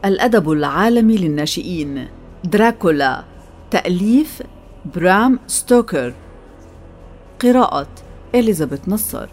الأدب العالمي للناشئين دراكولا، تأليف برام ستوكر، قراءة إليزابيث نصر.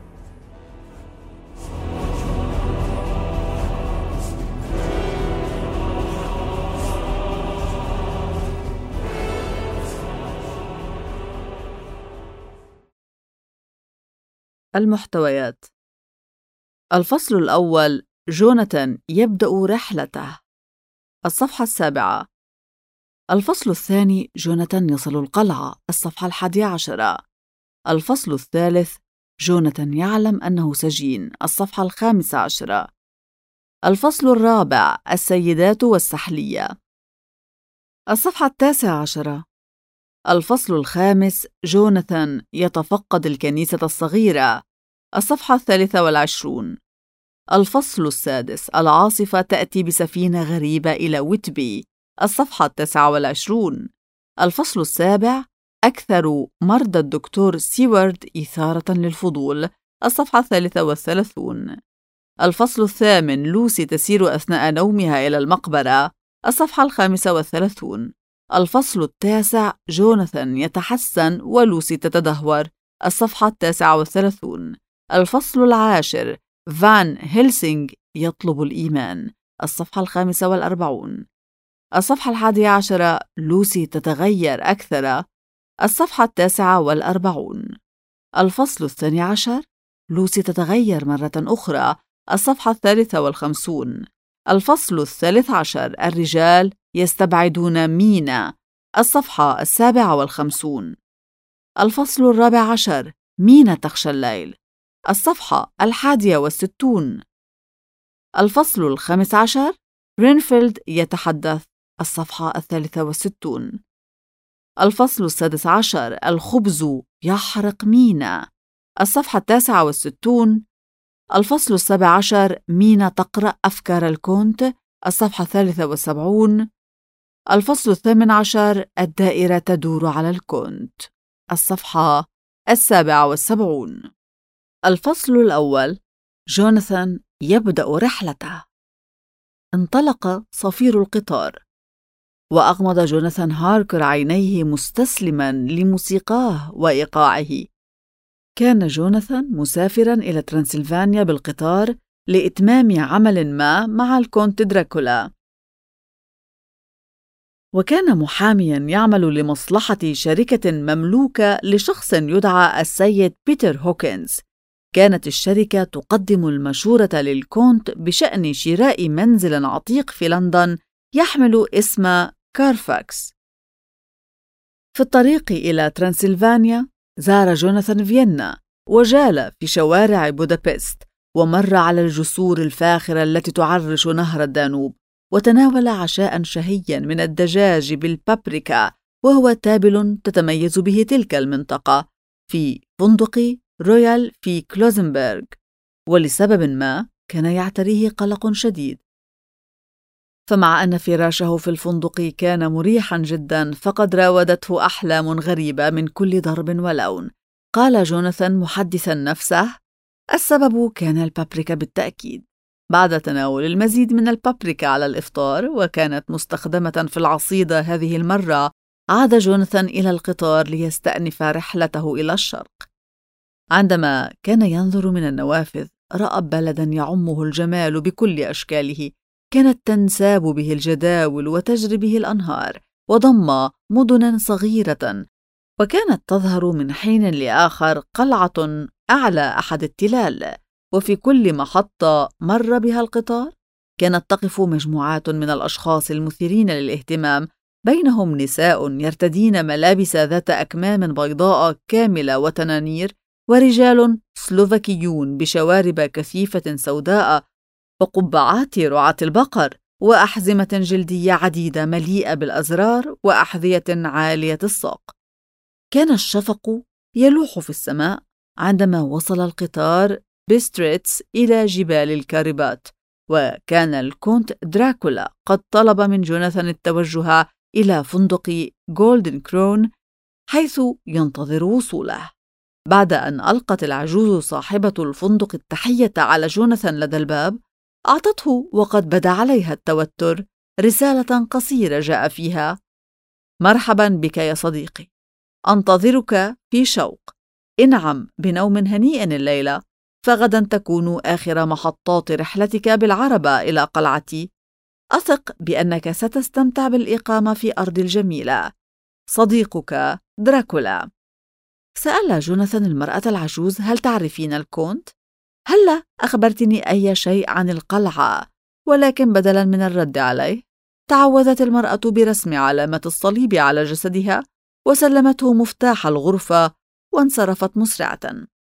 المحتويات: الفصل الأول، جوناثان يبدأ رحلته. الصفحة 7. الفصل الثاني، جوناثان يصل القلعة. الصفحة 11. الفصل الثالث، جوناثان يعلم أنه سجين. الصفحة 15. الفصل الرابع، السيدات والسحلية. الصفحة 19. الفصل الخامس، جوناثان يتفقد الكنيسة الصغيرة. الصفحة 23. الفصل السادس، العاصفة تأتي بسفينة غريبة إلى ويتبي. الصفحة 29. الفصل السابع، أكثر مرضى الدكتور سيوارد إثارة للفضول. الصفحة 33. الفصل الثامن، لوسي تسير أثناء نومها إلى المقبرة. الصفحة 35. الفصل التاسع، جوناثان يتحسن ولوسي تتدهور. الصفحة 39. الفصل العاشر، فان هيلسينغ يطلب الإيمان. الصفحة 45. الصفحة 11، لوسي تتغير أكثر. الصفحة 49. الفصل 12، لوسي تتغير مرة أخرى. الصفحة 53. الفصل 13، الرجال يستبعدون مينا. الصفحة 57. الفصل 14، مينا تخشى الليل. الصفحة 61. الفصل 15، رينفيلد يتحدث. الصفحة 63. الفصل 16، الخبز يحرق مينا. الصفحة 69. الفصل 17، مينا تقرأ أفكار الكونت. الصفحة 73. الفصل 18، الدائرة تدور على الكونت. الصفحة 77. الفصل الأول، جوناثان يبدأ رحلته. انطلق صفير القطار، وأغمض جوناثان هاركر عينيه مستسلماً لموسيقاه وإيقاعه. كان جوناثان مسافراً إلى ترانسلفانيا بالقطار لإتمام عمل ما مع الكونت دراكولا، وكان محامياً يعمل لمصلحة شركة مملوكة لشخص يدعى السيد بيتر هوكنز. كانت الشركة تقدم المشورة للكونت بشأن شراء منزل عتيق في لندن يحمل اسم كارفاكس. في الطريق إلى ترانسلفانيا، زار جوناثان فيينا وجال في شوارع بودابست، ومر على الجسور الفاخرة التي تعرش نهر الدانوب، وتناول عشاء شهيا من الدجاج بالبابريكا، وهو تابل تتميز به تلك المنطقة، في فندق رويال في كلوزنبرغ. ولسبب ما كان يعتريه قلق شديد، فمع أن فراشه في الفندق كان مريحاً جداً، فقد راودته أحلام غريبة من كل ضرب ولون. قال جوناثان محدثاً نفسه: السبب كان البابريكا بالتأكيد. بعد تناول المزيد من البابريكا على الإفطار، وكانت مستخدمة في العصيدة هذه المرة، عاد جوناثان إلى القطار ليستأنف رحلته إلى الشرق. عندما كان ينظر من النوافذ، رأى بلداً يعمه الجمال بكل أشكاله. كانت تنساب به الجداول وتجري به الأنهار، وضم مدناً صغيرة، وكانت تظهر من حين لآخر قلعة أعلى أحد التلال. وفي كل محطة مر بها القطار كانت تقف مجموعات من الأشخاص المثيرين للاهتمام، بينهم نساء يرتدين ملابس ذات أكمام بيضاء كاملة وتنانير، ورجال سلوفاكيون بشوارب كثيفة سوداء وقبعات رعاة البقر، وأحزمة جلدية عديدة مليئة بالأزرار، وأحذية عالية الساق. كان الشفق يلوح في السماء عندما وصل القطار بستريتس إلى جبال الكاريبات، وكان الكونت دراكولا قد طلب من جوناثان التوجه إلى فندق جولدن كرون حيث ينتظر وصوله. بعد أن ألقت العجوز صاحبة الفندق التحية على جوناثان لدى الباب، أعطته وقد بدا عليها التوتر رسالة قصيرة جاء فيها: مرحبا بك يا صديقي، أنتظرك في شوق، انعم بنوم هنيء الليلة، فغدا تكون آخر محطات رحلتك بالعربة إلى قلعتي. أثق بأنك ستستمتع بالإقامة في أرض الجميلة. صديقك دراكولا. سأل جوناثان المرأة العجوز: هل تعرفين الكونت؟ هلّا أخبرتني أي شيء عن القلعة؟ ولكن بدلاً من الرد عليه، تعوّذت المرأة برسم علامة الصليب على جسدها وسلمته مفتاح الغرفة وانصرفت مسرعة.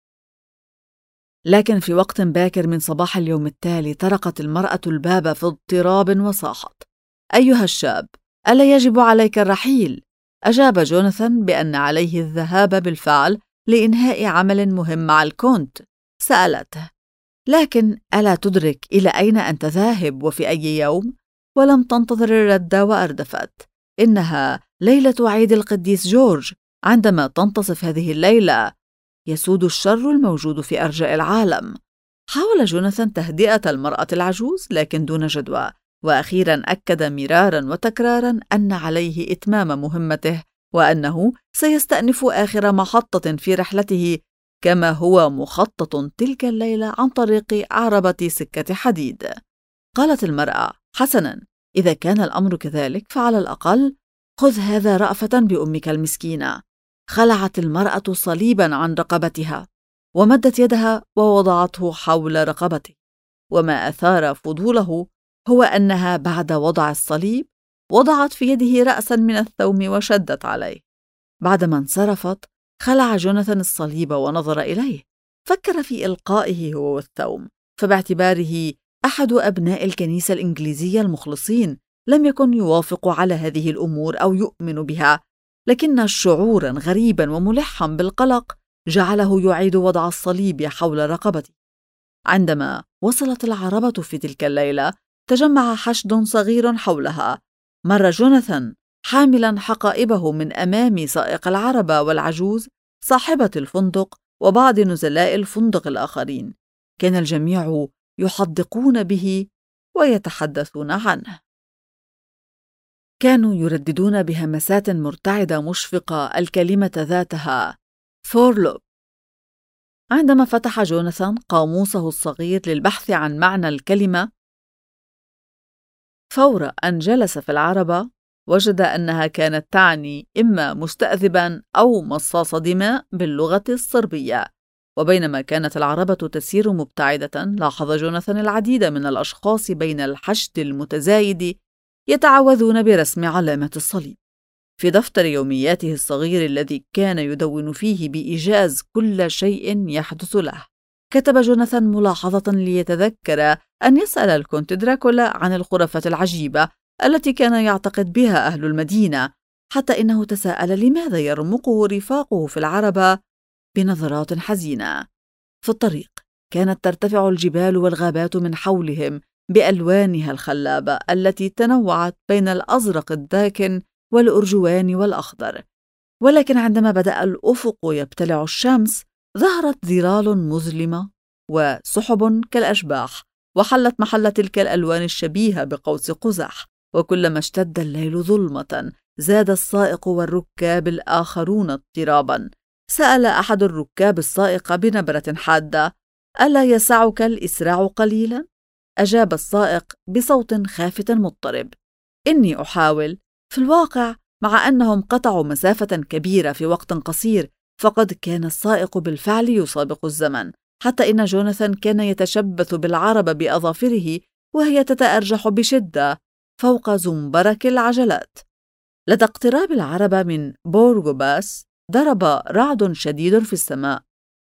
لكن في وقت باكر من صباح اليوم التالي طرقت المرأة الباب في اضطراب وصاحت: أيها الشاب، ألا يجب عليك الرحيل؟ أجاب جوناثان بأن عليه الذهاب بالفعل لإنهاء عمل مهم مع الكونت. سألته: لكن ألا تدرك إلى أين أنت ذاهب وفي أي يوم؟ ولم تنتظر الرد وأردفت: إنها ليلة عيد القديس جورج. عندما تنتصف هذه الليلة يسود الشر الموجود في أرجاء العالم. حاول جوناثان تهدئة المرأة العجوز لكن دون جدوى، وأخيرا أكد مرارا وتكرارا أن عليه إتمام مهمته وأنه سيستأنف آخر محطة في رحلته كما هو مخطط تلك الليلة عن طريق عربة سكة حديد. قالت المرأة: حسناً، إذا كان الأمر كذلك فعلى الأقل خذ هذا رأفة بأمك المسكينة. خلعت المرأة صليباً عن رقبتها ومدت يدها ووضعته حول رقبته، وما أثار فضوله هو أنها بعد وضع الصليب وضعت في يده رأساً من الثوم وشدت عليه. بعدما انصرفت خلع جوناثان الصليب ونظر إليه، فكر في إلقائه هو والثوم، فباعتباره أحد أبناء الكنيسة الإنجليزية المخلصين لم يكن يوافق على هذه الأمور أو يؤمن بها، لكن شعوراً غريباً وملحاً بالقلق جعله يعيد وضع الصليب حول رقبته. عندما وصلت العربة في تلك الليلة تجمع حشد صغير حولها. مر جوناثان حاملاً حقائبه من أمام سائق العربة والعجوز صاحبة الفندق وبعض نزلاء الفندق الآخرين. كان الجميع يحدقون به ويتحدثون عنه. كانوا يرددون بهمسات مرتعدة مشفقة الكلمة ذاتها: فورلوك. عندما فتح جوناثان قاموسه الصغير للبحث عن معنى الكلمة، فور أن جلس في العربة وجد أنها كانت تعني إما مستأذباً أو مصاص دماء باللغة الصربية. وبينما كانت العربة تسير مبتعدة لاحظ جوناثان العديد من الأشخاص بين الحشد المتزايد يتعوذون برسم علامة الصليب. في دفتر يومياته الصغير الذي كان يدون فيه بإيجاز كل شيء يحدث له، كتب جوناثان ملاحظة ليتذكر أن يسأل الكونت دراكولا عن الخرافات العجيبة التي كان يعتقد بها أهل المدينة، حتى إنه تساءل لماذا يرمقه رفاقه في العربة بنظرات حزينة. في الطريق كانت ترتفع الجبال والغابات من حولهم بألوانها الخلابة التي تنوعت بين الأزرق الداكن والأرجوان والأخضر، ولكن عندما بدأ الأفق يبتلع الشمس ظهرت ظلال مظلمة وسحب كالأشباح وحلت محل تلك الألوان الشبيهة بقوس قزح. وكلما اشتد الليل ظلمة زاد السائق والركاب الآخرون اضطراباً. سأل أحد الركاب السائق بنبرة حادة: ألا يسعك الإسراع قليلاً؟ أجاب السائق بصوت خافت مضطرب: إني أحاول. في الواقع مع أنهم قطعوا مسافة كبيرة في وقت قصير، فقد كان السائق بالفعل يسابق الزمن، حتى إن جوناثان كان يتشبث بالعربة بأظافره وهي تتأرجح بشدة فوق زنبرك العجلات. لدى اقتراب العربة من بورغوباس ضرب رعد شديد في السماء.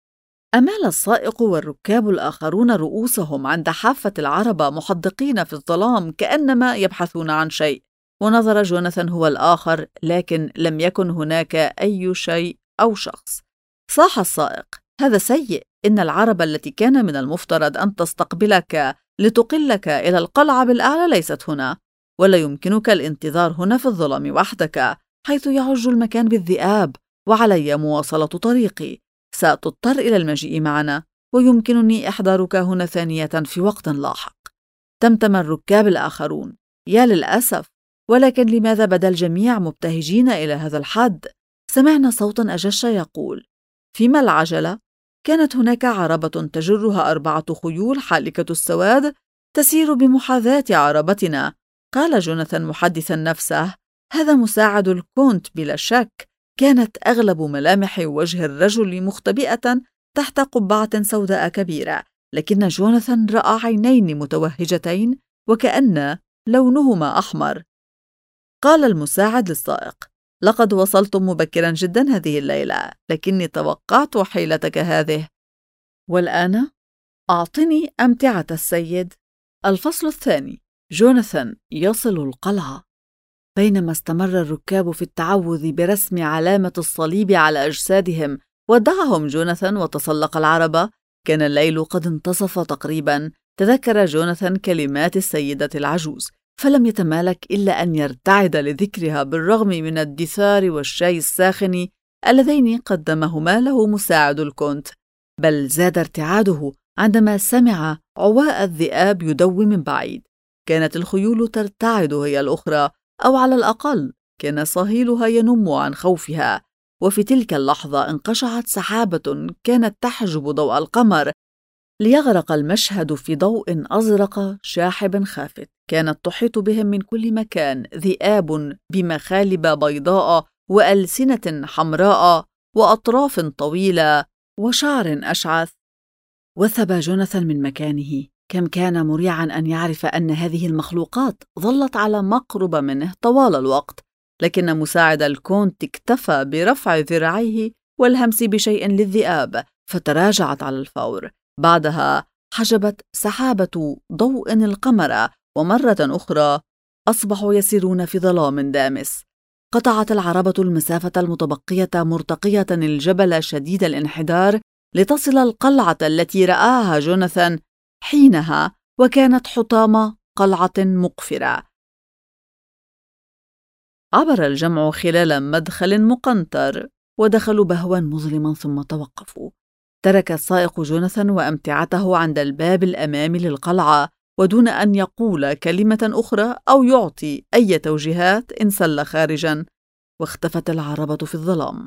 أمال السائق والركاب الآخرون رؤوسهم عند حافة العربة محدقين في الظلام كأنما يبحثون عن شيء، ونظر جوناثان هو الآخر، لكن لم يكن هناك أي شيء أو شخص. صاح السائق: هذا سيء، إن العربة التي كان من المفترض أن تستقبلك لتقلك إلى القلعة بالأعلى ليست هنا، ولا يمكنك الانتظار هنا في الظلام وحدك، حيث يعج المكان بالذئاب، وعلي مواصلة طريقي. سأضطر إلى المجيء معنا، ويمكنني إحضارك هنا ثانية في وقت لاحق. تمتم الركاب الآخرون. يا للأسف، ولكن لماذا بدا الجميع مبتهجين إلى هذا الحد؟ سمعنا صوتاً أجش يقول: فيما العجلة؟ كانت هناك عربة تجرها 4 خيول حالكة السواد تسير بمحاذاة عربتنا. قال جوناثان محدثاً نفسه: هذا مساعد الكونت بلا شك. كانت أغلب ملامح وجه الرجل مختبئة تحت قبعة سوداء كبيرة، لكن جوناثان رأى عينين متوهجتين وكأن لونهما أحمر. قال المساعد للسائق: لقد وصلتم مبكرا جدا هذه الليلة، لكني توقعت حيلتك هذه. والآن أعطني أمتعة السيد. الفصل الثاني. جوناثان يصل القلعة. بينما استمر الركاب في التعوذ برسم علامة الصليب على أجسادهم، ودعهم جوناثان وتسلق العربة. كان الليل قد انتصف تقريبا. تذكر جوناثان كلمات السيدة العجوز، فلم يتمالك إلا أن يرتعد لذكرها بالرغم من الدثار والشاي الساخن اللذين قدمهما له مساعد الكونت. بل زاد ارتعاده عندما سمع عواء الذئاب يدوي من بعيد. كانت الخيول ترتعد هي الأخرى، أو على الأقل كان صهيلها ينم عن خوفها. وفي تلك اللحظة انقشعت سحابة كانت تحجب ضوء القمر، ليغرق المشهد في ضوء أزرق شاحب خافت. كانت تحيط بهم من كل مكان ذئاب بمخالب بيضاء وألسنة حمراء وأطراف طويلة وشعر أشعث. وثب جوناثان من مكانه. كم كان مريعاً أن يعرف أن هذه المخلوقات ظلت على مقرب منه طوال الوقت، لكن مساعد الكونت اكتفى برفع ذراعيه والهمس بشيء للذئاب، فتراجعت على الفور. بعدها حجبت سحابة ضوء القمر، ومرة أخرى أصبحوا يسيرون في ظلام دامس. قطعت العربة المسافة المتبقية مرتقية الجبل شديد الانحدار لتصل القلعة التي رآها جوناثان حينها، وكانت حطام قلعة مقفرة. عبر الجمع خلال مدخل مقنطر ودخلوا بهوا مظلما ثم توقفوا. ترك السائق جوناثان وأمتعته عند الباب الأمامي للقلعة، ودون أن يقول كلمة أخرى أو يعطي أي توجيهات انسل خارجا، واختفت العربة في الظلام.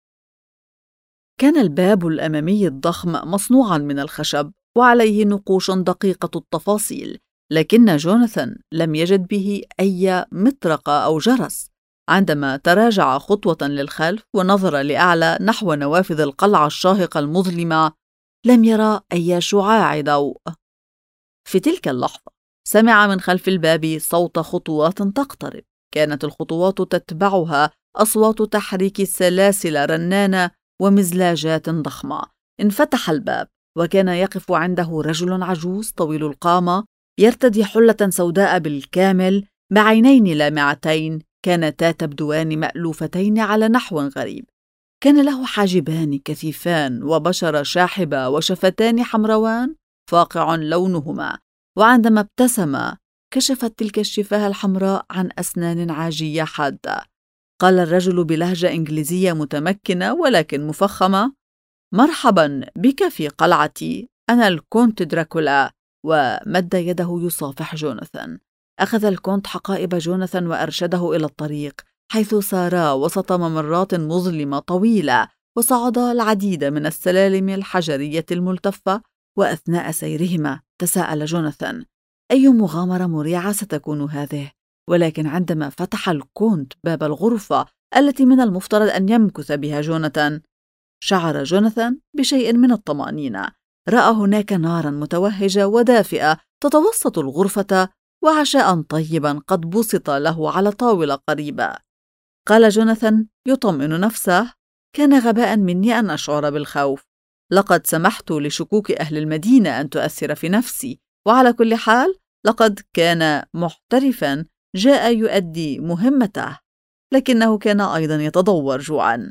كان الباب الأمامي الضخم مصنوعا من الخشب وعليه نقوش دقيقة التفاصيل، لكن جوناثان لم يجد به أي مطرقة أو جرس. عندما تراجع خطوة للخلف ونظر لأعلى نحو نوافذ القلعة الشاهقة المظلمة، لم يرى أي شعاع ضوء. في تلك اللحظة سمع من خلف الباب صوت خطوات تقترب. كانت الخطوات تتبعها أصوات تحريك سلاسل رنانة ومزلاجات ضخمة. انفتح الباب، وكان يقف عنده رجل عجوز طويل القامة يرتدي حلة سوداء بالكامل بعينين لامعتين كانتا تبدوان مألوفتين على نحو غريب. كان له حاجبان كثيفان وبشرة شاحبة وشفتان حمروان فاقع لونهما، وعندما ابتسم كشفت تلك الشفاه الحمراء عن أسنان عاجية حادة. قال الرجل بلهجة إنجليزية متمكنة ولكن مفخمة: مرحبا بك في قلعتي، أنا الكونت دراكولا. ومد يده يصافح جوناثان. أخذ الكونت حقائب جوناثان وأرشده إلى الطريق، حيث سارا وسط ممرات مظلمة طويلة وصعدا العديد من السلالم الحجرية الملتفة. وأثناء سيرهما تساءل جوناثان: أي مغامرة مريعة ستكون هذه؟ ولكن عندما فتح الكونت باب الغرفة التي من المفترض أن يمكث بها جوناثان، شعر جوناثان بشيء من الطمأنينة. رأى هناك نارا متوهجة ودافئة تتوسط الغرفة، وعشاء طيبا قد بسط له على طاولة قريبة. قال جوناثان يطمئن نفسه: كان غباء مني أن أشعر بالخوف. لقد سمحت لشكوك أهل المدينة أن تؤثر في نفسي، وعلى كل حال لقد كان محترفا جاء يؤدي مهمته، لكنه كان أيضا يتضور جوعا.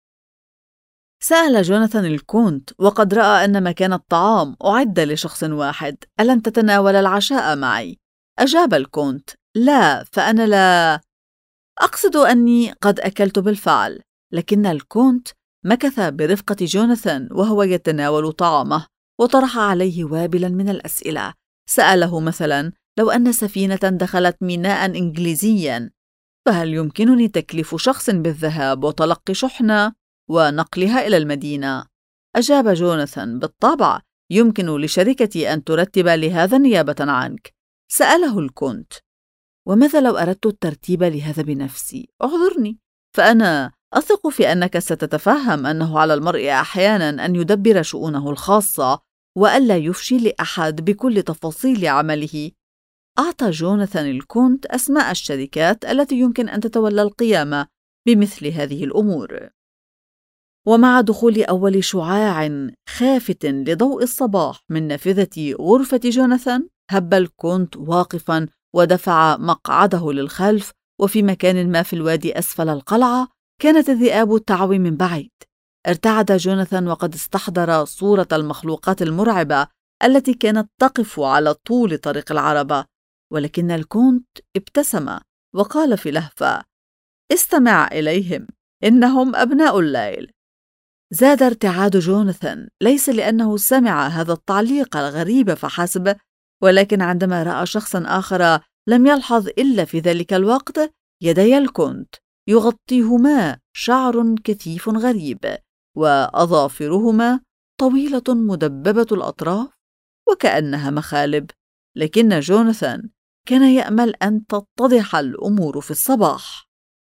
سأل جوناثان الكونت وقد رأى أن مكان الطعام أعد لشخص واحد: ألن تتناول العشاء معي؟ أجاب الكونت: لا، فأنا لا أقصد أني قد أكلت بالفعل. لكن الكونت مكث برفقة جوناثان وهو يتناول طعامه، وطرح عليه وابلا من الأسئلة. سأله مثلا: لو أن سفينة دخلت ميناء إنجليزيا، فهل يمكنني تكليف شخص بالذهاب وتلقي شحنة ونقلها إلى المدينة؟ أجاب جوناثان: بالطبع، يمكن لشركتي أن ترتب لهذا نيابة عنك. سأله الكونت: وماذا لو أردت الترتيب لهذا بنفسي؟ أعذرني، فأنا أثق في أنك ستتفهم أنه على المرء أحياناً أن يدبر شؤونه الخاصة وألا يفشي لأحد بكل تفاصيل عمله. أعطى جوناثان الكونت أسماء الشركات التي يمكن أن تتولى القيام بمثل هذه الأمور. ومع دخول أول شعاع خافت لضوء الصباح من نافذة غرفة جوناثان، هب الكونت واقفاً ودفع مقعده للخلف، وفي مكان ما في الوادي أسفل القلعة كانت الذئاب تعوي من بعيد. ارتعد جوناثان وقد استحضر صورة المخلوقات المرعبة التي كانت تقف على طول طريق العربة، ولكن الكونت ابتسم وقال في لهفة: استمع إليهم، إنهم أبناء الليل. زاد ارتعاد جوناثان، ليس لأنه سمع هذا التعليق الغريب فحسب، ولكن عندما رأى شخصاً آخر لم يلحظ إلا في ذلك الوقت يدي الكونت يغطيهما شعر كثيف غريب، وأظافرهما طويلة مدببة الأطراف وكأنها مخالب. لكن جوناثان كان يأمل أن تتضح الأمور في الصباح.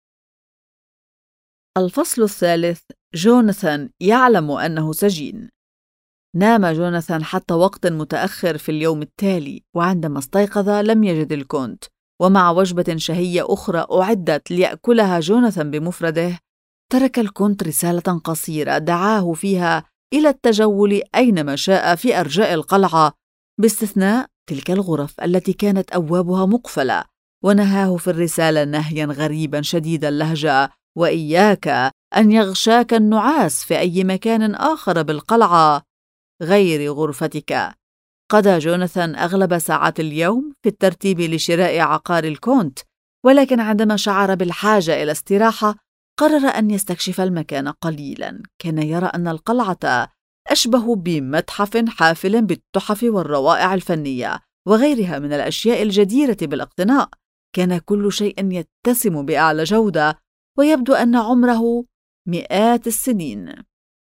الفصل الثالث: جوناثان يعلم أنه سجين. نام جوناثان حتى وقت متأخر في اليوم التالي، وعندما استيقظ لم يجد الكونت، ومع وجبة شهية أخرى أعدت ليأكلها جوناثان بمفرده، ترك الكونت رسالة قصيرة دعاه فيها إلى التجول أينما شاء في أرجاء القلعة باستثناء تلك الغرف التي كانت أبوابها مقفلة، ونهاه في الرسالة نهياً غريباً شديد اللهجة: وإياك أن يغشاك النعاس في أي مكان آخر بالقلعة غير غرفتك. قضى جوناثان أغلب ساعات اليوم في الترتيب لشراء عقار الكونت، ولكن عندما شعر بالحاجة إلى استراحة قرر أن يستكشف المكان قليلاً. كان يرى أن القلعة أشبه بمتحف حافل بالتحف والروائع الفنية وغيرها من الأشياء الجديرة بالاقتناء. كان كل شيء يتسم بأعلى جودة، ويبدو أن عمره مئات السنين.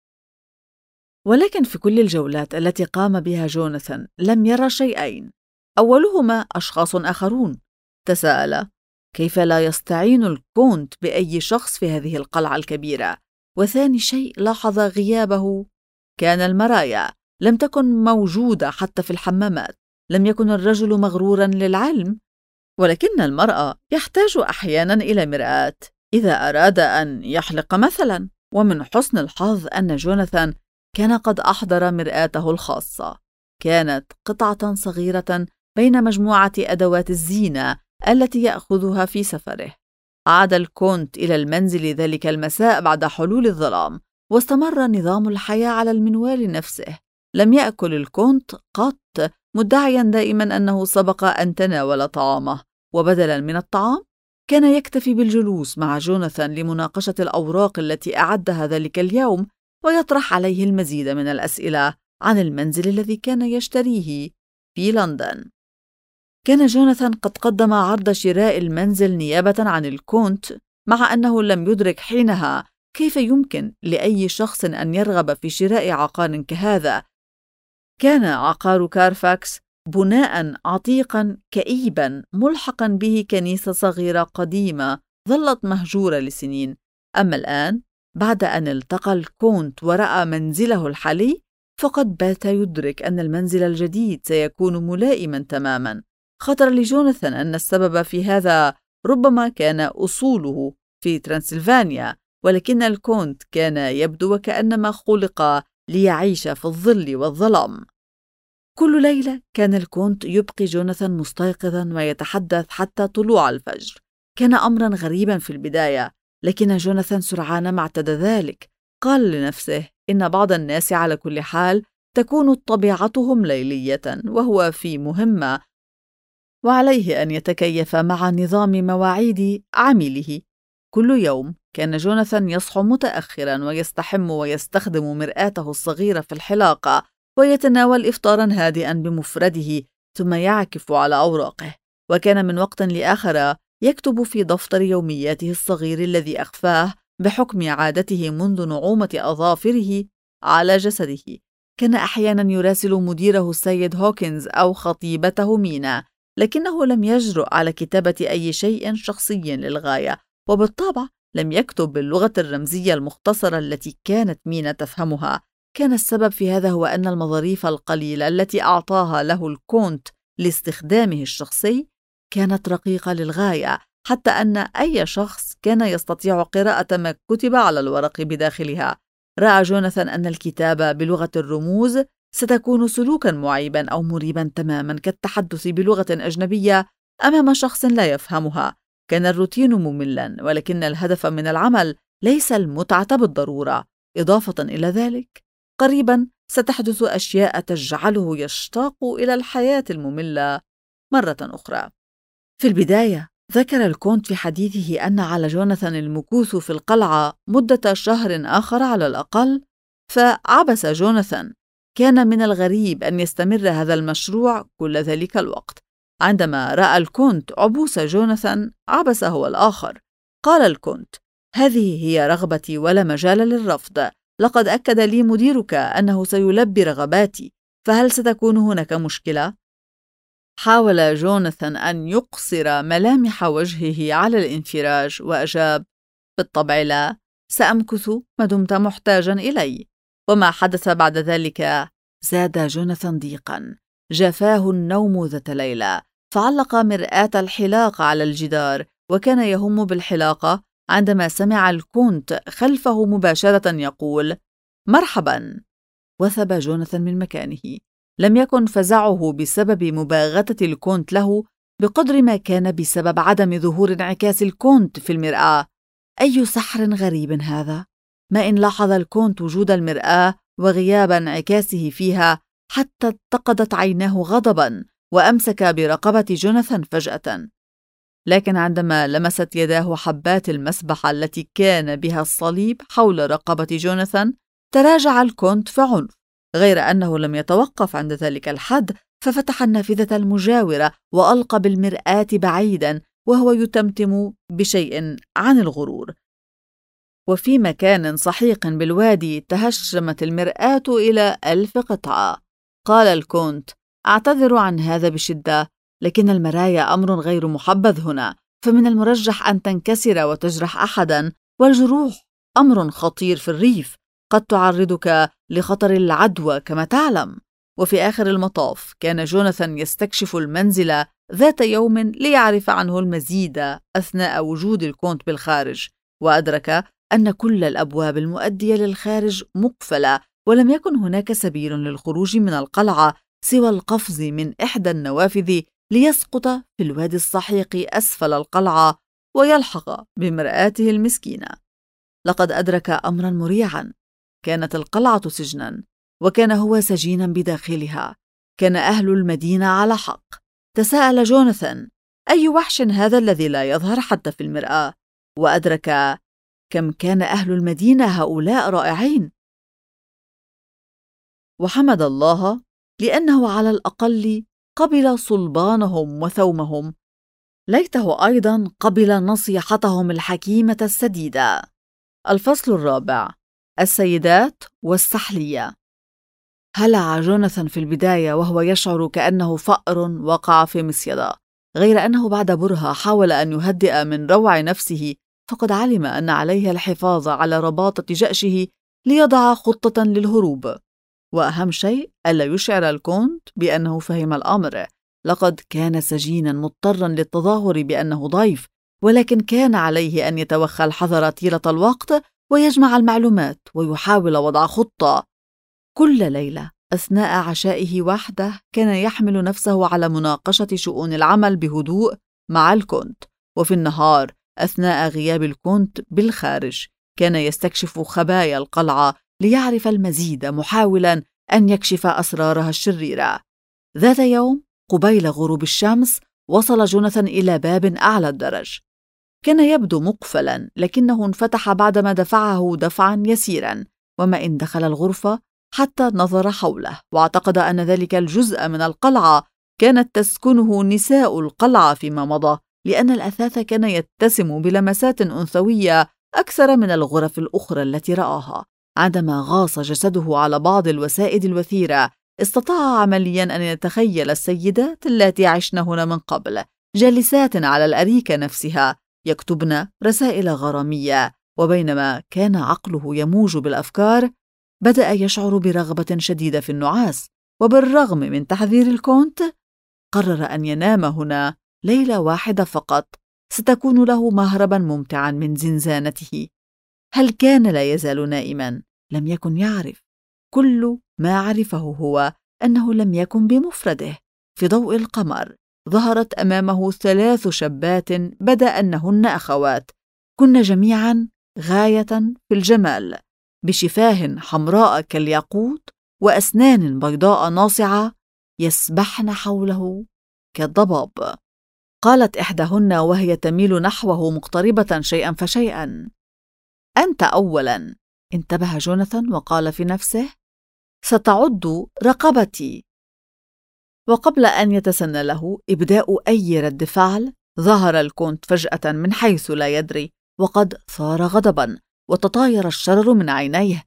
ولكن في كل الجولات التي قام بها جوناثان لم يرى شيئين. أولهما أشخاص آخرون. تساءل: كيف لا يستعين الكونت بأي شخص في هذه القلعة الكبيرة؟ وثاني شيء لاحظ غيابه كان المرايا. لم تكن موجودة حتى في الحمامات. لم يكن الرجل مغروراً للعلم، ولكن المرأة يحتاج أحياناً إلى مرآة إذا أراد أن يحلق مثلاً. ومن حسن الحظ أن جوناثان كان قد أحضر مرآته الخاصة. كانت قطعة صغيرة بين مجموعة أدوات الزينة التي يأخذها في سفره. عاد الكونت إلى المنزل ذلك المساء بعد حلول الظلام، واستمر نظام الحياة على المنوال نفسه. لم يأكل الكونت قط، مدعياً دائماً أنه سبق أن تناول طعامه، وبدلاً من الطعام كان يكتفي بالجلوس مع جوناثان لمناقشة الأوراق التي أعدها ذلك اليوم، ويطرح عليه المزيد من الأسئلة عن المنزل الذي كان يشتريه في لندن. كان جوناثان قد قدم عرض شراء المنزل نيابة عن الكونت، مع أنه لم يدرك حينها كيف يمكن لأي شخص أن يرغب في شراء عقار كهذا. كان عقار كارفاكس بناء عتيقا كئيبا ملحقا به كنيسة صغيرة قديمة ظلت مهجورة لسنين. أما الآن بعد أن التقى الكونت ورأى منزله الحالي، فقد بات يدرك أن المنزل الجديد سيكون ملائما تماما. خطر لجوناثان أن السبب في هذا ربما كان أصوله في ترانسلفانيا، ولكن الكونت كان يبدو وكأنما خلق ليعيش في الظل والظلام. كل ليلة كان الكونت يبقي جوناثان مستيقظا ويتحدث حتى طلوع الفجر. كان أمرا غريبا في البداية، لكن جوناثان سرعان ما اعتاد ذلك. قال لنفسه إن بعض الناس على كل حال تكون طبيعتهم ليلية وهو في مهمة، وعليه أن يتكيف مع نظام مواعيد عمله. كل يوم كان جوناثان يصحو متأخرا ويستحم ويستخدم مرآته الصغيرة في الحلاقة، ويتناول إفطارا هادئا بمفرده ثم يعكف على أوراقه، وكان من وقت لآخر يكتب في دفتر يومياته الصغير الذي أخفاه بحكم عادته منذ نعومة أظافره على جسده. كان أحيانا يراسل مديره السيد هوكنز أو خطيبته مينا، لكنه لم يجرؤ على كتابة أي شيء شخصي للغاية، وبالطبع لم يكتب باللغة الرمزية المختصرة التي كانت مينا تفهمها. كان السبب في هذا هو أن المظاريف القليلة التي أعطاها له الكونت لاستخدامه الشخصي كانت رقيقة للغاية، حتى أن أي شخص كان يستطيع قراءة ما كتب على الورق بداخلها. رأى جوناثان أن الكتابة بلغة الرموز ستكون سلوكا معيبا أو مريبا تماما كالتحدث بلغة أجنبية أمام شخص لا يفهمها. كان الروتين مملا، ولكن الهدف من العمل ليس المتعة بالضرورة. إضافة إلى ذلك، قريبا ستحدث أشياء تجعله يشتاق إلى الحياة المملة مرة أخرى. في البداية ذكر الكونت في حديثه أن على جوناثان المكوث في القلعة مدة شهر آخر على الأقل، فعبس جوناثان. كان من الغريب أن يستمر هذا المشروع كل ذلك الوقت. عندما رأى الكونت عبوس جوناثان، عبس هو الآخر. قال الكونت: هذه هي رغبتي ولا مجال للرفض. لقد أكد لي مديرك أنه سيلبي رغباتي، فهل ستكون هناك مشكلة؟ حاول جوناثان أن يقصر ملامح وجهه على الانفراج وأجاب: بالطبع لا، سأمكث ما دمت محتاجا إلي. وما حدث بعد ذلك زاد جوناثان ضيقا. جفاه النوم ذات ليلة، فعلق مرآة الحلاقة على الجدار، وكان يهم بالحلاقة عندما سمع الكونت خلفه مباشرة يقول: مرحبا. وثب جوناثان من مكانه. لم يكن فزعه بسبب مباغتة الكونت له بقدر ما كان بسبب عدم ظهور انعكاس الكونت في المرآة. أي سحر غريب هذا! ما إن لاحظ الكونت وجود المرآة وغياب انعكاسه فيها حتى اتقدت عيناه غضباً وأمسك برقبة جوناثان فجأة. لكن عندما لمست يداه حبات المسبحة التي كان بها الصليب حول رقبة جوناثان، تراجع الكونت في عنف، غير أنه لم يتوقف عند ذلك الحد، ففتح النافذة المجاورة وألقى بالمرآة بعيداً وهو يتمتم بشيء عن الغرور. وفي مكان سحيق بالوادي تهشمت المرآة إلى 1000 قطعة. قال الكونت: أعتذر عن هذا بشدة، لكن المرايا أمر غير محبذ هنا، فمن المرجح أن تنكسر وتجرح أحدا، والجروح أمر خطير في الريف، قد تعرضك لخطر العدوى كما تعلم. وفي آخر المطاف كان جوناثان يستكشف المنزل ذات يوم ليعرف عنه المزيد أثناء وجود الكونت بالخارج، وأدرك أن كل الأبواب المؤدية للخارج مقفلة، ولم يكن هناك سبيل للخروج من القلعة سوى القفز من إحدى النوافذ ليسقط في الوادي السحيق أسفل القلعة ويلحق بمرآته المسكينة. لقد أدرك أمرا مريعا. كانت القلعة سجنا، وكان هو سجينا بداخلها. كان أهل المدينة على حق. تساءل جوناثان: أي وحش هذا الذي لا يظهر حتى في المرآة؟ وأدرك كم كان أهل المدينة هؤلاء رائعين. وحمد الله لأنه على الأقل قبل صلبانهم وثومهم. ليته أيضا قبل نصيحتهم الحكيمة السديدة. الفصل الرابع: السيدات والسحلية. هلع جوناثان في البداية وهو يشعر كأنه فأر وقع في مصيدة، غير أنه بعد برهة حاول أن يهدئ من روع نفسه، فقد علم أن عليه الحفاظ على رباطة جأشه ليضع خطة للهروب. وأهم شيء ألا يشعر الكونت بأنه فهم الأمر. لقد كان سجينا مضطرا للتظاهر بأنه ضيف، ولكن كان عليه أن يتوخى الحذر طيلة الوقت ويجمع المعلومات ويحاول وضع خطة. كل ليلة أثناء عشائه وحده كان يحمل نفسه على مناقشة شؤون العمل بهدوء مع الكونت، وفي النهار أثناء غياب الكونت بالخارج كان يستكشف خبايا القلعة ليعرف المزيد، محاولا أن يكشف أسرارها الشريرة. ذات يوم قبيل غروب الشمس وصل جوناثان إلى باب أعلى الدرج. كان يبدو مقفلا، لكنه انفتح بعدما دفعه دفعا يسيرا، وما إن دخل الغرفة حتى نظر حوله واعتقد أن ذلك الجزء من القلعة كانت تسكنه نساء القلعة فيما مضى، لأن الأثاث كان يتسم بلمسات أنثوية أكثر من الغرف الأخرى التي رآها. عندما غاص جسده على بعض الوسائد الوثيرة، استطاع عملياً أن يتخيل السيدات اللاتي عشن هنا من قبل جالسات على الأريكة نفسها يكتبن رسائل غرامية. وبينما كان عقله يموج بالأفكار، بدأ يشعر برغبة شديدة في النعاس، وبالرغم من تحذير الكونت قرر أن ينام هنا ليلة واحدة فقط، ستكون له مهرباً ممتعاً من زنزانته. هل كان لا يزال نائماً؟ لم يكن يعرف. كل ما عرفه هو أنه لم يكن بمفرده. في ضوء القمر ظهرت أمامه 3 شابات بدا أنهن أخوات، كن جميعاً غاية في الجمال، بشفاه حمراء كالياقوت وأسنان بيضاء ناصعة يسبحن حوله كالضباب. قالت إحداهن وهي تميل نحوه مقتربة شيئاً فشيئاً: أنت أولاً. انتبه جوناثان وقال في نفسه: ستعض رقبتي. وقبل أن يتسنى له إبداء أي رد فعل، ظهر الكونت فجأة من حيث لا يدري، وقد ثار غضباً وتطاير الشرر من عينيه،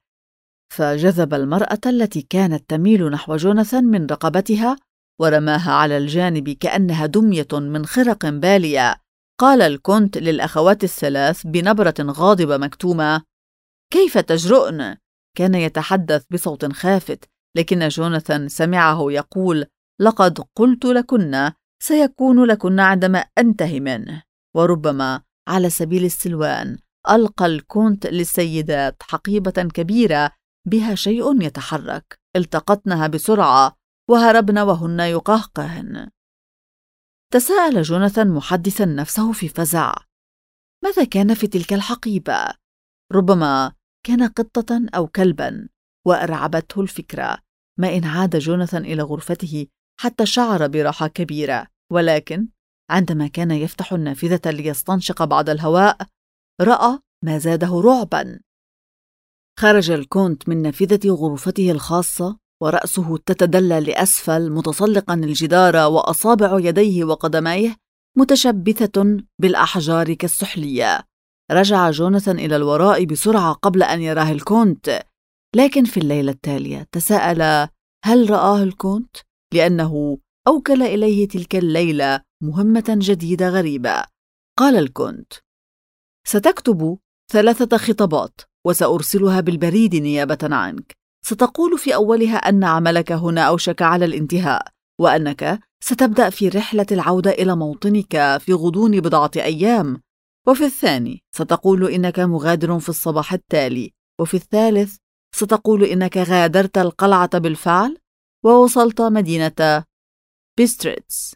فجذب المرأة التي كانت تميل نحو جوناثان من رقبتها ورماها على الجانب كأنها دمية من خرق بالية. قال الكونت للأخوات ال3 بنبرة غاضبة مكتومة: كيف تجرؤن؟ كان يتحدث بصوت خافت، لكن جوناثان سمعه يقول: لقد قلت لكن سيكون لكن عندما أنتهي منه. وربما على سبيل السلوان ألقى الكونت للسيدات حقيبة كبيرة بها شيء يتحرك، التقطنها بسرعة وهربن وهن يقهقهن. تساءل جوناثان محدثا نفسه في فزع: ماذا كان في تلك الحقيبة؟ ربما كان قطة أو كلبا، وأرعبته الفكرة. ما إن عاد جوناثان إلى غرفته حتى شعر براحة كبيرة، ولكن عندما كان يفتح النافذة ليستنشق بعض الهواء رأى ما زاده رعبا. خرج الكونت من نافذة غرفته الخاصة ورأسه تتدلى لأسفل متسلقا الجدار، وأصابع يديه وقدميه متشبثة بالأحجار كالسحلية. رجع جوناثان إلى الوراء بسرعة قبل أن يراه الكونت، لكن في الليلة التالية تساءل: هل رآه الكونت؟ لأنه أوكل إليه تلك الليلة مهمة جديدة غريبة. قال الكونت: ستكتب 3 خطابات وسأرسلها بالبريد نيابة عنك. ستقول في أولها أن عملك هنا أوشك على الانتهاء، وأنك ستبدأ في رحلة العودة إلى موطنك في غضون بضعة أيام. وفي الثاني ستقول إنك مغادر في الصباح التالي. وفي الثالث ستقول إنك غادرت القلعة بالفعل ووصلت مدينة بيستريتس.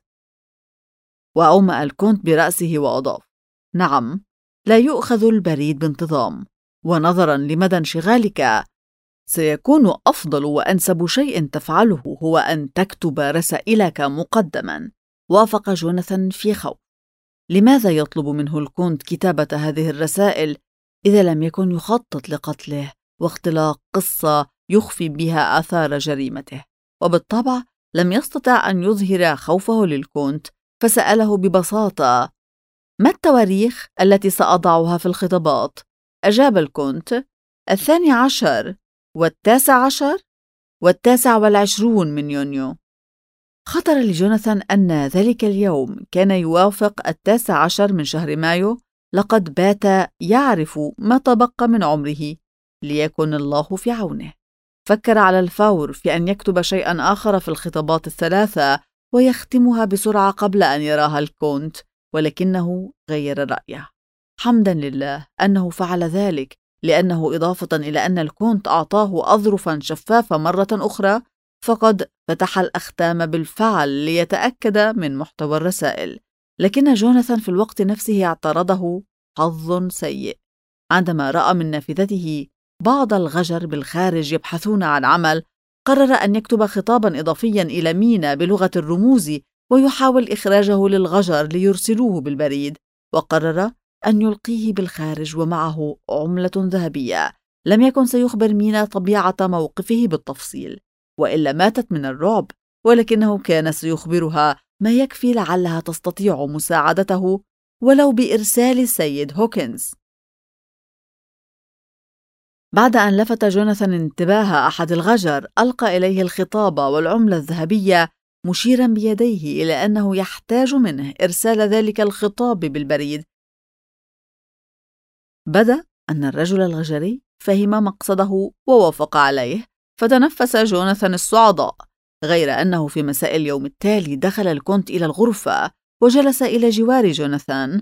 وأومأ الكونت برأسه وأضاف: نعم، لا يؤخذ البريد بانتظام، ونظراً لمدى انشغالك سيكون أفضل وأنسب شيء تفعله هو أن تكتب رسائلك مقدماً. وافق جوناثان في خوف. لماذا يطلب منه الكونت كتابة هذه الرسائل إذا لم يكن يخطط لقتله واختلاق قصة يخفي بها آثار جريمته؟ وبالطبع لم يستطع أن يظهر خوفه للكونت، فسأله ببساطة: ما التواريخ التي سأضعها في الخطابات؟ أجاب الكونت: 12 و19 و29 من يونيو. خطر لجوناثان أن ذلك اليوم كان يوافق 19 من شهر مايو. لقد بات يعرف ما تبقى من عمره، ليكن الله في عونه. فكر على الفور في أن يكتب شيئا آخر في الخطابات ال3 ويختمها بسرعة قبل أن يراها الكونت، ولكنه غير رأيه. حمدا لله أنه فعل ذلك، لأنه إضافة إلى أن الكونت أعطاه أظرفا شفافة مرة أخرى، فقد فتح الأختام بالفعل ليتأكد من محتوى الرسائل. لكن جوناثان في الوقت نفسه اعترضه حظ سيء. عندما رأى من نافذته بعض الغجر بالخارج يبحثون عن عمل، قرر أن يكتب خطابا إضافيا إلى مينا بلغة الرموز ويحاول إخراجه للغجر ليرسلوه بالبريد، وقرر أن يلقيه بالخارج ومعه عملة ذهبية. لم يكن سيخبر مينا طبيعة موقفه بالتفصيل، وإلا ماتت من الرعب، ولكنه كان سيخبرها ما يكفي لعلها تستطيع مساعدته ولو بإرسال السيد هوكنز. بعد أن لفت جوناثان انتباه أحد الغجر، ألقى إليه الخطاب والعملة الذهبية مشيراً بيديه إلى أنه يحتاج منه إرسال ذلك الخطاب بالبريد. بدا أن الرجل الغجري فهم مقصده ووافق عليه، فتنفس جوناثان الصعداء، غير أنه في مساء اليوم التالي دخل الكونت إلى الغرفة وجلس إلى جوار جوناثان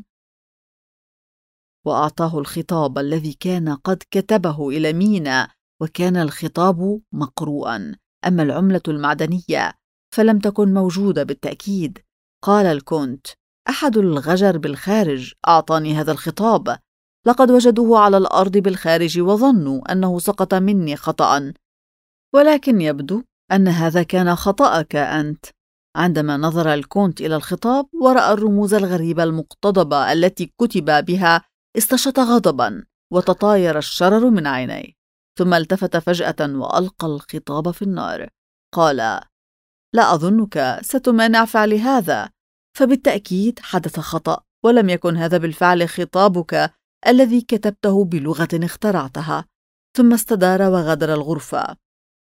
وأعطاه الخطاب الذي كان قد كتبه إلى مينا، وكان الخطاب مقروءا، أما العملة المعدنية فلم تكن موجودة بالتأكيد. قال الكونت: أحد الغجر بالخارج أعطاني هذا الخطاب، لقد وجدوه على الأرض بالخارج وظنوا أنه سقط مني خطأ، ولكن يبدو أن هذا كان خطأك أنت. عندما نظر الكونت إلى الخطاب ورأى الرموز الغريبة المقتضبة التي كتب بها، استشط غضباً وتطاير الشرر من عينيه، ثم التفت فجأة وألقى الخطاب في النار. قال: لا أظنك ستمانع فعل هذا، فبالتأكيد حدث خطأ، ولم يكن هذا بالفعل خطابك الذي كتبته بلغة اخترعتها. ثم استدار وغادر الغرفة.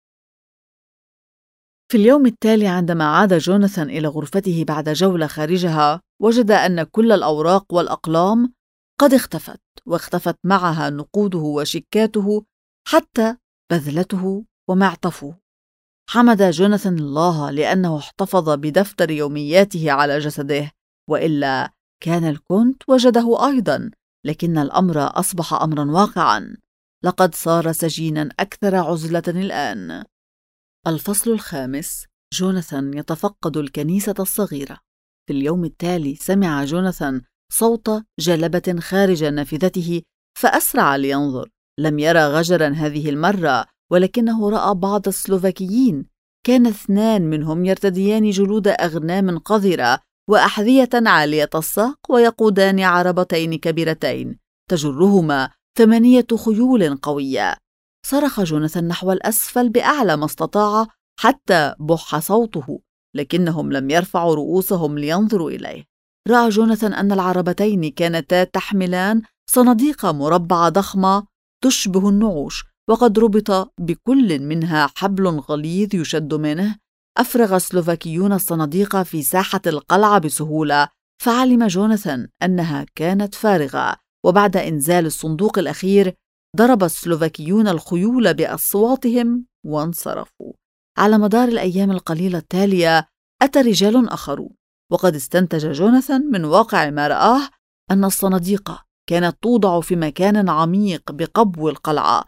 في اليوم التالي عندما عاد جوناثان إلى غرفته بعد جولة خارجها، وجد أن كل الأوراق والأقلام قد اختفت، واختفت معها نقوده وشيكاته، حتى بذلته ومعطفه. حمد جوناثان الله لأنه احتفظ بدفتر يومياته على جسده، وإلا كان الكونت وجده أيضاً، لكن الأمر أصبح أمراً واقعاً. لقد صار سجيناً أكثر عزلة الآن. الفصل الخامس. جوناثان يتفقد الكنيسة الصغيرة. في اليوم التالي سمع جوناثان صوت جلبة خارج نافذته، فأسرع لينظر. لم يرى غجراً هذه المرة، ولكنه رأى بعض السلوفاكيين. كان 2 منهم يرتديان جلود أغنام قذرة وأحذية عالية الساق، ويقودان عربتين كبيرتين تجرهما 8 خيول قوية. صرخ جوناثان نحو الأسفل بأعلى ما استطاع حتى بح صوته، لكنهم لم يرفعوا رؤوسهم لينظروا إليه. رأى جوناثان أن العربتين كانتا تحملان صناديق مربعة ضخمة تشبه النعوش، وقد ربط بكل منها حبل غليظ يشد منه. أفرغ السلوفاكيون الصناديق في ساحة القلعة بسهولة، فعلم جوناثان أنها كانت فارغة. وبعد إنزال الصندوق الأخير ضرب السلوفاكيون الخيول بأصواتهم وانصرفوا. على مدار الأيام القليلة التالية أتى رجال آخرون، وقد استنتج جوناثان من واقع ما رآه أن الصناديق كانت توضع في مكان عميق بقبو القلعة.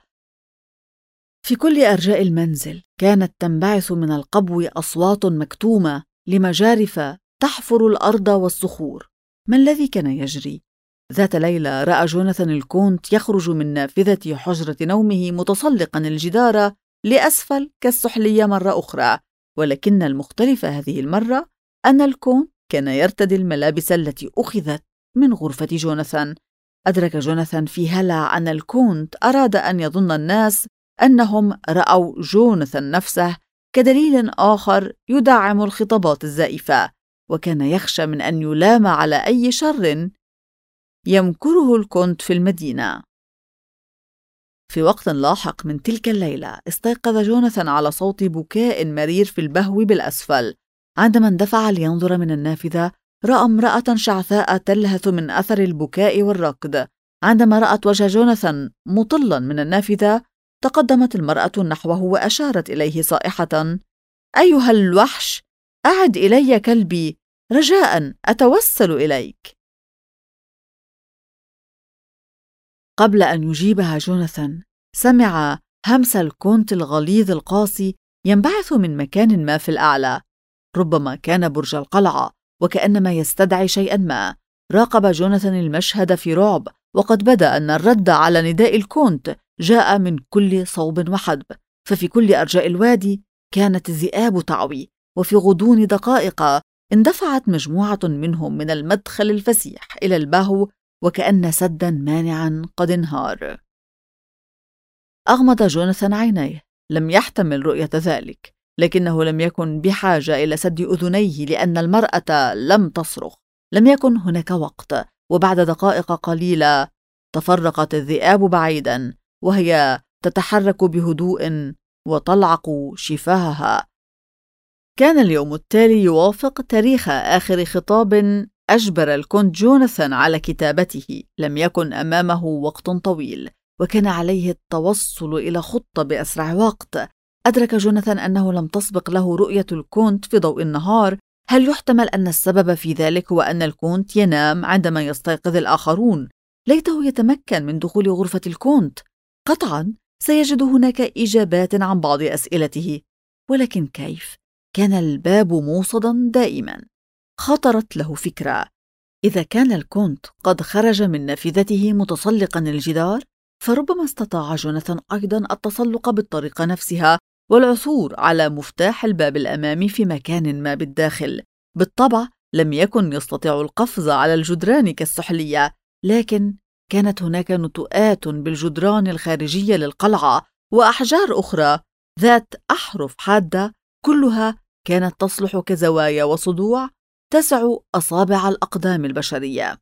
في كل أرجاء المنزل كانت تنبعث من القبو أصوات مكتومة لمجارف تحفر الأرض والصخور. ما الذي كان يجري؟ ذات ليلة رأى جوناثان الكونت يخرج من نافذة حجرة نومه متسلقاً الجدار لأسفل كالسحلية مرة أخرى، ولكن المختلف هذه المرة أن الكونت كان يرتدي الملابس التي أخذت من غرفة جوناثان. أدرك جوناثان في هلع أن الكونت أراد أن يظن الناس أنهم رأوا جوناثان نفسه كدليل آخر يدعم الخطابات الزائفة، وكان يخشى من أن يلام على أي شر يمكره الكونت في المدينة. في وقت لاحق من تلك الليلة استيقظ جوناثان على صوت بكاء مرير في البهو بالأسفل. عندما اندفع لينظر من النافذة رأى امرأة شعثاء تلهث من أثر البكاء والركض. عندما رأت وجه جوناثان مطلاً من النافذة تقدمت المرأة نحوه وأشارت إليه صائحة: أيها الوحش، أعد إلي كلبي، رجاءً أتوسل إليك. قبل أن يجيبها جوناثان سمع همس الكونت الغليظ القاسي ينبعث من مكان ما في الأعلى، ربما كان برج القلعة، وكأنما يستدعي شيئاً ما. راقب جوناثان المشهد في رعب، وقد بدا أن الرد على نداء الكونت جاء من كل صوب وحدب، ففي كل أرجاء الوادي كانت الذئاب تعوي، وفي غضون دقائق اندفعت مجموعة منهم من المدخل الفسيح إلى البهو، وكأن سداً مانعاً قد انهار. أغمض جوناثان عينيه، لم يحتمل رؤية ذلك. لكنه لم يكن بحاجة إلى سد أذنيه لأن المرأة لم تصرخ. لم يكن هناك وقت، وبعد دقائق قليلة تفرقت الذئاب بعيدا وهي تتحرك بهدوء وتلعق شفاهها. كان اليوم التالي يوافق تاريخ آخر خطاب أجبر الكونت جوناثان على كتابته. لم يكن أمامه وقت طويل، وكان عليه التوصل إلى خطة بأسرع وقت. أدرك جوناثان أنه لم تسبق له رؤية الكونت في ضوء النهار. هل يحتمل أن السبب في ذلك هو أن الكونت ينام عندما يستيقظ الآخرون؟ ليته يتمكن من دخول غرفة الكونت. قطعاً سيجد هناك إجابات عن بعض أسئلته، ولكن كيف؟ كان الباب موصداً دائماً. خطرت له فكرة: إذا كان الكونت قد خرج من نافذته متسلقاً الجدار، فربما استطاع جوناثان أيضاً التسلق بالطريقة نفسها والعثور على مفتاح الباب الأمامي في مكان ما بالداخل. بالطبع لم يكن يستطيع القفز على الجدران كالسحلية، لكن كانت هناك نتوءات بالجدران الخارجية للقلعة وأحجار أخرى ذات أحرف حادة، كلها كانت تصلح كزوايا وصدوع تسع أصابع الأقدام البشرية.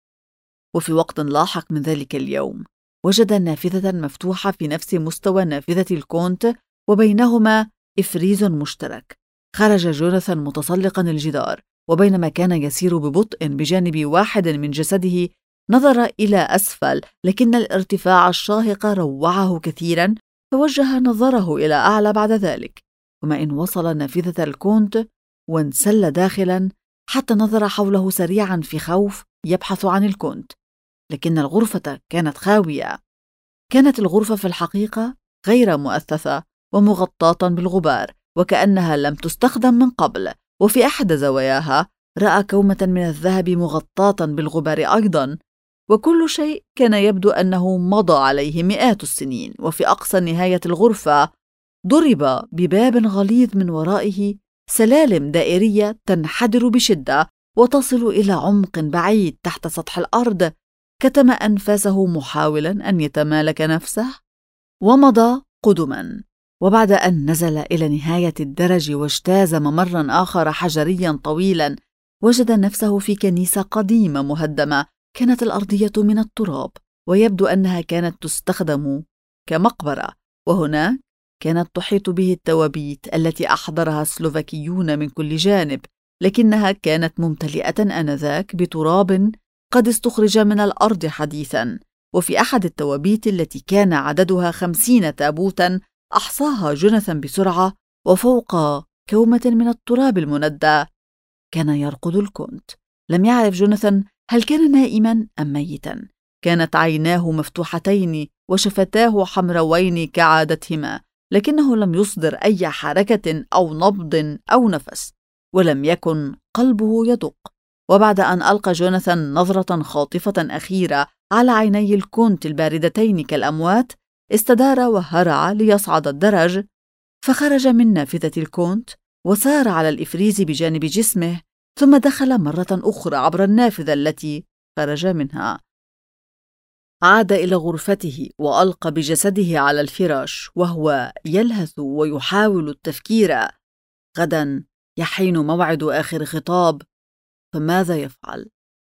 وفي وقت لاحق من ذلك اليوم وجد نافذة مفتوحة في نفس مستوى نافذة الكونت وبينهما إفريز مشترك. خرج جوناثان متسلقاً الجدار، وبينما كان يسير ببطء بجانب واحد من جسده نظر إلى أسفل، لكن الارتفاع الشاهق روعه كثيراً، فوجه نظره إلى أعلى بعد ذلك. وما إن وصل نافذة الكونت وانسل داخلاً حتى نظر حوله سريعاً في خوف يبحث عن الكونت، لكن الغرفة كانت خاوية. كانت الغرفة في الحقيقة غير مؤثثة ومغطاة بالغبار وكأنها لم تستخدم من قبل، وفي أحد زواياها رأى كومة من الذهب مغطاة بالغبار أيضاً، وكل شيء كان يبدو أنه مضى عليه مئات السنين. وفي أقصى نهاية الغرفة ضرب بباب غليظ من ورائه سلالم دائرية تنحدر بشدة وتصل إلى عمق بعيد تحت سطح الأرض. كتم أنفاسه محاولاً أن يتمالك نفسه ومضى قدماً. وبعد أن نزل إلى نهاية الدرج واجتاز ممراً آخر حجرياً طويلاً، وجد نفسه في كنيسة قديمة مهدمة. كانت الأرضية من التراب ويبدو أنها كانت تستخدم كمقبرة، وهناك كانت تحيط به التوابيت التي أحضرها السلوفاكيون من كل جانب، لكنها كانت ممتلئة آنذاك بتراب قد استخرج من الأرض حديثاً. وفي أحد التوابيت التي كان عددها 50 تابوتاً أحصاها جوناثان بسرعة، وفوق كومة من التراب المندى كان يرقد الكونت. لم يعرف جوناثان هل كان نائماً أم ميتاً. كانت عيناه مفتوحتين وشفتاه حمروين كعادتهما، لكنه لم يصدر أي حركة أو نبض أو نفس، ولم يكن قلبه يدق. وبعد أن ألقى جوناثان نظرة خاطفة أخيرة على عيني الكونت الباردتين كالأموات، استدار وهرع ليصعد الدرج، فخرج من نافذة الكونت وسار على الإفريز بجانب جسمه، ثم دخل مرة أخرى عبر النافذة التي خرج منها. عاد إلى غرفته وألقى بجسده على الفراش وهو يلهث ويحاول التفكير. غدا يحين موعد آخر خطاب، فماذا يفعل؟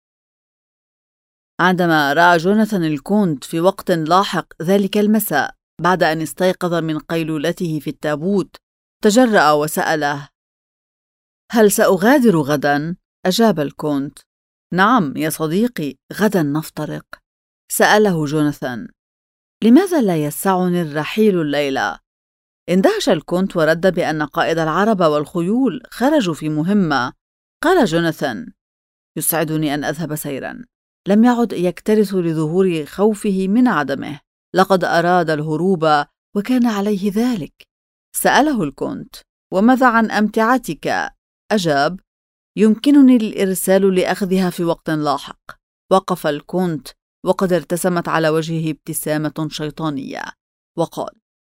عندما رأى جوناثان الكونت في وقت لاحق ذلك المساء بعد أن استيقظ من قيلولته في التابوت، تجرأ وسأله: هل سأغادر غدا؟ أجاب الكونت: نعم يا صديقي، غدا نفترق. سأله جوناثان: لماذا لا يسعني الرحيل الليلة؟ اندهش الكونت ورد بأن قائد العربة والخيول خرجوا في مهمة. قال جوناثان: يسعدني أن أذهب سيراً. لم يعد يكترث لظهور خوفه من عدمه، لقد أراد الهروب وكان عليه ذلك. سأله الكونت: وماذا عن أمتعتك؟ أجاب: يمكنني الإرسال لأخذها في وقت لاحق. وقف الكونت وقد ارتسمت على وجهه ابتسامة شيطانية وقال: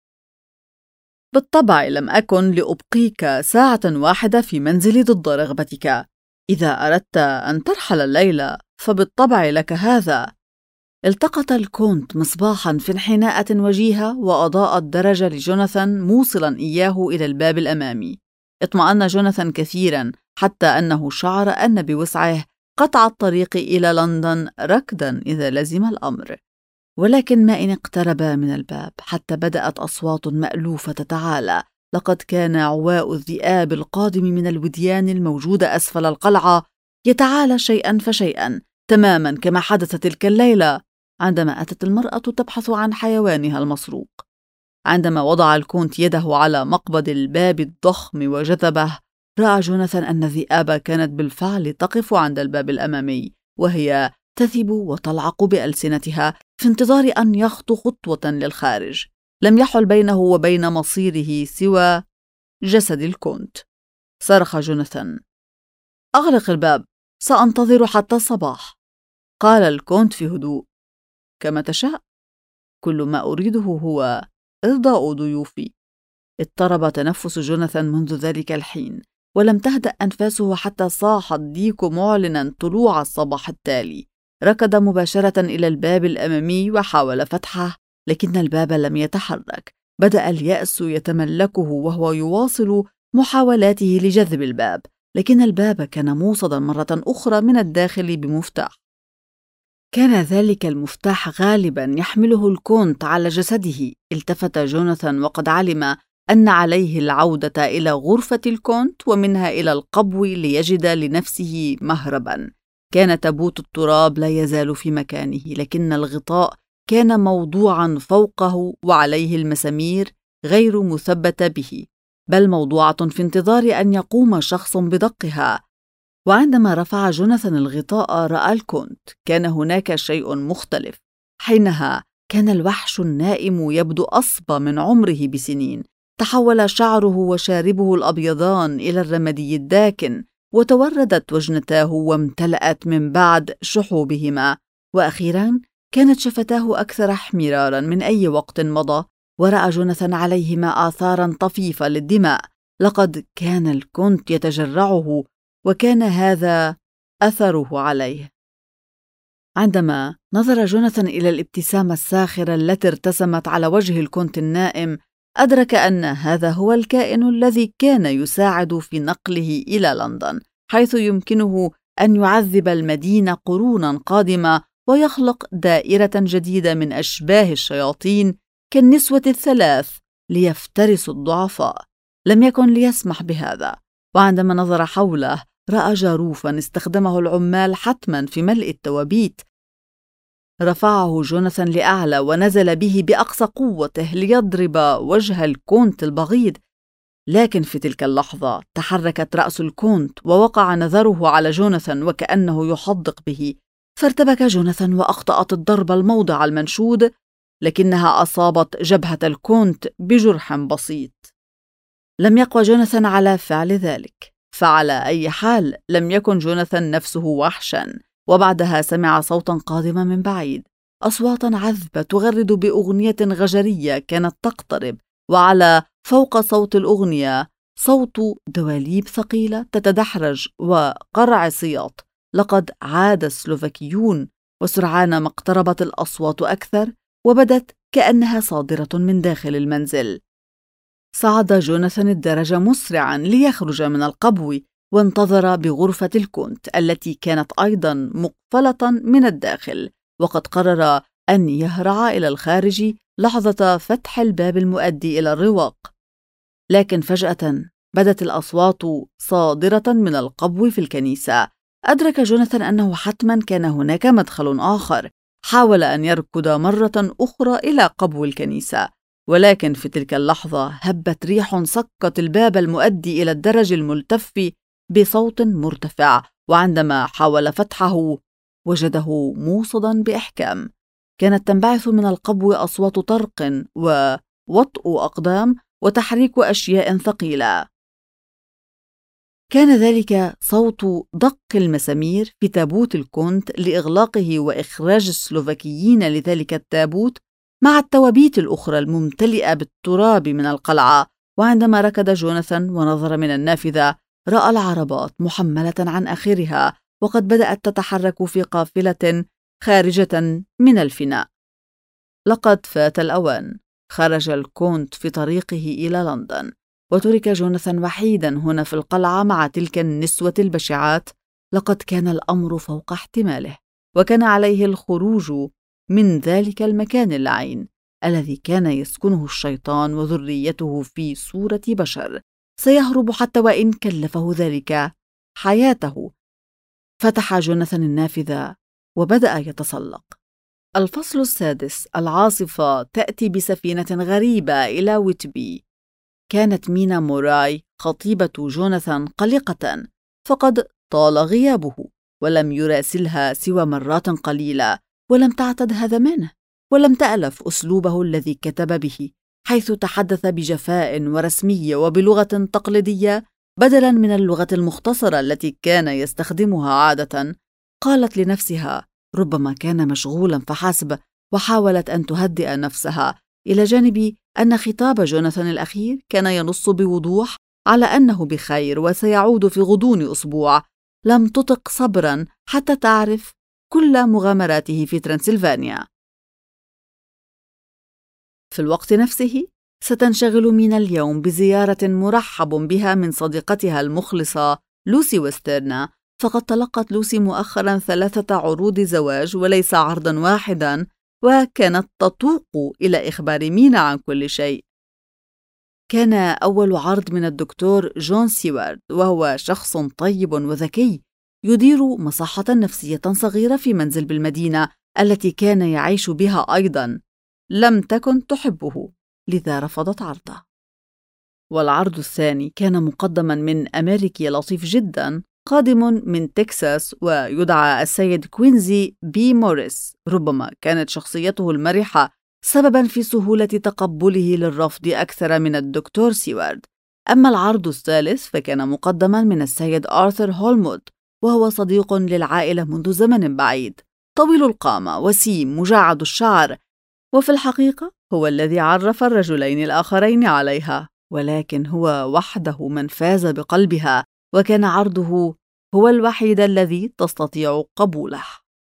بالطبع لم أكن لأبقيك ساعة واحدة في منزلي ضد رغبتك. إذا أردت أن ترحل الليلة فبالطبع لك هذا. التقط الكونت مصباحاً في انحناءة وجيهة وأضاء الدرج لجوناثان موصلاً إياه إلى الباب الأمامي. اطمأن جوناثان كثيراً حتى أنه شعر أن بوسعه قطع الطريق إلى لندن ركضاً إذا لزم الأمر. ولكن ما إن اقترب من الباب حتى بدأت أصوات مألوفة تتعالى. لقد كان عواء الذئاب القادم من الوديان الموجودة أسفل القلعة يتعالى شيئاً فشيئاً، تماماً كما حدث تلك الليلة عندما أتت المرأة تبحث عن حيوانها المسروق. عندما وضع الكونت يده على مقبض الباب الضخم وجذبه، رأى جوناثان أن الذئاب كانت بالفعل تقف عند الباب الأمامي، وهي تثب وتلعق بألسنتها في انتظار أن يخطو خطوة للخارج. لم يحل بينه وبين مصيره سوى جسد الكونت. صرخ جوناثان: أغلق الباب، سأنتظر حتى الصباح. قال الكونت في هدوء: كما تشاء، كل ما أريده هو إرضاء ضيوفي. اضطرب تنفس جوناثان منذ ذلك الحين، ولم تهدأ أنفاسه حتى صاح الديك معلنا طلوع الصباح التالي. ركض مباشرة إلى الباب الأمامي وحاول فتحه، لكن الباب لم يتحرك. بدأ اليأس يتملكه وهو يواصل محاولاته لجذب الباب، لكن الباب كان موصدا مرة أخرى من الداخل بمفتاح. كان ذلك المفتاح غالبا يحمله الكونت على جسده. التفت جوناثان وقد علم أن عليه العودة إلى غرفة الكونت ومنها إلى القبو ليجد لنفسه مهربا. كان تابوت التراب لا يزال في مكانه، لكن الغطاء كان موضوعا فوقه وعليه المسامير غير مثبتة به، بل موضوعة في انتظار أن يقوم شخص بدقها. وعندما رفع جوناثان الغطاء رأى الكونت. كان هناك شيء مختلف. حينها كان الوحش النائم يبدو أصبى من عمره بسنين. تحول شعره وشاربه الأبيضان إلى الرمادي الداكن، وتوردت وجنتاه وامتلأت من بعد شحوبهما، وأخيراً كانت شفتاه أكثر احمرارا من أي وقت مضى، ورأى جوناثان عليهما آثاراً طفيفة للدماء. لقد كان الكونت يتجرعه، وكان هذا أثره عليه. عندما نظر جوناثان إلى الابتسامة الساخرة التي ارتسمت على وجه الكونت النائم، أدرك أن هذا هو الكائن الذي كان يساعد في نقله إلى لندن، حيث يمكنه أن يعذب المدينة قرونا قادمة ويخلق دائرة جديدة من أشباه الشياطين كالنسوة الثلاث ليفترسوا الضعفاء. لم يكن ليسمح بهذا. وعندما نظر حوله رأى جاروفا استخدمه العمال حتما في ملء التوابيت. رفعه جوناثان لأعلى ونزل به بأقصى قوته ليضرب وجه الكونت البغيض، لكن في تلك اللحظة تحركت رأس الكونت ووقع نظره على جوناثان وكأنه يحدق به، فارتبك جوناثان وأخطأت الضربة الموضع المنشود، لكنها أصابت جبهة الكونت بجرح بسيط. لم يقوى جوناثان على فعل ذلك، فعلى أي حال لم يكن جوناثان نفسه وحشا. وبعدها سمع صوتا قادما من بعيد، أصواتا عذبة تغرد بأغنية غجرية كانت تقترب، وعلى فوق صوت الأغنية صوت دواليب ثقيلة تتدحرج وقرع سياط. لقد عاد السلوفاكيون، وسرعان ما اقتربت الأصوات أكثر وبدت كأنها صادرة من داخل المنزل. صعد جوناثان الدرج مسرعا ليخرج من القبو، وانتظر بغرفة الكونت التي كانت أيضا مقفلة من الداخل، وقد قرر أن يهرع إلى الخارج لحظة فتح الباب المؤدي إلى الرواق. لكن فجأة بدت الأصوات صادرة من القبو في الكنيسة. أدرك جوناثان أنه حتما كان هناك مدخل آخر. حاول أن يركض مرة أخرى إلى قبو الكنيسة، ولكن في تلك اللحظة هبت ريح سكت الباب المؤدي إلى الدرج الملتف بصوت مرتفع، وعندما حاول فتحه وجده موصدا بإحكام. كانت تنبعث من القبو أصوات طرق ووطء أقدام وتحريك أشياء ثقيلة. كان ذلك صوت دق المسامير في تابوت الكونت لإغلاقه وإخراج السلوفاكيين لذلك التابوت مع التوابيت الأخرى الممتلئة بالتراب من القلعة. وعندما ركض جوناثان ونظر من النافذة رأى العربات محملة عن آخرها، وقد بدأت تتحرك في قافلة خارجة من الفناء. لقد فات الأوان. خرج الكونت في طريقه إلى لندن، وترك جوناثان وحيداً هنا في القلعة مع تلك النسوة البشعات. لقد كان الأمر فوق احتماله، وكان عليه الخروج من ذلك المكان اللعين الذي كان يسكنه الشيطان وذريته في صورة بشر. سيهرب حتى وإن كلفه ذلك حياته. فتح جوناثان النافذة وبدأ يتسلق. الفصل السادس. العاصفة تأتي بسفينة غريبة إلى ويتبي. كانت مينا موراي خطيبة جوناثان قلقة، فقد طال غيابه، ولم يراسلها سوى مرات قليلة، ولم تعتد هذا منه، ولم تألف أسلوبه الذي كتب به، حيث تحدث بجفاء ورسمية وبلغة تقليدية بدلاً من اللغة المختصرة التي كان يستخدمها عادة. قالت لنفسها ربما كان مشغولاً فحسب، وحاولت أن تهدئ نفسها، إلى جانب أن خطاب جوناثان الأخير كان ينص بوضوح على أنه بخير وسيعود في غضون أسبوع. لم تطق صبراً حتى تعرف كل مغامراته في ترانسلفانيا. في الوقت نفسه ستنشغل مينا اليوم بزيارة مرحب بها من صديقتها المخلصة لوسي وستيرنا. فقد تلقت لوسي مؤخراً 3 عروض زواج وليس عرضاً واحداً، وكانت تتوق إلى إخبار مينا عن كل شيء. كان أول عرض من الدكتور جون سيوارد، وهو شخص طيب وذكي يدير مصحة نفسية صغيرة في منزل بالمدينة التي كان يعيش بها أيضاً. لم تكن تحبه، لذا رفضت عرضه. والعرض الثاني كان مقدماً من أمريكي لطيف جداً قادم من تكساس، ويدعى السيد كوينزي بي موريس. ربما كانت شخصيته المرحة سبباً في سهولة تقبله للرفض أكثر من الدكتور سيوارد. أما العرض الثالث فكان مقدماً من السيد آرثر هولمود، وهو صديق للعائلة منذ زمن بعيد، طويل القامة وسيم مجعد الشعر، وفي الحقيقة هو الذي عرف الرجلين الآخرين عليها، ولكن هو وحده من فاز بقلبها، وكان عرضه هو الوحيد الذي تستطيع قبوله.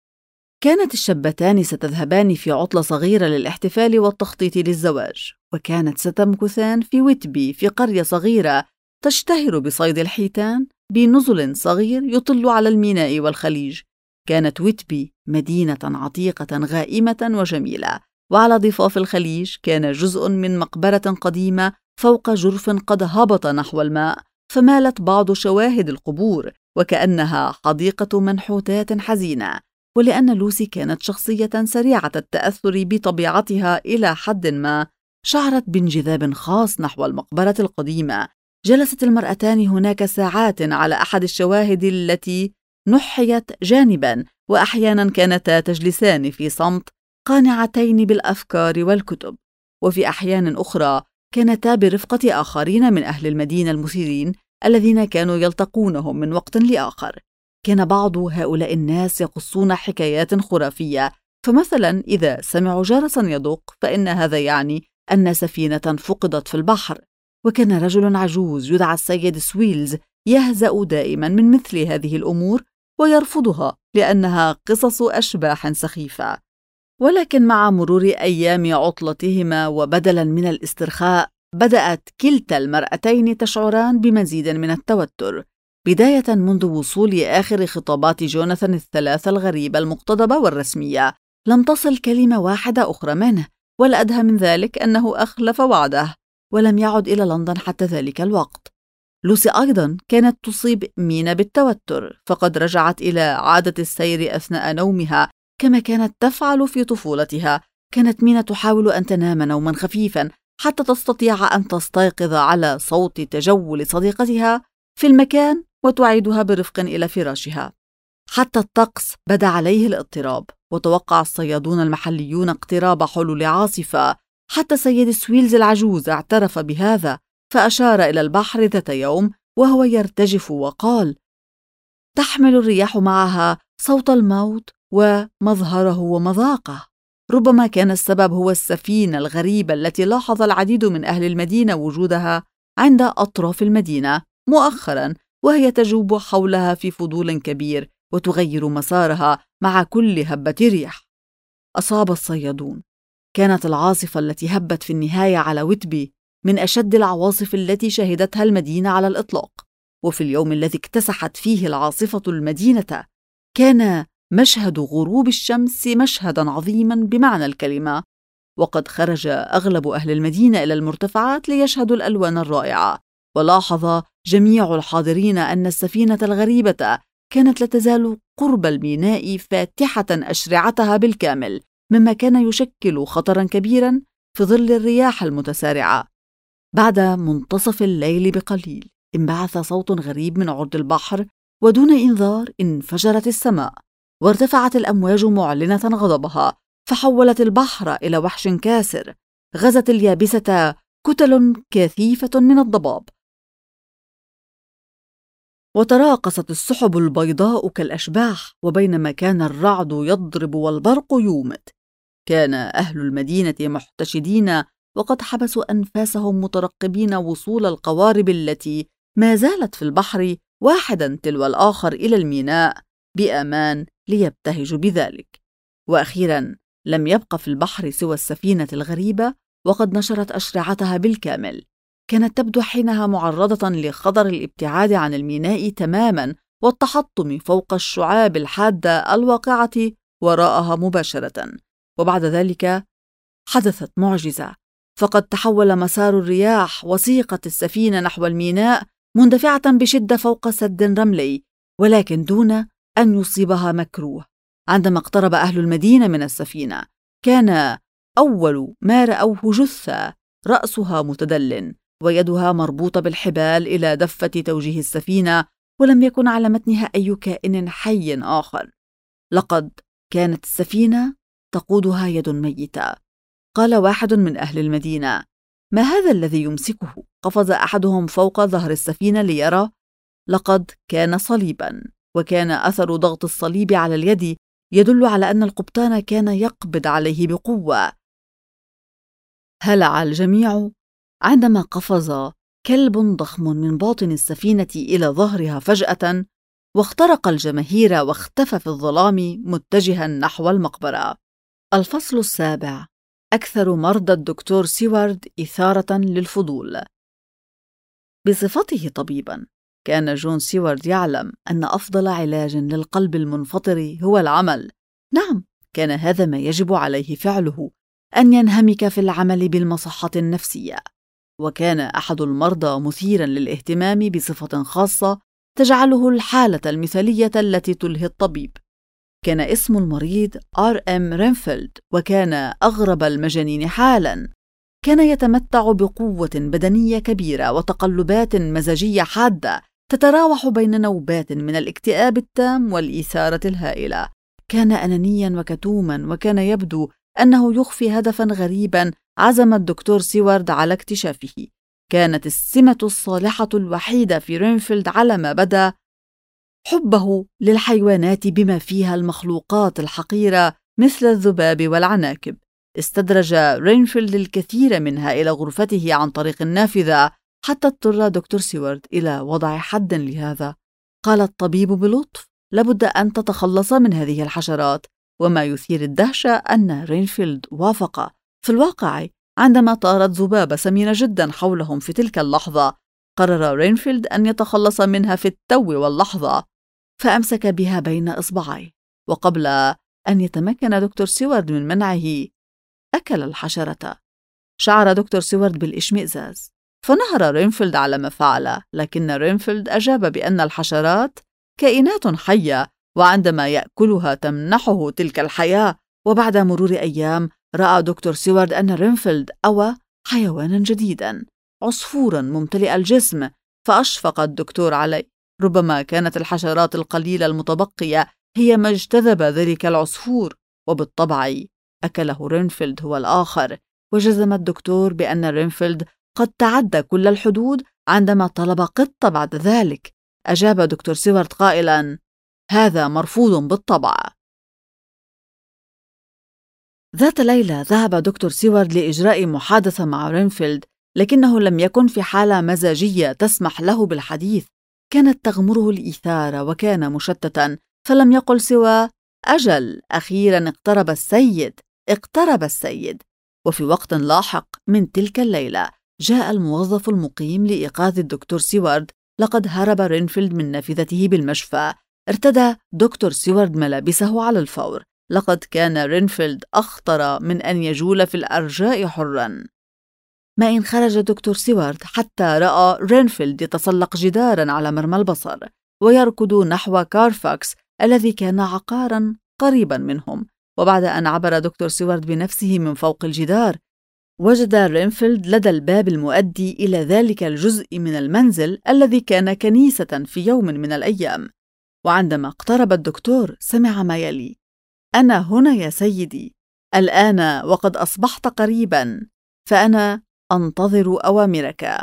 كانت الشابتان ستذهبان في عطلة صغيرة للاحتفال والتخطيط للزواج، وكانت ستمكثان في ويتبي، في قرية صغيرة تشتهر بصيد الحيتان بنزل صغير يطل على الميناء والخليج. كانت ويتبي مدينة عتيقة غائمة وجميلة، وعلى ضفاف الخليج كان جزء من مقبرة قديمة فوق جرف قد هبط نحو الماء، فمالت بعض شواهد القبور وكأنها حديقة منحوتات حزينة. ولأن لوسي كانت شخصية سريعة التأثر بطبيعتها إلى حد ما، شعرت بانجذاب خاص نحو المقبرة القديمة. جلست المرأتان هناك ساعات على أحد الشواهد التي نحيت جانباً، وأحياناً كانتا تجلسان في صمت قانعتين بالأفكار والكتب، وفي أحيان أخرى كانتا برفقة آخرين من أهل المدينة المثيرين الذين كانوا يلتقونهم من وقت لآخر. كان بعض هؤلاء الناس يقصون حكايات خرافية، فمثلا إذا سمعوا جرسا يدق فإن هذا يعني أن سفينة فقدت في البحر. وكان رجل عجوز يدعى السيد سويلز يهزأ دائما من مثل هذه الأمور ويرفضها لأنها قصص أشباح سخيفة. ولكن مع مرور أيام عطلتهما وبدلا من الاسترخاء، بدأت كلتا المرأتين تشعران بمزيد من التوتر، بداية منذ وصول آخر خطابات جوناثان الثلاثة الغريبة المقتضبة والرسمية. لم تصل كلمة واحدة أخرى منه، والأدهى من ذلك أنه أخلف وعده ولم يعد إلى لندن حتى ذلك الوقت. لوسي أيضا كانت تصيب مينا بالتوتر، فقد رجعت إلى عادة السير أثناء نومها كما كانت تفعل في طفولتها. كانت مينا تحاول أن تنام نوما خفيفا حتى تستطيع أن تستيقظ على صوت تجول صديقتها في المكان وتعيدها برفق إلى فراشها. حتى الطقس بدا عليه الاضطراب، وتوقع الصيادون المحليون اقتراب حلول عاصفة. حتى سيد سويلز العجوز اعترف بهذا، فأشار إلى البحر ذات يوم وهو يرتجف وقال: تحمل الرياح معها صوت الموت ومظهره ومذاقه. ربما كان السبب هو السفينة الغريبة التي لاحظ العديد من أهل المدينة وجودها عند أطراف المدينة مؤخراً، وهي تجوب حولها في فضول كبير وتغير مسارها مع كل هبة ريح. أصاب الصيادون. كانت العاصفة التي هبت في النهاية على ويتبي من أشد العواصف التي شهدتها المدينة على الإطلاق، وفي اليوم الذي اكتسحت فيه العاصفة المدينة كان مشهد غروب الشمس مشهداً عظيماً بمعنى الكلمة، وقد خرج أغلب أهل المدينة إلى المرتفعات ليشهدوا الألوان الرائعة. ولاحظ جميع الحاضرين أن السفينة الغريبة كانت لا تزال قرب الميناء فاتحة أشرعتها بالكامل، مما كان يشكل خطراً كبيراً في ظل الرياح المتسارعة. بعد منتصف الليل بقليل انبعث صوت غريب من عرض البحر، ودون إنذار انفجرت السماء وارتفعت الأمواج معلنة غضبها، فحولت البحر إلى وحش كاسر. غزت اليابسة كتل كثيفة من الضباب، وتراقصت السحب البيضاء كالأشباح. وبينما كان الرعد يضرب والبرق يومد، كان أهل المدينة محتشدين وقد حبسوا أنفاسهم مترقبين وصول القوارب التي ما زالت في البحر واحداً تلو الآخر إلى الميناء بأمان ليبتهجوا بذلك. وأخيراً لم يبق في البحر سوى السفينة الغريبة، وقد نشرت أشرعتها بالكامل. كانت تبدو حينها معرضة لخطر الابتعاد عن الميناء تماماً والتحطم فوق الشعاب الحادة الواقعة وراءها مباشرة. وبعد ذلك حدثت معجزة، فقد تحول مسار الرياح وسيقت السفينة نحو الميناء مندفعة بشدة فوق سد رملي، ولكن دون أن يصيبها مكروه. عندما اقترب أهل المدينة من السفينة كان أول ما رأوه جثة رأسها متدل ويدها مربوطة بالحبال إلى دفة توجيه السفينة، ولم يكن على متنها أي كائن حي آخر. لقد كانت السفينة تقودها يد ميتة. قال واحد من أهل المدينة: ما هذا الذي يمسكه؟ قفز أحدهم فوق ظهر السفينة ليرى. لقد كان صليباً، وكان أثر ضغط الصليب على اليد يدل على أن القبطان كان يقبض عليه بقوة. هلع الجميع عندما قفز كلب ضخم من باطن السفينة إلى ظهرها فجأة، واخترق الجماهير واختفى في الظلام متجها نحو المقبرة. الفصل 7: أكثر مرضى الدكتور سيوارد إثارة للفضول. بصفته طبيباً، كان جون سيوارد يعلم أن أفضل علاج للقلب المنفطر هو العمل. نعم، كان هذا ما يجب عليه فعله، أن ينهمك في العمل بالمصحة النفسية. وكان أحد المرضى مثيراً للاهتمام بصفة خاصة تجعله الحالة المثالية التي تلهي الطبيب. كان اسم المريض R.M. رينفيلد، وكان أغرب المجانين حالاً. كان يتمتع بقوة بدنية كبيرة وتقلبات مزاجية حادة تتراوح بين نوبات من الاكتئاب التام والإثارة الهائلة. كان أنانياً وكتوماً، وكان يبدو أنه يخفي هدفاً غريباً عزم الدكتور سيوارد على اكتشافه. كانت السمة الصالحة الوحيدة في رينفيلد على ما بدا حبه للحيوانات بما فيها المخلوقات الحقيرة مثل الذباب والعناكب. استدرج رينفيلد الكثير منها إلى غرفته عن طريق النافذة، حتى اضطر دكتور سيوارد إلى وضع حد لهذا. قال الطبيب بلطف: لابد أن تتخلص من هذه الحشرات. وما يثير الدهشة أن رينفيلد وافق. في الواقع عندما طارت ذبابة سمينة جدا حولهم في تلك اللحظة، قرر رينفيلد أن يتخلص منها في التو واللحظة، فأمسك بها بين إصبعيه. وقبل أن يتمكن دكتور سيوارد من منعه، أكل الحشرة. شعر دكتور سيوارد بالإشمئزاز، فنهر رينفيلد على ما فعل، لكن رينفيلد أجاب بأن الحشرات كائنات حية، وعندما يأكلها تمنحه تلك الحياة. وبعد مرور أيام رأى دكتور سيوارد أن رينفيلد أوى حيوانا جديدا، عصفورا ممتلئ الجسم، فأشفق الدكتور عليه. ربما كانت الحشرات القليلة المتبقية هي ما اجتذب ذلك العصفور، وبالطبع أكله رينفيلد هو الآخر. وجزم الدكتور بأن رينفيلد قد تعدى كل الحدود عندما طلب قطة بعد ذلك. أجاب دكتور سيوارد قائلاً: هذا مرفوض بالطبع. ذات ليلة ذهب دكتور سيوارد لإجراء محادثة مع رينفيلد، لكنه لم يكن في حالة مزاجية تسمح له بالحديث. كانت تغمره الإثارة وكان مشتتاً، فلم يقل سوى أجل، أخيراً اقترب السيد. وفي وقت لاحق من تلك الليلة جاء الموظف المقيم لإيقاظ الدكتور سيوارد. لقد هرب رينفيلد من نافذته بالمشفى. ارتدى دكتور سيوارد ملابسه على الفور. لقد كان رينفيلد أخطر من أن يجول في الأرجاء حراً. ما إن خرج دكتور سيوارد حتى رأى رينفيلد يتسلق جداراً على مرمى البصر ويركض نحو كارفاكس الذي كان عقاراً قريباً منهم. وبعد أن عبر دكتور سيوارد بنفسه من فوق الجدار، وجد رينفيلد لدى الباب المؤدي إلى ذلك الجزء من المنزل الذي كان كنيسة في يوم من الأيام. وعندما اقترب الدكتور سمع ما يلي: أنا هنا يا سيدي، الآن وقد أصبحت قريباً، فأنا أنتظر أوامرك.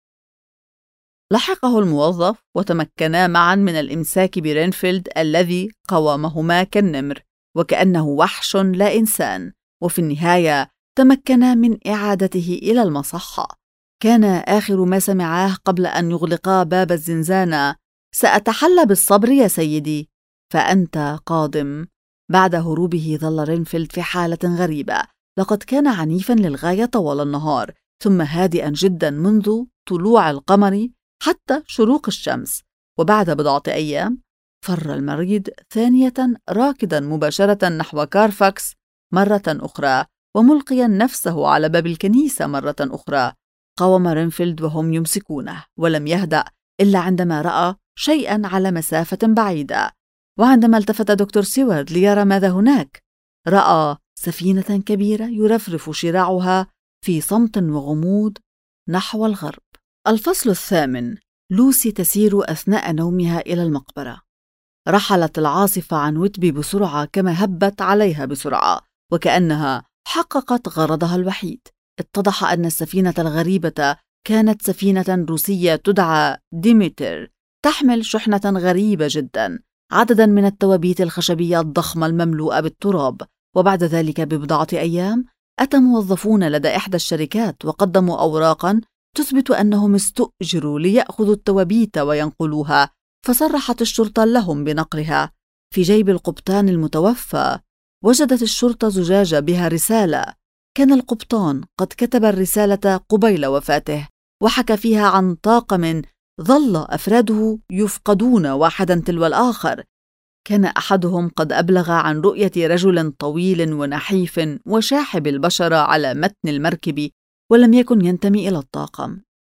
لحقه الموظف وتمكنا معاً من الإمساك برينفيلد الذي قاومهما كالنمر وكأنه وحش لا إنسان. وفي النهاية تمكنا من إعادته إلى المصحة. كان آخر ما سمعاه قبل أن يغلقا باب الزنزانة: سأتحلى بالصبر يا سيدي، فأنت قادم. بعد هروبه ظل رينفيلد في حالة غريبة. لقد كان عنيفاً للغاية طوال النهار، ثم هادئاً جداً منذ طلوع القمر حتى شروق الشمس. وبعد بضعة أيام فر المريض ثانية راكداً مباشرة نحو كارفاكس مرة أخرى وملقياً نفسه على باب الكنيسة مرة أخرى. قاوم رينفيلد وهم يمسكونه، ولم يهدأ إلا عندما رأى شيئاً على مسافة بعيدة. وعندما التفت دكتور سيوارد ليرى ماذا هناك، رأى سفينة كبيرة يرفرف شراعها في صمت وغموض نحو الغرب. الفصل 8. لوسي تسير أثناء نومها إلى المقبرة. رحلت العاصفة عن ويتبي بسرعة كما هبت عليها بسرعة، وكأنها حققت غرضها الوحيد. اتضح أن السفينة الغريبة كانت سفينة روسية تدعى ديمتر، تحمل شحنة غريبة جدا، عددا من التوابيت الخشبية الضخمة المملوءة بالتراب. وبعد ذلك ببضعة أيام أتى موظفون لدى إحدى الشركات وقدموا أوراقا تثبت أنهم استؤجروا ليأخذوا التوابيت وينقلوها، فصرحت الشرطة لهم بنقلها. في جيب القبطان المتوفى وجدت الشرطة زجاجة بها رسالة. كان القبطان قد كتب الرسالة قبيل وفاته، وحكى فيها عن طاقم ظل أفراده يفقدون واحدا تلو الآخر. كان أحدهم قد أبلغ عن رؤية رجل طويل ونحيف وشاحب البشرة على متن المركب، ولم يكن ينتمي إلى الطاقم.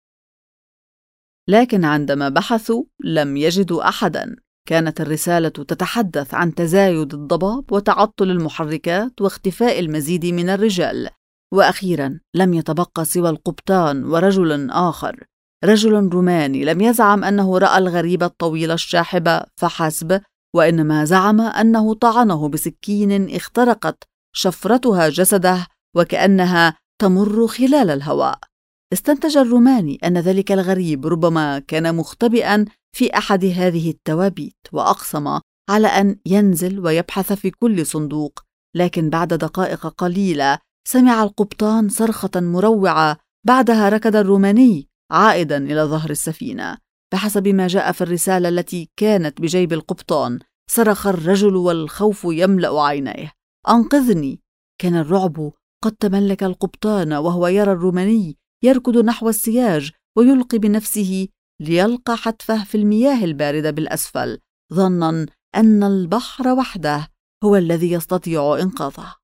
لكن عندما بحثوا لم يجدوا أحدا. كانت الرسالة تتحدث عن تزايد الضباب وتعطل المحركات واختفاء المزيد من الرجال. وأخيرا لم يتبقى سوى القبطان ورجل آخر، رجل روماني لم يزعم أنه رأى الغريب الطويل الشاحب فحسب، وإنما زعم أنه طعنه بسكين اخترقت شفرتها جسده وكأنها تمر خلال الهواء. استنتج الروماني أن ذلك الغريب ربما كان مختبئاً في أحد هذه التوابيت، وأقسم على أن ينزل ويبحث في كل صندوق. لكن بعد دقائق قليلة سمع القبطان صرخة مروعة، بعدها ركض الروماني عائداً إلى ظهر السفينة. بحسب ما جاء في الرسالة التي كانت بجيب القبطان، صرخ الرجل والخوف يملأ عينيه: أنقذني! كان الرعب قد تملك القبطان وهو يرى الروماني يركض نحو السياج ويلقي بنفسه ليلقى حتفه في المياه الباردة بالأسفل، ظناً أن البحر وحده هو الذي يستطيع إنقاذه.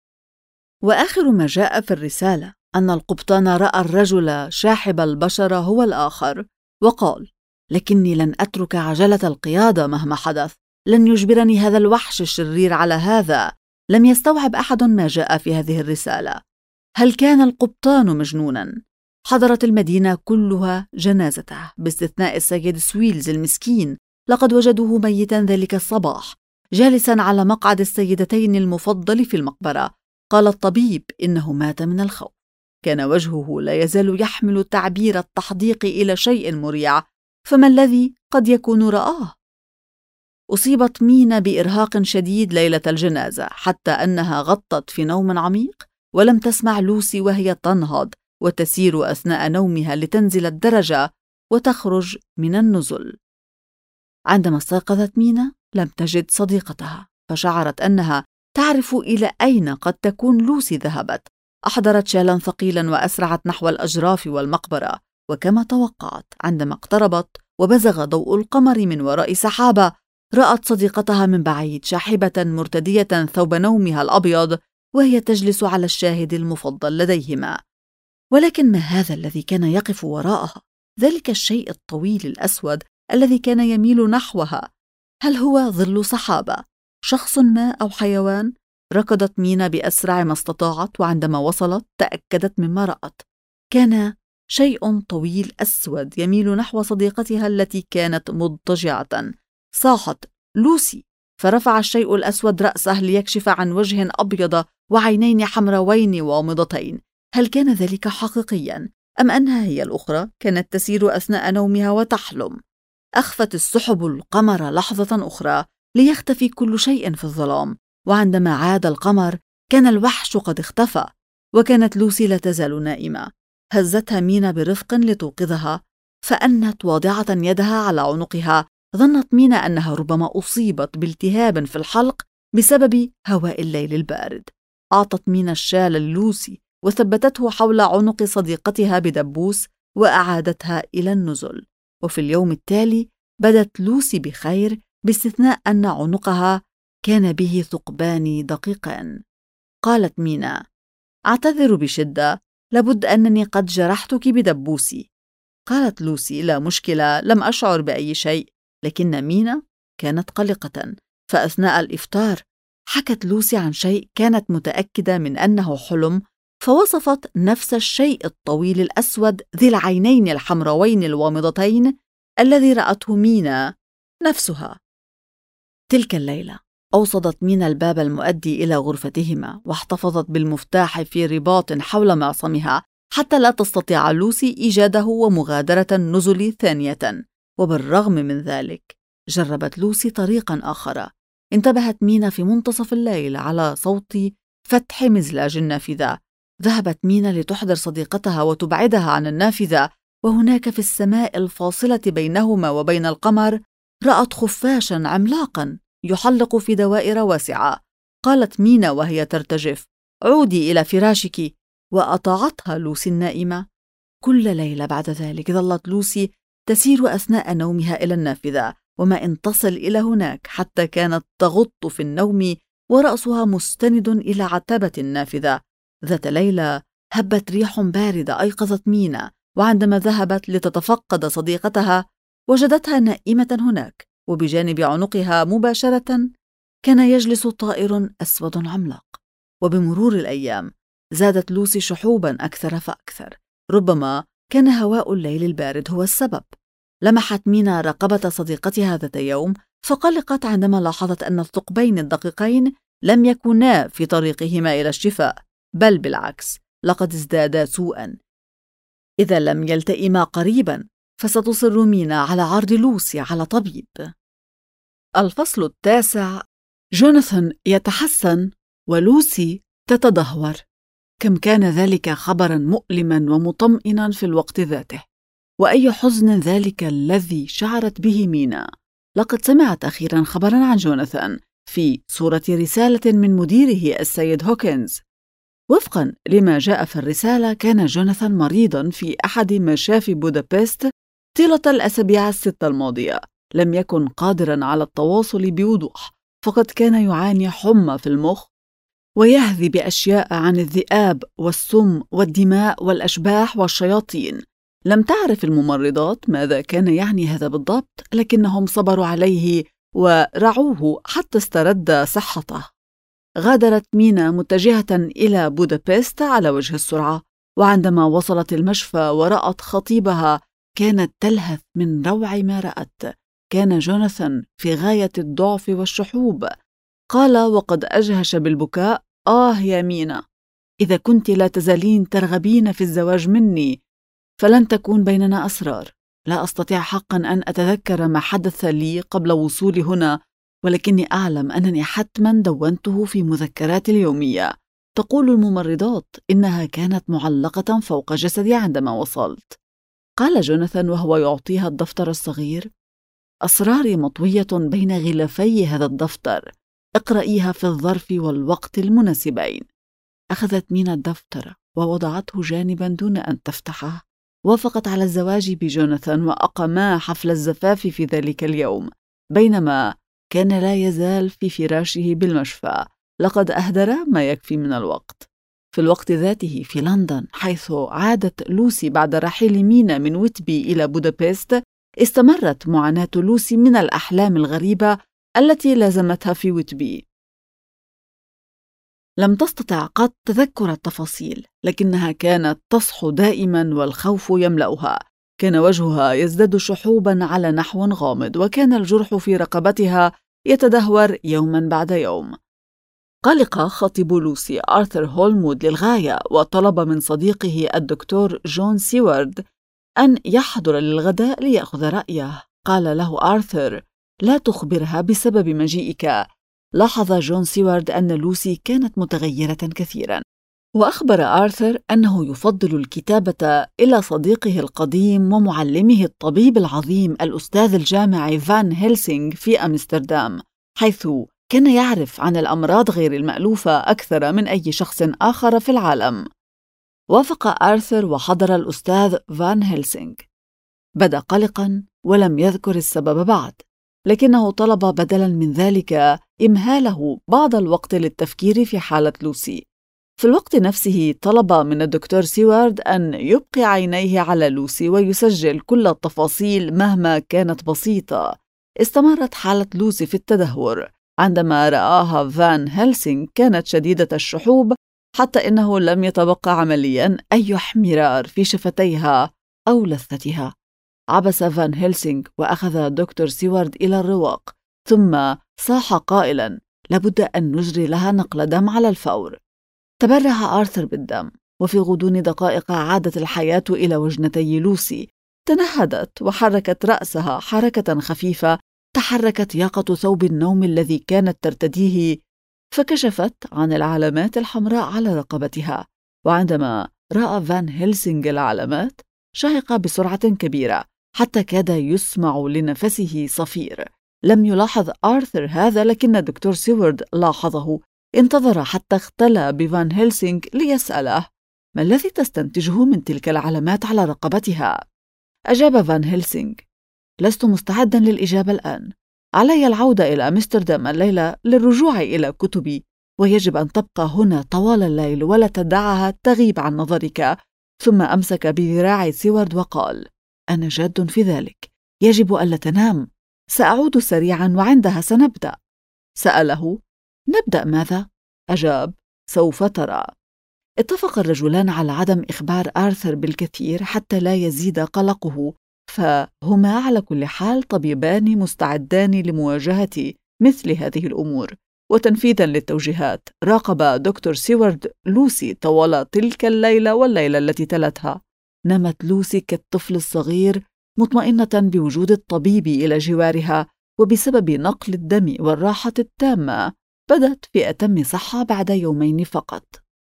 وآخر ما جاء في الرسالة أن القبطان رأى الرجل شاحب البشرة هو الآخر، وقال: لكني لن أترك عجلة القيادة مهما حدث، لن يجبرني هذا الوحش الشرير على هذا. لم يستوعب أحد ما جاء في هذه الرسالة. هل كان القبطان مجنوناً؟ حضرت المدينة كلها جنازته باستثناء السيد سويلز المسكين. لقد وجدوه ميتاً ذلك الصباح جالساً على مقعد السيدتين المفضل في المقبرة. قال الطبيب إنه مات من الخوف. كان وجهه لا يزال يحمل تعبير التحديق إلى شيء مريع، فما الذي قد يكون رآه؟ أصيبت مينا بإرهاق شديد ليلة الجنازة، حتى أنها غطت في نوم عميق ولم تسمع لوسي وهي تنهض وتسير أثناء نومها لتنزل الدرجة وتخرج من النزل. عندما استيقظت مينا لم تجد صديقتها. فشعرت أنها تعرف إلى أين قد تكون لوسي ذهبت. أحضرت شالاً ثقيلاً وأسرعت نحو الأجراف والمقبرة، وكما توقعت عندما اقتربت وبزغ ضوء القمر من وراء سحابة، رأت صديقتها من بعيد شاحبة مرتدية ثوب نومها الأبيض وهي تجلس على الشاهد المفضل لديهما. ولكن ما هذا الذي كان يقف وراءها؟ ذلك الشيء الطويل الأسود الذي كان يميل نحوها، هل هو ظل سحابة، شخص ما أو حيوان؟ ركضت مينا بأسرع ما استطاعت، وعندما وصلت تأكدت مما رأت. كان شيء طويل أسود يميل نحو صديقتها التي كانت مضطجعة. صاحت: لوسي! فرفع الشيء الأسود رأسه ليكشف عن وجه أبيض وعينين حمراوين وامضتين. هل كان ذلك حقيقياً أم أنها هي الأخرى كانت تسير أثناء نومها وتحلم؟ أخفت السحب القمر لحظة أخرى ليختفي كل شيء في الظلام، وعندما عاد القمر كان الوحش قد اختفى، وكانت لوسي لا تزال نائمة. هزتها مينا برفق لتوقظها، فأنت واضعة يدها على عنقها. ظنت مينا أنها ربما أصيبت بالتهاب في الحلق بسبب هواء الليل البارد. أعطت مينا الشال للوسي وثبتته حول عنق صديقتها بدبوس وأعادتها إلى النزل. وفي اليوم التالي بدت لوسي بخير، باستثناء أن عنقها كان به ثقبان دقيقان. قالت مينا: أعتذر بشدة، لابد أنني قد جرحتك بدبوسي. قالت لوسي: لا مشكلة، لم أشعر بأي شيء. لكن مينا كانت قلقة، فأثناء الإفطار حكت لوسي عن شيء كانت متأكدة من أنه حلم، فوصفت نفس الشيء الطويل الأسود ذي العينين الحمراوين الوامضتين الذي رأته مينا نفسها. تلك الليلة أوصدت مينا الباب المؤدي إلى غرفتهما، واحتفظت بالمفتاح في رباط حول معصمها حتى لا تستطيع لوسي إيجاده ومغادرة النزل ثانية. وبالرغم من ذلك جربت لوسي طريقاً آخر. انتبهت مينا في منتصف الليل على صوت فتح مزلاج النافذة. ذهبت مينا لتحضر صديقتها وتبعدها عن النافذة، وهناك في السماء الفاصلة بينهما وبين القمر رأت خفاشاً عملاقاً يحلق في دوائر واسعة. قالت مينا وهي ترتجف: عودي إلى فراشك. وأطاعتها لوسي النائمة. كل ليلة بعد ذلك ظلت لوسي تسير أثناء نومها إلى النافذة، وما إن تصل إلى هناك حتى كانت تغط في النوم ورأسها مستند إلى عتبة النافذة. ذات ليلة هبت ريح باردة أيقظت مينا، وعندما ذهبت لتتفقد صديقتها وجدتها نائمة هناك، وبجانب عنقها مباشرة كان يجلس طائر أسود عملاق. وبمرور الأيام زادت لوسي شحوبا أكثر فأكثر. ربما كان هواء الليل البارد هو السبب. لمحت مينا رقبة صديقتها ذات يوم، فقلقت عندما لاحظت أن الثقبين الدقيقين لم يكونا في طريقهما إلى الشفاء، بل بالعكس لقد ازدادا سوءا. إذا لم يلتئما قريبا فستصر مينا على عرض لوسي على طبيب. الفصل 9. جوناثان يتحسن ولوسي تتدهور. كم كان ذلك خبراً مؤلماً ومطمئناً في الوقت ذاته، وأي حزن ذلك الذي شعرت به مينا. لقد سمعت أخيراً خبراً عن جوناثان في صورة رسالة من مديره السيد هوكنز. وفقاً لما جاء في الرسالة، كان جوناثان مريضاً في أحد مشافي بودابست طيلة الأسابيع 6 الماضية. لم يكن قادراً على التواصل بوضوح، فقد كان يعاني حمى في المخ ويهذي بأشياء عن الذئاب والسم والدماء والأشباح والشياطين. لم تعرف الممرضات ماذا كان يعني هذا بالضبط، لكنهم صبروا عليه ورعوه حتى استرد صحته. غادرت مينا متجهة إلى بودابست على وجه السرعة، وعندما وصلت المشفى ورأت خطيبها كانت تلهث من روع ما رأت. كان جوناثان في غاية الضعف والشحوب. قال وقد أجهش بالبكاء: يا مينا، إذا كنت لا تزالين ترغبين في الزواج مني فلن تكون بيننا أسرار. لا أستطيع حقا أن أتذكر ما حدث لي قبل وصولي هنا، ولكني أعلم أنني حتما دونته في مذكراتي اليومية. تقول الممرضات إنها كانت معلقة فوق جسدي عندما وصلت. قال جوناثان وهو يعطيها الدفتر الصغير: أسراري مطوية بين غلافي هذا الدفتر. اقرأيها في الظرف والوقت المناسبين. أخذت مينا الدفتر ووضعته جانبا دون أن تفتحه. وافقت على الزواج بجوناثان وأقاما حفل الزفاف في ذلك اليوم، بينما كان لا يزال في فراشه بالمشفى، لقد أهدر ما يكفي من الوقت. في الوقت ذاته في لندن، حيث عادت لوسي بعد رحيل مينا من ويتبي إلى بودابست، استمرت معاناة لوسي من الأحلام الغريبة التي لازمتها في ويتبي. لم تستطع قط تذكر التفاصيل، لكنها كانت تصحو دائما والخوف يملأها. كان وجهها يزداد شحوبا على نحو غامض، وكان الجرح في رقبتها يتدهور يوما بعد يوم. قلق خطيب لوسي آرثر هولمود للغاية، وطلب من صديقه الدكتور جون سيوارد أن يحضر للغداء ليأخذ رأيه. قال له آرثر: لا تخبرها بسبب مجيئك. لاحظ جون سيوارد أن لوسي كانت متغيرة كثيرا، وأخبر آرثر أنه يفضل الكتابة إلى صديقه القديم ومعلمه الطبيب العظيم الأستاذ الجامعي فان هيلسينغ في أمستردام، حيث كان يعرف عن الأمراض غير المألوفة أكثر من أي شخص آخر في العالم. وافق آرثر وحضر الأستاذ فان هيلسينغ. بدأ قلقاً ولم يذكر السبب بعد، لكنه طلب بدلاً من ذلك إمهاله بعض الوقت للتفكير في حالة لوسي. في الوقت نفسه طلب من الدكتور سيوارد أن يبقي عينيه على لوسي ويسجل كل التفاصيل مهما كانت بسيطة. استمرت حالة لوسي في التدهور. عندما رآها فان هيلسينغ كانت شديدة الشحوب، حتى إنه لم يتبقى عملياً أي احمرار في شفتيها أو لثتها. عبس فان هيلسينغ وأخذ دكتور سيوارد إلى الرواق، ثم صاح قائلاً: لابد أن نجري لها نقل دم على الفور. تبرع آرثر بالدم، وفي غضون دقائق عادت الحياة إلى وجنتي لوسي. تنهدت وحركت رأسها حركة خفيفة، تحركت ياقة ثوب النوم الذي كانت ترتديه، فكشفت عن العلامات الحمراء على رقبتها. وعندما رأى فان هيلسينغ العلامات شهق بسرعة كبيرة حتى كاد يسمع لنفسه صفير. لم يلاحظ آرثر هذا، لكن الدكتور سيوارد لاحظه. انتظر حتى اختلى بفان هيلسينغ ليسأله: ما الذي تستنتجه من تلك العلامات على رقبتها؟ أجاب فان هيلسينغ: لست مستعدا للإجابة الآن. علي العودة إلى أمستردام الليلة للرجوع إلى كتبي، ويجب أن تبقى هنا طوال الليل ولا تدعها تغيب عن نظرك. ثم أمسك بذراع سيوارد وقال: أنا جاد في ذلك. يجب ألا تنام. سأعود سريعا وعندها سنبدأ. سأله: نبدأ ماذا؟ أجاب: سوف ترى. اتفق الرجلان على عدم إخبار آرثر بالكثير حتى لا يزيد قلقه، فهما على كل حال طبيبان مستعدان لمواجهة مثل هذه الأمور. وتنفيذاً للتوجيهات، راقب دكتور سيوارد لوسي طوال تلك الليلة والليلة التي تلتها. نامت لوسي كالطفل الصغير، مطمئنة بوجود الطبيب إلى جوارها، وبسبب نقل الدم والراحة التامة بدت في أتم صحة بعد يومين فقط.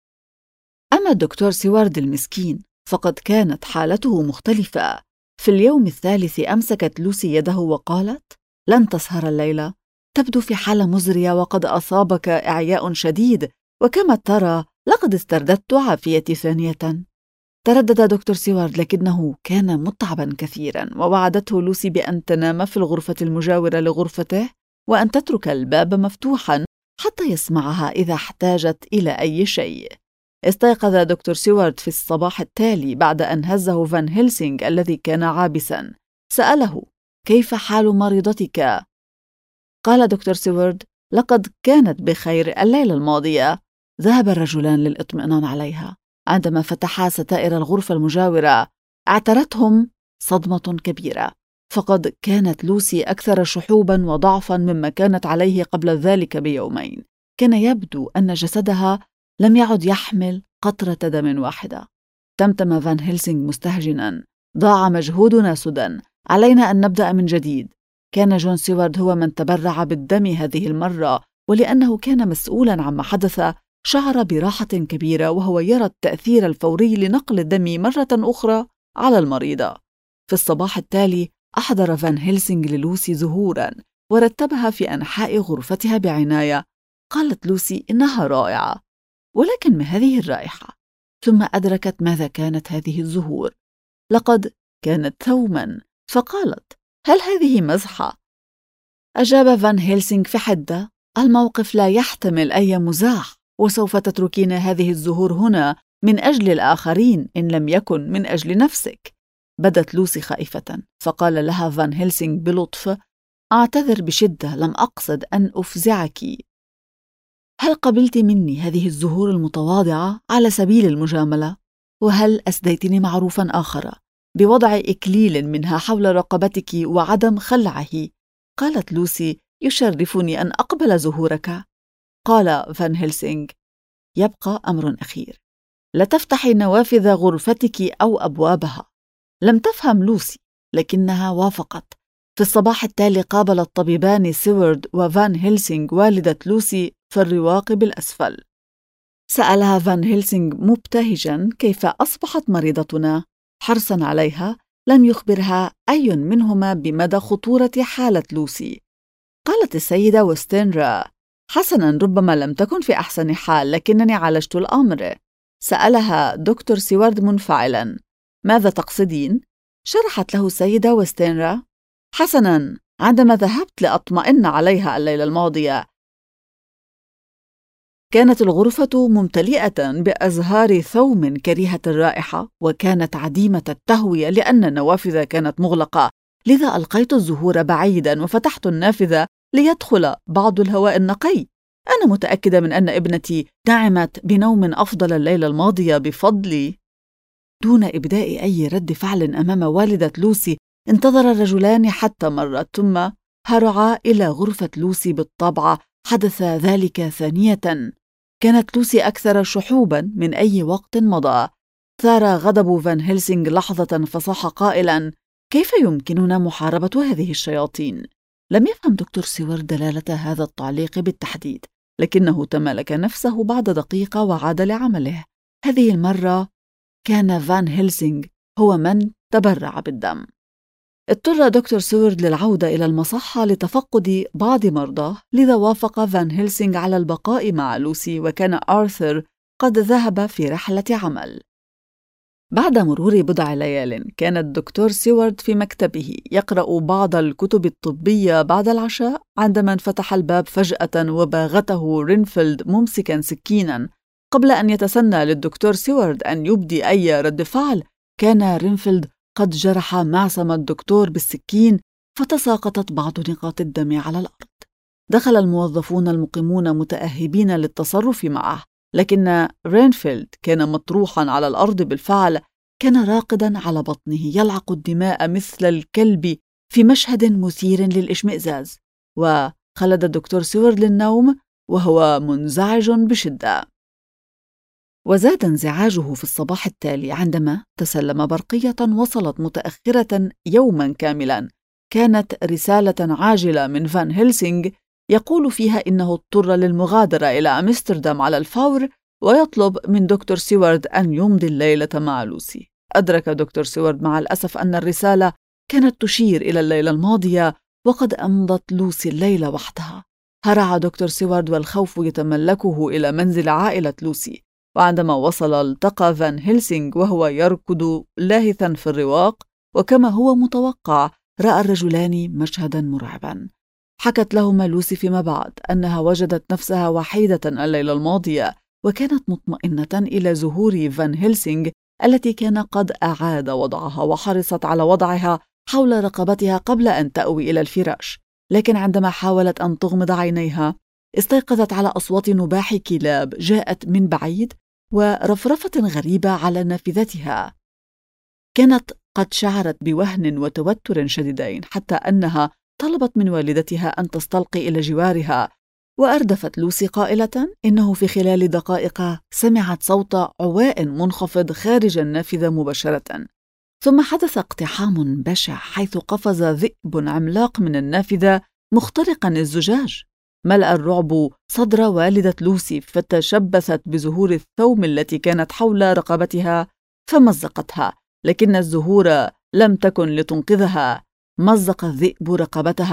أما الدكتور سيوارد المسكين فقد كانت حالته مختلفة. في اليوم الثالث أمسكت لوسي يده وقالت: لن تسهر الليلة، تبدو في حالة مزرية وقد أصابك إعياء شديد، وكما ترى لقد استرددت عافيتي ثانية. تردد دكتور سيوارد، لكنه كان متعبا كثيرا، ووعدته لوسي بأن تنام في الغرفة المجاورة لغرفته وأن تترك الباب مفتوحا حتى يسمعها إذا احتاجت إلى أي شيء. استيقظ دكتور سيوارد في الصباح التالي بعد أن هزه فان هيلسينغ الذي كان عابسا. سأله: كيف حال مريضتك؟ قال دكتور سيوارد: لقد كانت بخير الليلة الماضية. ذهب الرجلان للإطمئنان عليها. عندما فتحا ستائر الغرفة المجاورة اعترتهم صدمة كبيرة، فقد كانت لوسي أكثر شحوبا وضعفا مما كانت عليه قبل ذلك بيومين. كان يبدو أن جسدها لم يعد يحمل قطرة دم واحدة. تمتم فان هيلسينغ مستهجنا: ضاع مجهودنا سدى، علينا أن نبدأ من جديد. كان جون سيوارد هو من تبرع بالدم هذه المرة، ولأنه كان مسؤولا عما حدث شعر براحة كبيرة وهو يرى التأثير الفوري لنقل الدم مرة أخرى على المريضة. في الصباح التالي أحضر فان هيلسينغ للوسي زهورا ورتبها في أنحاء غرفتها بعناية، قالت لوسي إنها رائعة، ولكن ما هذه الرائحة؟ ثم أدركت ماذا كانت هذه الزهور. لقد كانت ثوما، فقالت: هل هذه مزحة؟ أجاب فان هيلسينغ في حدة: الموقف لا يحتمل أي مزاح، وسوف تتركين هذه الزهور هنا من أجل الآخرين إن لم يكن من أجل نفسك. بدت لوسي خائفة، فقال لها فان هيلسينغ بلطف: أعتذر بشدة، لم أقصد أن أفزعك. هل قبلت مني هذه الزهور المتواضعة على سبيل المجاملة؟ وهل أسديتني معروفا آخر بوضع إكليل منها حول رقبتك وعدم خلعه؟ قالت لوسي: يشرفني أن أقبل زهورك. قال فان هيلسينغ: يبقى أمر أخير، لا تفتحي نوافذ غرفتك أو أبوابها. لم تفهم لوسي، لكنها وافقت. في الصباح التالي قابل الطبيبان سيوارد وفان هيلسينغ والدة لوسي في الرواق بالأسفل. سألها فان هيلسينغ مبتهجاً كيف أصبحت مريضتنا. حرصاً عليها لم يخبرها أي منهما بمدى خطورة حالة لوسي. قالت السيدة وستينرا: حسناً، ربما لم تكن في أحسن حال، لكنني عالجت الأمر. سألها دكتور سيوارد منفعلاً: ماذا تقصدين؟ شرحت له السيدة وستينرا: حسناً، عندما ذهبت لأطمئن عليها الليلة الماضية كانت الغرفة ممتلئة بأزهار ثوم كريهة الرائحة، وكانت عديمة التهوية لأن النوافذ كانت مغلقة، لذا ألقيت الزهور بعيداً وفتحت النافذة ليدخل بعض الهواء النقي. أنا متأكدة من أن ابنتي نعمت بنوم أفضل الليلة الماضية بفضلي. دون إبداء أي رد فعل أمام والدة لوسي، انتظر الرجلان حتى مرت، ثم هرعا إلى غرفة لوسي. بالطبع حدث ذلك ثانية. كانت لوسي أكثر شحوباً من أي وقت مضى. ثار غضب فان هيلسينغ لحظة، فصاح قائلاً: كيف يمكننا محاربة هذه الشياطين؟ لم يفهم دكتور سيوارد دلالة هذا التعليق بالتحديد، لكنه تمالك نفسه بعد دقيقة وعاد لعمله. هذه المرة كان فان هيلسينغ هو من تبرع بالدم. اضطر دكتور سيوارد للعودة إلى المصحة لتفقد بعض مرضاه، لذا وافق فان هيلسينغ على البقاء مع لوسي، وكان آرثر قد ذهب في رحلة عمل. بعد مرور بضع ليال كان الدكتور سيوارد في مكتبه يقرأ بعض الكتب الطبية بعد العشاء، عندما انفتح الباب فجأة وباغته رينفيلد ممسكا سكينا. قبل أن يتسنى للدكتور سيوارد أن يبدي أي رد فعل، كان رينفيلد قد جرح معصم الدكتور بالسكين، فتساقطت بعض نقاط الدم على الأرض. دخل الموظفون المقيمون متأهبين للتصرف معه، لكن رينفيلد كان مطروحا على الأرض بالفعل. كان راقدا على بطنه يلعق الدماء مثل الكلب في مشهد مثير للإشمئزاز، وخلد الدكتور سيوارد للنوم وهو منزعج بشدة. وزاد انزعاجه في الصباح التالي عندما تسلم برقية وصلت متأخرة يوما كاملا. كانت رسالة عاجلة من فان هيلسينغ يقول فيها إنه اضطر للمغادرة إلى أمستردام على الفور، ويطلب من دكتور سيوارد أن يمضي الليلة مع لوسي. أدرك دكتور سيوارد مع الأسف أن الرسالة كانت تشير إلى الليلة الماضية، وقد أمضت لوسي الليلة وحدها. هرع دكتور سيوارد والخوف يتملكه إلى منزل عائلة لوسي، وعندما وصل التقى فان هيلسينغ وهو يركض لاهثا في الرواق، وكما هو متوقع رأى الرجلان مشهدا مرعبا. حكت لهما لوسي فيما بعد أنها وجدت نفسها وحيدة الليلة الماضية، وكانت مطمئنة إلى زهور فان هيلسينغ التي كان قد أعاد وضعها، وحرصت على وضعها حول رقبتها قبل أن تأوي إلى الفراش. لكن عندما حاولت أن تغمض عينيها استيقظت على أصوات نباح كلاب جاءت من بعيد ورفرفة غريبة على نافذتها. كانت قد شعرت بوهن وتوتر شديدين، حتى أنها طلبت من والدتها أن تستلقي إلى جوارها. وأردفت لوسي قائلة إنه في خلال دقائق سمعت صوت عواء منخفض خارج النافذة مباشرة، ثم حدث اقتحام بشع حيث قفز ذئب عملاق من النافذة مخترقا الزجاج. ملأ الرعب صدر والدة لوسي، فتشبثت بزهور الثوم التي كانت حول رقبتها فمزقتها، لكن الزهور لم تكن لتنقذها. مزق الذئب رقبتها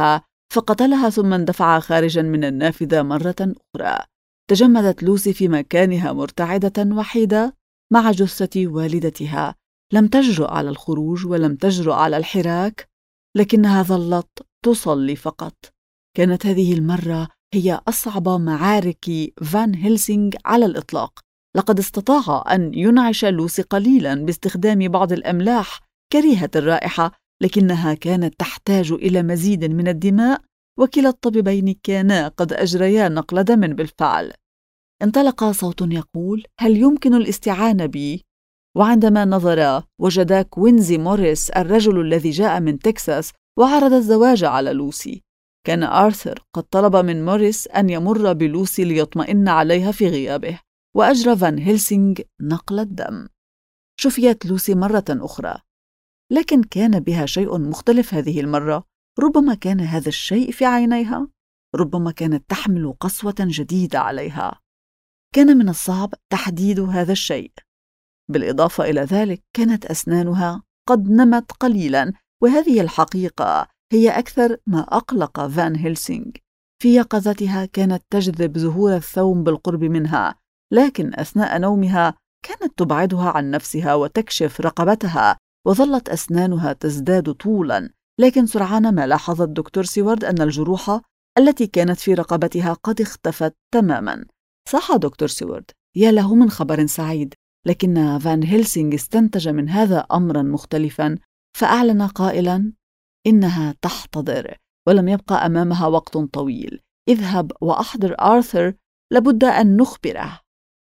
فقتلها ثم اندفع خارجا من النافذة مرة أخرى. تجمدت لوسي في مكانها مرتعدة وحيدة مع جثة والدتها. لم تجرؤ على الخروج ولم تجرؤ على الحراك، لكنها ظلت تصلي فقط. كانت هذه المرة هي أصعب معارك فان هيلسينغ على الإطلاق. لقد استطاع أن ينعش لوسي قليلاً باستخدام بعض الأملاح كريهة الرائحة، لكنها كانت تحتاج إلى مزيد من الدماء، وكلا الطبيبين كانا قد أجريا نقل دم بالفعل. انطلق صوت يقول: هل يمكن الاستعانة بي؟ وعندما نظرا وجدا كوينزي موريس الرجل الذي جاء من تكساس وعرض الزواج على لوسي. كان آرثر قد طلب من موريس أن يمر بلوسي ليطمئن عليها في غيابه، وأجرى فان هيلسينغ نقل الدم. شفيت لوسي مرة أخرى، لكن كان بها شيء مختلف هذه المرة. ربما كان هذا الشيء في عينيها، ربما كانت تحمل قسوة جديدة عليها. كان من الصعب تحديد هذا الشيء. بالإضافة إلى ذلك كانت أسنانها قد نمت قليلاً، وهذه الحقيقة هي أكثر ما أقلق فان هيلسينغ. في يقظتها كانت تجذب زهور الثوم بالقرب منها، لكن أثناء نومها كانت تبعدها عن نفسها وتكشف رقبتها، وظلت أسنانها تزداد طولاً. لكن سرعان ما لاحظ الدكتور سيوارد أن الجروح التي كانت في رقبتها قد اختفت تماماً. صح دكتور سيوارد، يا له من خبر سعيد. لكن فان هيلسينغ استنتج من هذا أمراً مختلفاً، فأعلن قائلاً: إنها تحتضر ولم يبقى أمامها وقت طويل. اذهب وأحضر آرثر، لابد أن نخبره.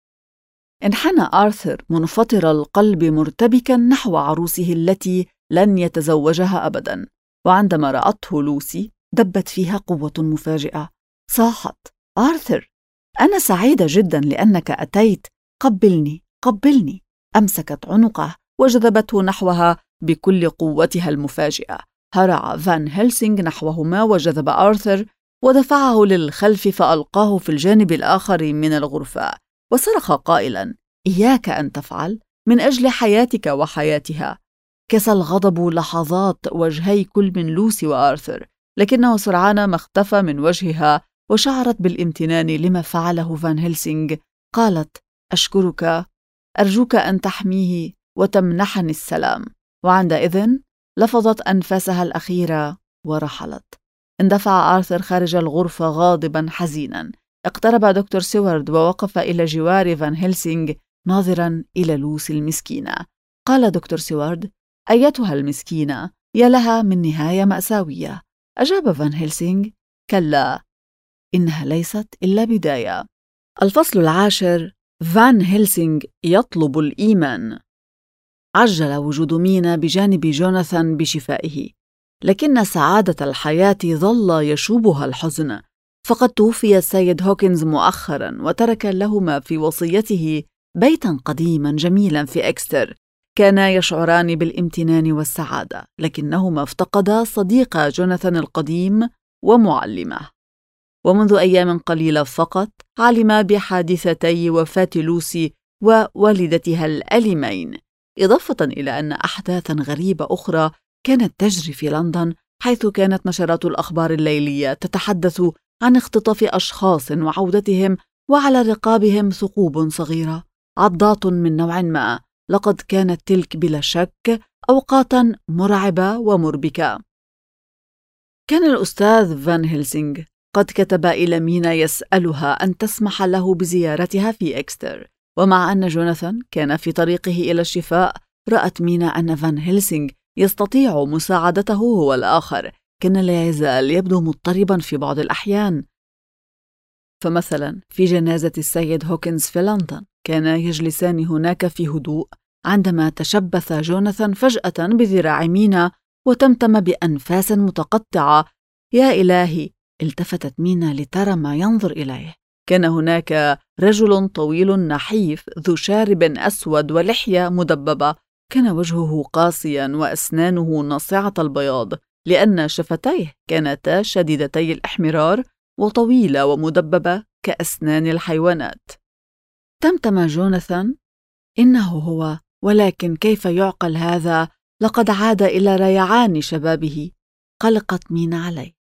انحنى آرثر منفطر القلب مرتبكاً نحو عروسه التي لن يتزوجها أبداً. وعندما رأته لوسي دبت فيها قوة مفاجئة. صاحت: آرثر، أنا سعيدة جداً لأنك أتيت. قبلني قبلني. أمسكت عنقه وجذبته نحوها بكل قوتها المفاجئة. هرع فان هيلسينغ نحوهما وجذب آرثر ودفعه للخلف، فألقاه في الجانب الآخر من الغرفة، وصرخ قائلاً: إياك أن تفعل، من أجل حياتك وحياتها. كسى الغضب لحظات وجهي كل من لوسي وآرثر، لكنه سرعان ما اختفى من وجهها، وشعرت بالامتنان لما فعله فان هيلسينغ. قالت: أشكرك، أرجوك أن تحميه وتمنحني السلام. وعندئذ لفظت أنفاسها الأخيرة ورحلت. اندفع آرثر خارج الغرفة غاضباً حزيناً. اقترب دكتور سيوارد ووقف إلى جوار فان هيلسينغ ناظراً إلى لوسي المسكينة. قال دكتور سيوارد: أيتها المسكينة، يا لها من نهاية مأساوية. أجاب فان هيلسينغ: كلا، إنها ليست إلا بداية. الفصل 10: فان هيلسينغ يطلب الإيمان. عجل وجود مينا بجانب جوناثان بشفائه، لكن سعادة الحياة ظل يشوبها الحزن. فقد توفي السيد هوكنز مؤخراً، وترك لهما في وصيته بيتاً قديماً جميلاً في إكستر. كانا يشعران بالامتنان والسعادة، لكنهما افتقدا صديق جوناثان القديم ومعلمه. ومنذ أيام قليلة فقط علما بحادثتي وفاة لوسي ووالدتها الأليمين، إضافة إلى أن أحداثاً غريبة أخرى كانت تجري في لندن، حيث كانت نشرات الأخبار الليلية تتحدث عن اختطاف أشخاص وعودتهم، وعلى رقابهم ثقوب صغيرة، عضات من نوع ما. لقد كانت تلك بلا شك أوقاتاً مرعبة ومربكة. كان الأستاذ فان هيلسينغ قد كتب إلى مينا يسألها أن تسمح له بزيارتها في إكستر، ومع أن جوناثان كان في طريقه إلى الشفاء، رأت مينا أن فان هيلسينغ يستطيع مساعدته هو الآخر. كان لا يزال يبدو مضطرباً في بعض الأحيان. فمثلاً في جنازة السيد هوكنز في لندن، كانا يجلسان هناك في هدوء، عندما تشبث جوناثان فجأة بذراع مينا وتمتم بأنفاس متقطعة. يا إلهي! التفتت مينا لترى ما ينظر إليه. كان هناك رجل طويل نحيف ذو شارب أسود ولحية مدببة. كان وجهه قاسياً وأسنانه ناصعة البياض، لأن شفتيه كانتا شديدتي الإحمرار وطويلة ومدببة كأسنان الحيوانات. تمتم جوناثان: إنه هو، ولكن كيف يعقل هذا؟ لقد عاد إلى ريعان شبابه. قلقت مينا عليه.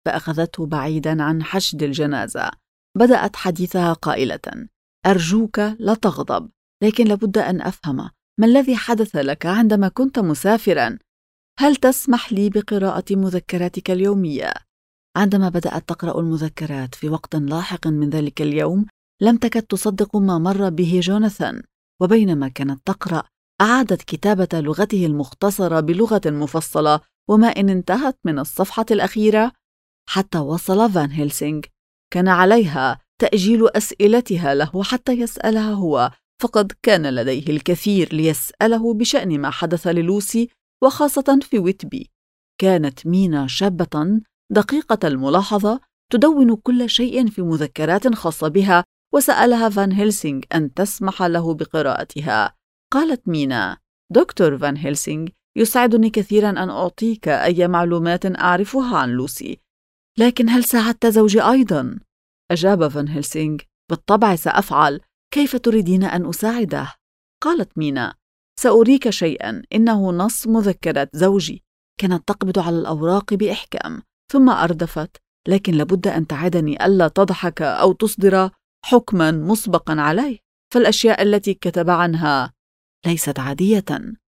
فأخذته بعيداً عن حشد الجنازة. بدأت حديثها قائلة: أرجوك لا تغضب، لكن لابد أن أفهم ما الذي حدث لك عندما كنت مسافراً. هل تسمح لي بقراءة مذكراتك اليومية؟ عندما بدأت تقرأ المذكرات في وقت لاحق من ذلك اليوم، لم تكد تصدق ما مر به جوناثان، وبينما كانت تقرأ أعادت كتابة لغته المختصرة بلغة مفصلة، وما إن انتهت من الصفحة الأخيرة حتى وصل فان هيلسينغ. كان عليها تأجيل أسئلتها له حتى يسألها هو، فقد كان لديه الكثير ليسأله بشأن ما حدث للوسي، وخاصة في ويتبي. كانت مينا شابة دقيقة الملاحظة، تدون كل شيء في مذكرات خاصة بها، وسألها فان هيلسينغ أن تسمح له بقراءتها. قالت مينا: دكتور فان هيلسينغ، يسعدني كثيرا أن أعطيك أي معلومات أعرفها عن لوسي، لكن هل ساعدت زوجي أيضا؟ أجاب فان هيلسينغ: بالطبع سأفعل، كيف تريدين أن أساعده؟ قالت مينا: سأريك شيئا، إنه نص مذكرات زوجي. كانت تقبض على الأوراق بإحكام، ثم أردفت: لكن لابد أن تعدني ألا تضحك أو تصدر حكما مسبقا عليه، فالأشياء التي كتب عنها ليست عادية.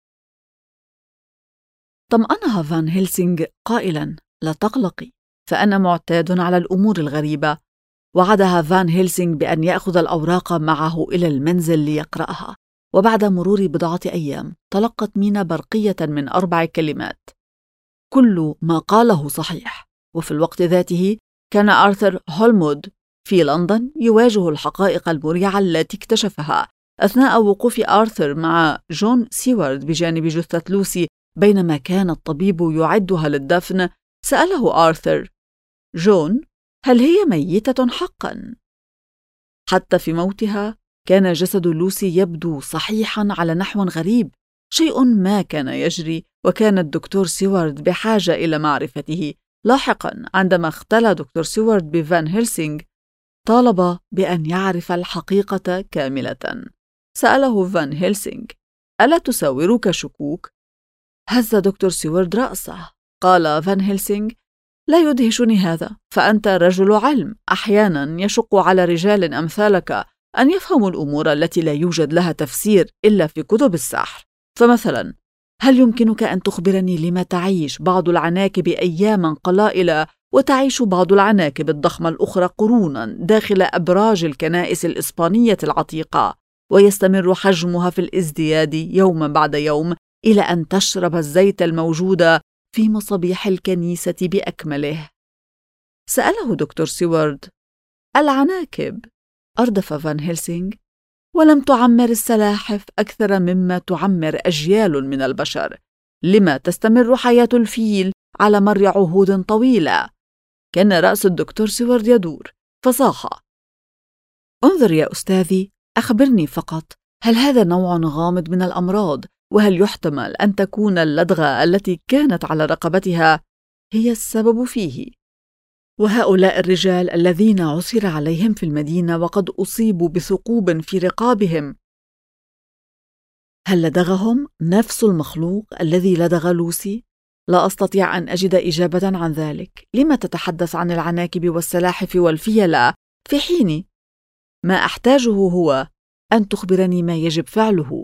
طمأنها فان هيلسينغ قائلا: لا تقلقي، فأنا معتاد على الأمور الغريبة. وعدها فان هيلسينغ بأن يأخذ الأوراق معه إلى المنزل ليقرأها. وبعد مرور بضعة أيام تلقت مينا برقية من 4 كلمات: كل ما قاله صحيح. وفي الوقت ذاته كان آرثر هولمود في لندن يواجه الحقائق المريعة التي اكتشفها أثناء وقوف آرثر مع جون سيوارد بجانب جثة لوسي بينما كان الطبيب يعدها للدفن. سأله آرثر: جون، هل هي ميتة حقا؟ حتى في موتها كان جسد لوسي يبدو صحيحا على نحو غريب، شيء ما كان يجري، وكان الدكتور سيوارد بحاجة إلى معرفته. لاحقا عندما اختلى دكتور سيوارد بفان هيلسينغ طالب بأن يعرف الحقيقة كاملة. سأله فان هيلسينغ: ألا تساورك شكوك؟ هز دكتور سيوارد رأسه. قال فان هيلسينغ: لا يدهشني هذا، فأنت رجل علم، أحيانا يشق على رجال أمثالك أن يفهموا الأمور التي لا يوجد لها تفسير إلا في كتب السحر. فمثلا، هل يمكنك أن تخبرني لما تعيش بعض العناكب أياما قلائل وتعيش بعض العناكب الضخمة الأخرى قرونا داخل أبراج الكنائس الإسبانية العتيقة، ويستمر حجمها في الازدياد يوما بعد يوم إلى أن تشرب الزيت الموجود في مصابيح الكنيسة بأكمله؟ سأله دكتور سيوارد: العناكب، أردف فان هيلسينغ، ولم تعمر السلاحف أكثر مما تعمر أجيال من البشر. لما تستمر حياة الفيل على مر عهود طويلة؟ كان رأس الدكتور سيوارد يدور، فصاح: انظر يا أستاذي، أخبرني فقط، هل هذا نوع غامض من الأمراض؟ وهل يحتمل أن تكون اللدغة التي كانت على رقبتها هي السبب فيه؟ وهؤلاء الرجال الذين عثر عليهم في المدينة وقد أصيبوا بثقوب في رقابهم، هل لدغهم نفس المخلوق الذي لدغ لوسي؟ لا أستطيع أن أجد إجابة عن ذلك. لما تتحدث عن العناكب والسلاحف والفيلة في حين ما أحتاجه هو أن تخبرني ما يجب فعله؟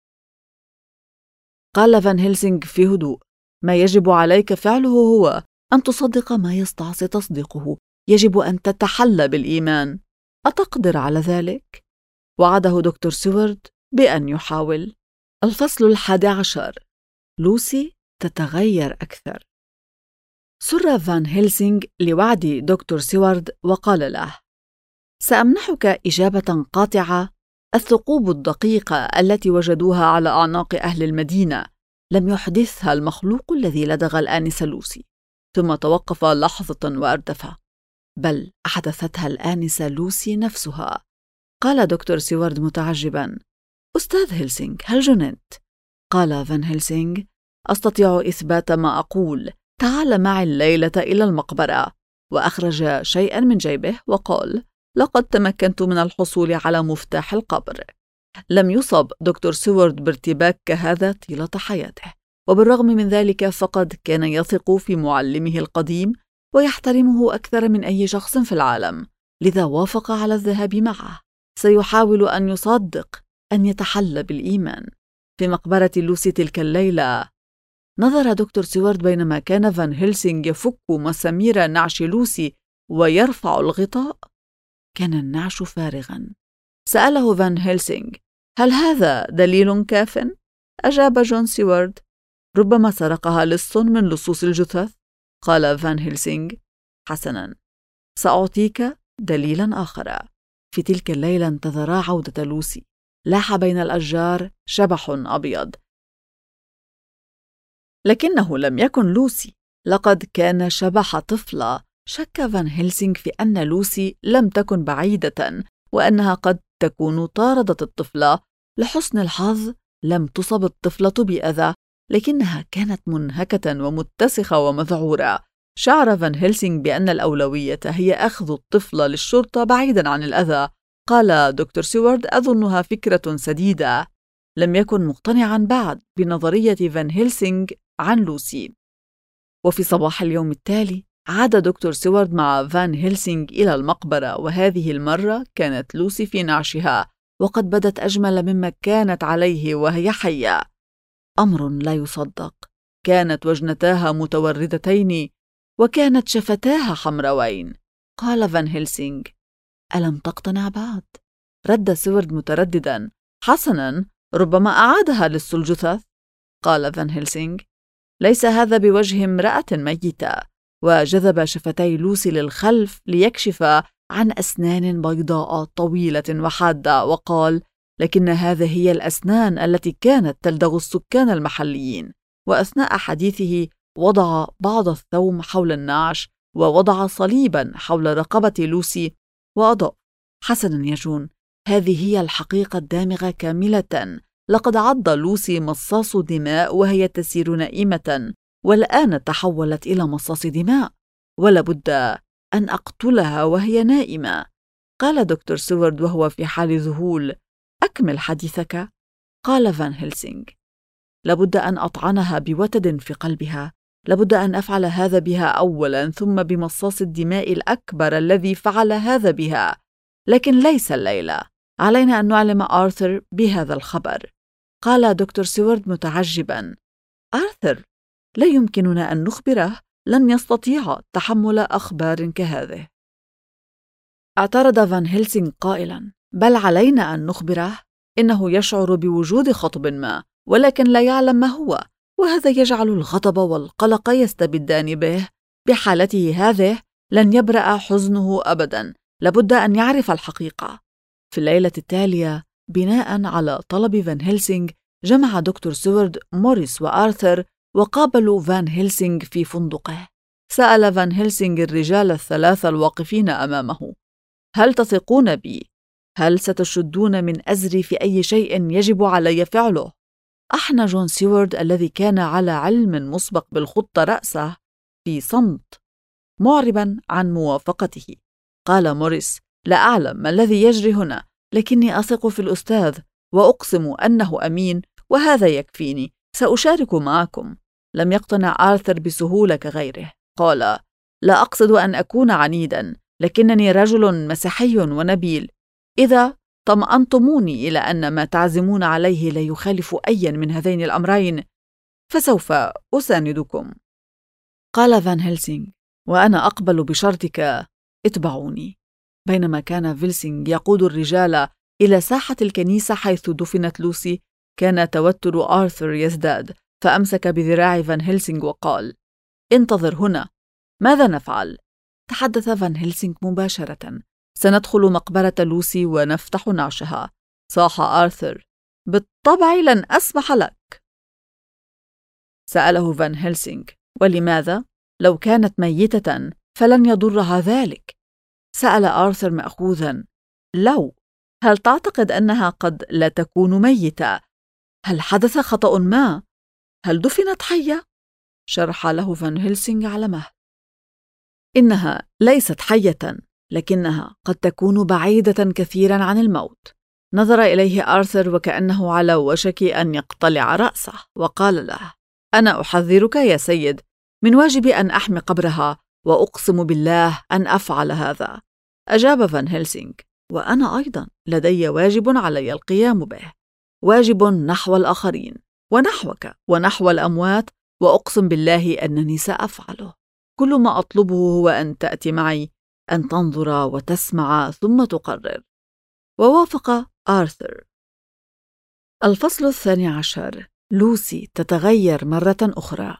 قال فان هيلسينغ في هدوء: ما يجب عليك فعله هو أن تصدق ما يستعصي تصديقه. يجب أن تتحلى بالإيمان. أتقدر على ذلك؟ وعده دكتور سيوارد بأن يحاول. الفصل 11: لوسي تتغير أكثر. سر فان هيلسينغ لوعد دكتور سيوارد وقال له: سأمنحك إجابة قاطعة. الثقوب الدقيقة التي وجدوها على أعناق أهل المدينة لم يحدثها المخلوق الذي لدغ الآنسة لوسي. ثم توقف لحظة وأردف: بل أحدثتها الآنسة لوسي نفسها. قال دكتور سيوارد متعجبا: أستاذ هيلسينغ، هل جننت؟ قال فان هيلسينغ: أستطيع إثبات ما أقول. تعال معي الليلة إلى المقبرة. وأخرج شيئا من جيبه وقال: لقد تمكنت من الحصول على مفتاح القبر. لم يصب دكتور سيوارد بارتباك كهذا طيلة حياته، وبالرغم من ذلك فقد كان يثق في معلمه القديم ويحترمه أكثر من أي شخص في العالم، لذا وافق على الذهاب معه. سيحاول أن يصدق، أن يتحلى بالإيمان. في مقبرة لوسي تلك الليلة، نظر دكتور سيوارد بينما كان فان هيلسينغ يفك مسامير نعش لوسي ويرفع الغطاء. كان النعش فارغاً. سأله فان هيلسينغ: هل هذا دليل كاف؟ أجاب جون سيوارد: ربما سرقها لص من لصوص الجثث. قال فان هيلسينغ: حسناً، سأعطيك دليلاً آخر. في تلك الليلة انتظرا عودة لوسي. لاح بين الأشجار شبح أبيض، لكنه لم يكن لوسي، لقد كان شبح طفلة. شك فان هيلسينغ في أن لوسي لم تكن بعيدة وأنها قد تكون طاردت الطفلة. لحسن الحظ لم تصب الطفلة بأذى، لكنها كانت منهكة ومتسخة ومذعورة. شعر فان هيلسينغ بأن الأولوية هي أخذ الطفلة للشرطة بعيداً عن الأذى. قال دكتور سيوارد: أظنها فكرة سديدة. لم يكن مقتنعاً بعد بنظرية فان هيلسينغ عن لوسي. وفي صباح اليوم التالي عاد دكتور سيوارد مع فان هيلسينغ إلى المقبرة، وهذه المرة كانت لوسي في نعشها وقد بدت أجمل مما كانت عليه وهي حية. أمر لا يصدق. كانت وجنتاها متوردتين وكانت شفتاها حمروين. قال فان هيلسينغ: ألم تقتنع بعد؟ رد سيوارد مترددا: حسناً، ربما أعادها للجثث. قال فان هيلسينغ: ليس هذا بوجه امرأة ميتة. وجذب شفتي لوسي للخلف ليكشف عن أسنان بيضاء طويلة وحادة، وقال: لكن هذه هي الأسنان التي كانت تلدغ السكان المحليين. وأثناء حديثه وضع بعض الثوم حول النعش ووضع صليباً حول رقبة لوسي وأضاف: حسناً يا جون، هذه هي الحقيقة الدامغة كاملة. لقد عض لوسي مصاص دماء وهي تسير نائمة، والآن تحولت إلى مصاص دماء، ولابد أن أقتلها وهي نائمة. قال دكتور سيوارد وهو في حال ذهول: أكمل حديثك. قال فان هيلسينغ: لابد أن أطعنها بوتد في قلبها. لابد أن أفعل هذا بها أولاً، ثم بمصاص الدماء الأكبر الذي فعل هذا بها. لكن ليس الليلة. علينا أن نعلم آرثر بهذا الخبر. قال دكتور سيوارد متعجباً: آرثر؟ لا يمكننا أن نخبره. لن يستطيع تحمل أخبار كهذه. اعترض فان هيلسينغ قائلاً: بل علينا أن نخبره. إنه يشعر بوجود خطب ما، ولكن لا يعلم ما هو، وهذا يجعل الغضب والقلق يستبدان به. بحالته هذه لن يبرأ حزنه أبداً. لابد أن يعرف الحقيقة. في الليلة التالية، بناء على طلب فان هيلسينغ، جمع دكتور سيوارد موريس وآرثر وقابلوا فان هيلسينغ في فندقه. سأل فان هيلسينغ الرجال الثلاثة الواقفين أمامه: هل تثقون بي؟ هل ستشدون من أزري في أي شيء يجب علي فعله؟ أحنى جون سيوارد الذي كان على علم مسبق بالخطة رأسه في صمت، معربا عن موافقته. قال موريس: لا أعلم ما الذي يجري هنا، لكني أثق في الأستاذ وأقسم أنه أمين، وهذا يكفيني. سأشارك معكم. لم يقتنع آرثر بسهولة كغيره. قال: لا أقصد أن أكون عنيداً، لكنني رجل مسيحي ونبيل. إذا طمأنتموني إلى أن ما تعزمون عليه لا يخالف أيا من هذين الأمرين، فسوف أساندكم. قال فان هيلسينغ: وأنا أقبل بشرطك، اتبعوني. بينما كان فيلسينغ يقود الرجال إلى ساحة الكنيسة حيث دفنت لوسي، كان توتر آرثر يزداد، فأمسك بذراع فان هيلسينغ وقال: انتظر هنا. ماذا نفعل؟ تحدث فان هيلسينغ مباشرة: سندخل مقبرة لوسي ونفتح نعشها. صاح آرثر: بالطبع لن أسمح لك. سأله فان هيلسينغ: ولماذا؟ لو كانت ميتة فلن يضرها ذلك. سأل آرثر مأخوذاً: لو، هل تعتقد أنها قد لا تكون ميتة؟ هل حدث خطأ ما؟ هل دفنت حية؟ شرح له فان هيلسينغ على مهل: إنها ليست حية، لكنها قد تكون بعيدة كثيراً عن الموت. نظر إليه آرثر وكأنه على وشك أن يقتلع رأسه، وقال له: أنا أحذرك يا سيد، من واجبي أن أحمي قبرها، وأقسم بالله أن أفعل هذا. أجاب فان هيلسينغ: وأنا أيضا لدي واجب علي القيام به، واجب نحو الآخرين ونحوك ونحو الأموات، وأقسم بالله أنني سأفعله. كل ما أطلبه هو أن تأتي معي، أن تنظر وتسمع ثم تقرر. ووافق آرثر. الفصل 12. لوسي تتغير مرة أخرى.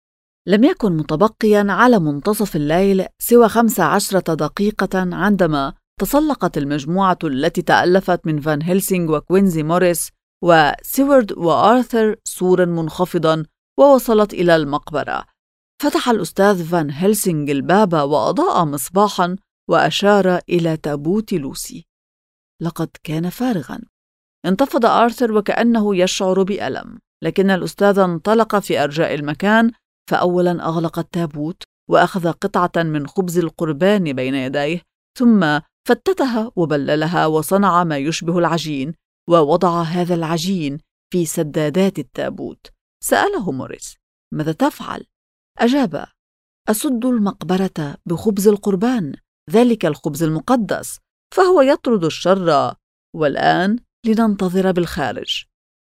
لم يكن متبقياً على منتصف الليل سوى 15 دقيقة عندما تسلقت المجموعة التي تألفت من فان هيلسينغ وكوينزي موريس وسيوارد وآرثر سوراً منخفضاً ووصلت إلى المقبرة. فتح الأستاذ فان هيلسينغ الباب وأضاء مصباحاً وأشار إلى تابوت لوسي. لقد كان فارغاً. انتفض آرثر وكأنه يشعر بألم، لكن الأستاذ انطلق في أرجاء المكان، فأولاً أغلق التابوت وأخذ قطعة من خبز القربان بين يديه، ثم فتتها وبللها وصنع ما يشبه العجين، ووضع هذا العجين في سدادات التابوت. سأله موريس: ماذا تفعل؟ أجاب: أسد المقبرة بخبز القربان، ذلك الخبز المقدس، فهو يطرد الشر، والآن لننتظر بالخارج.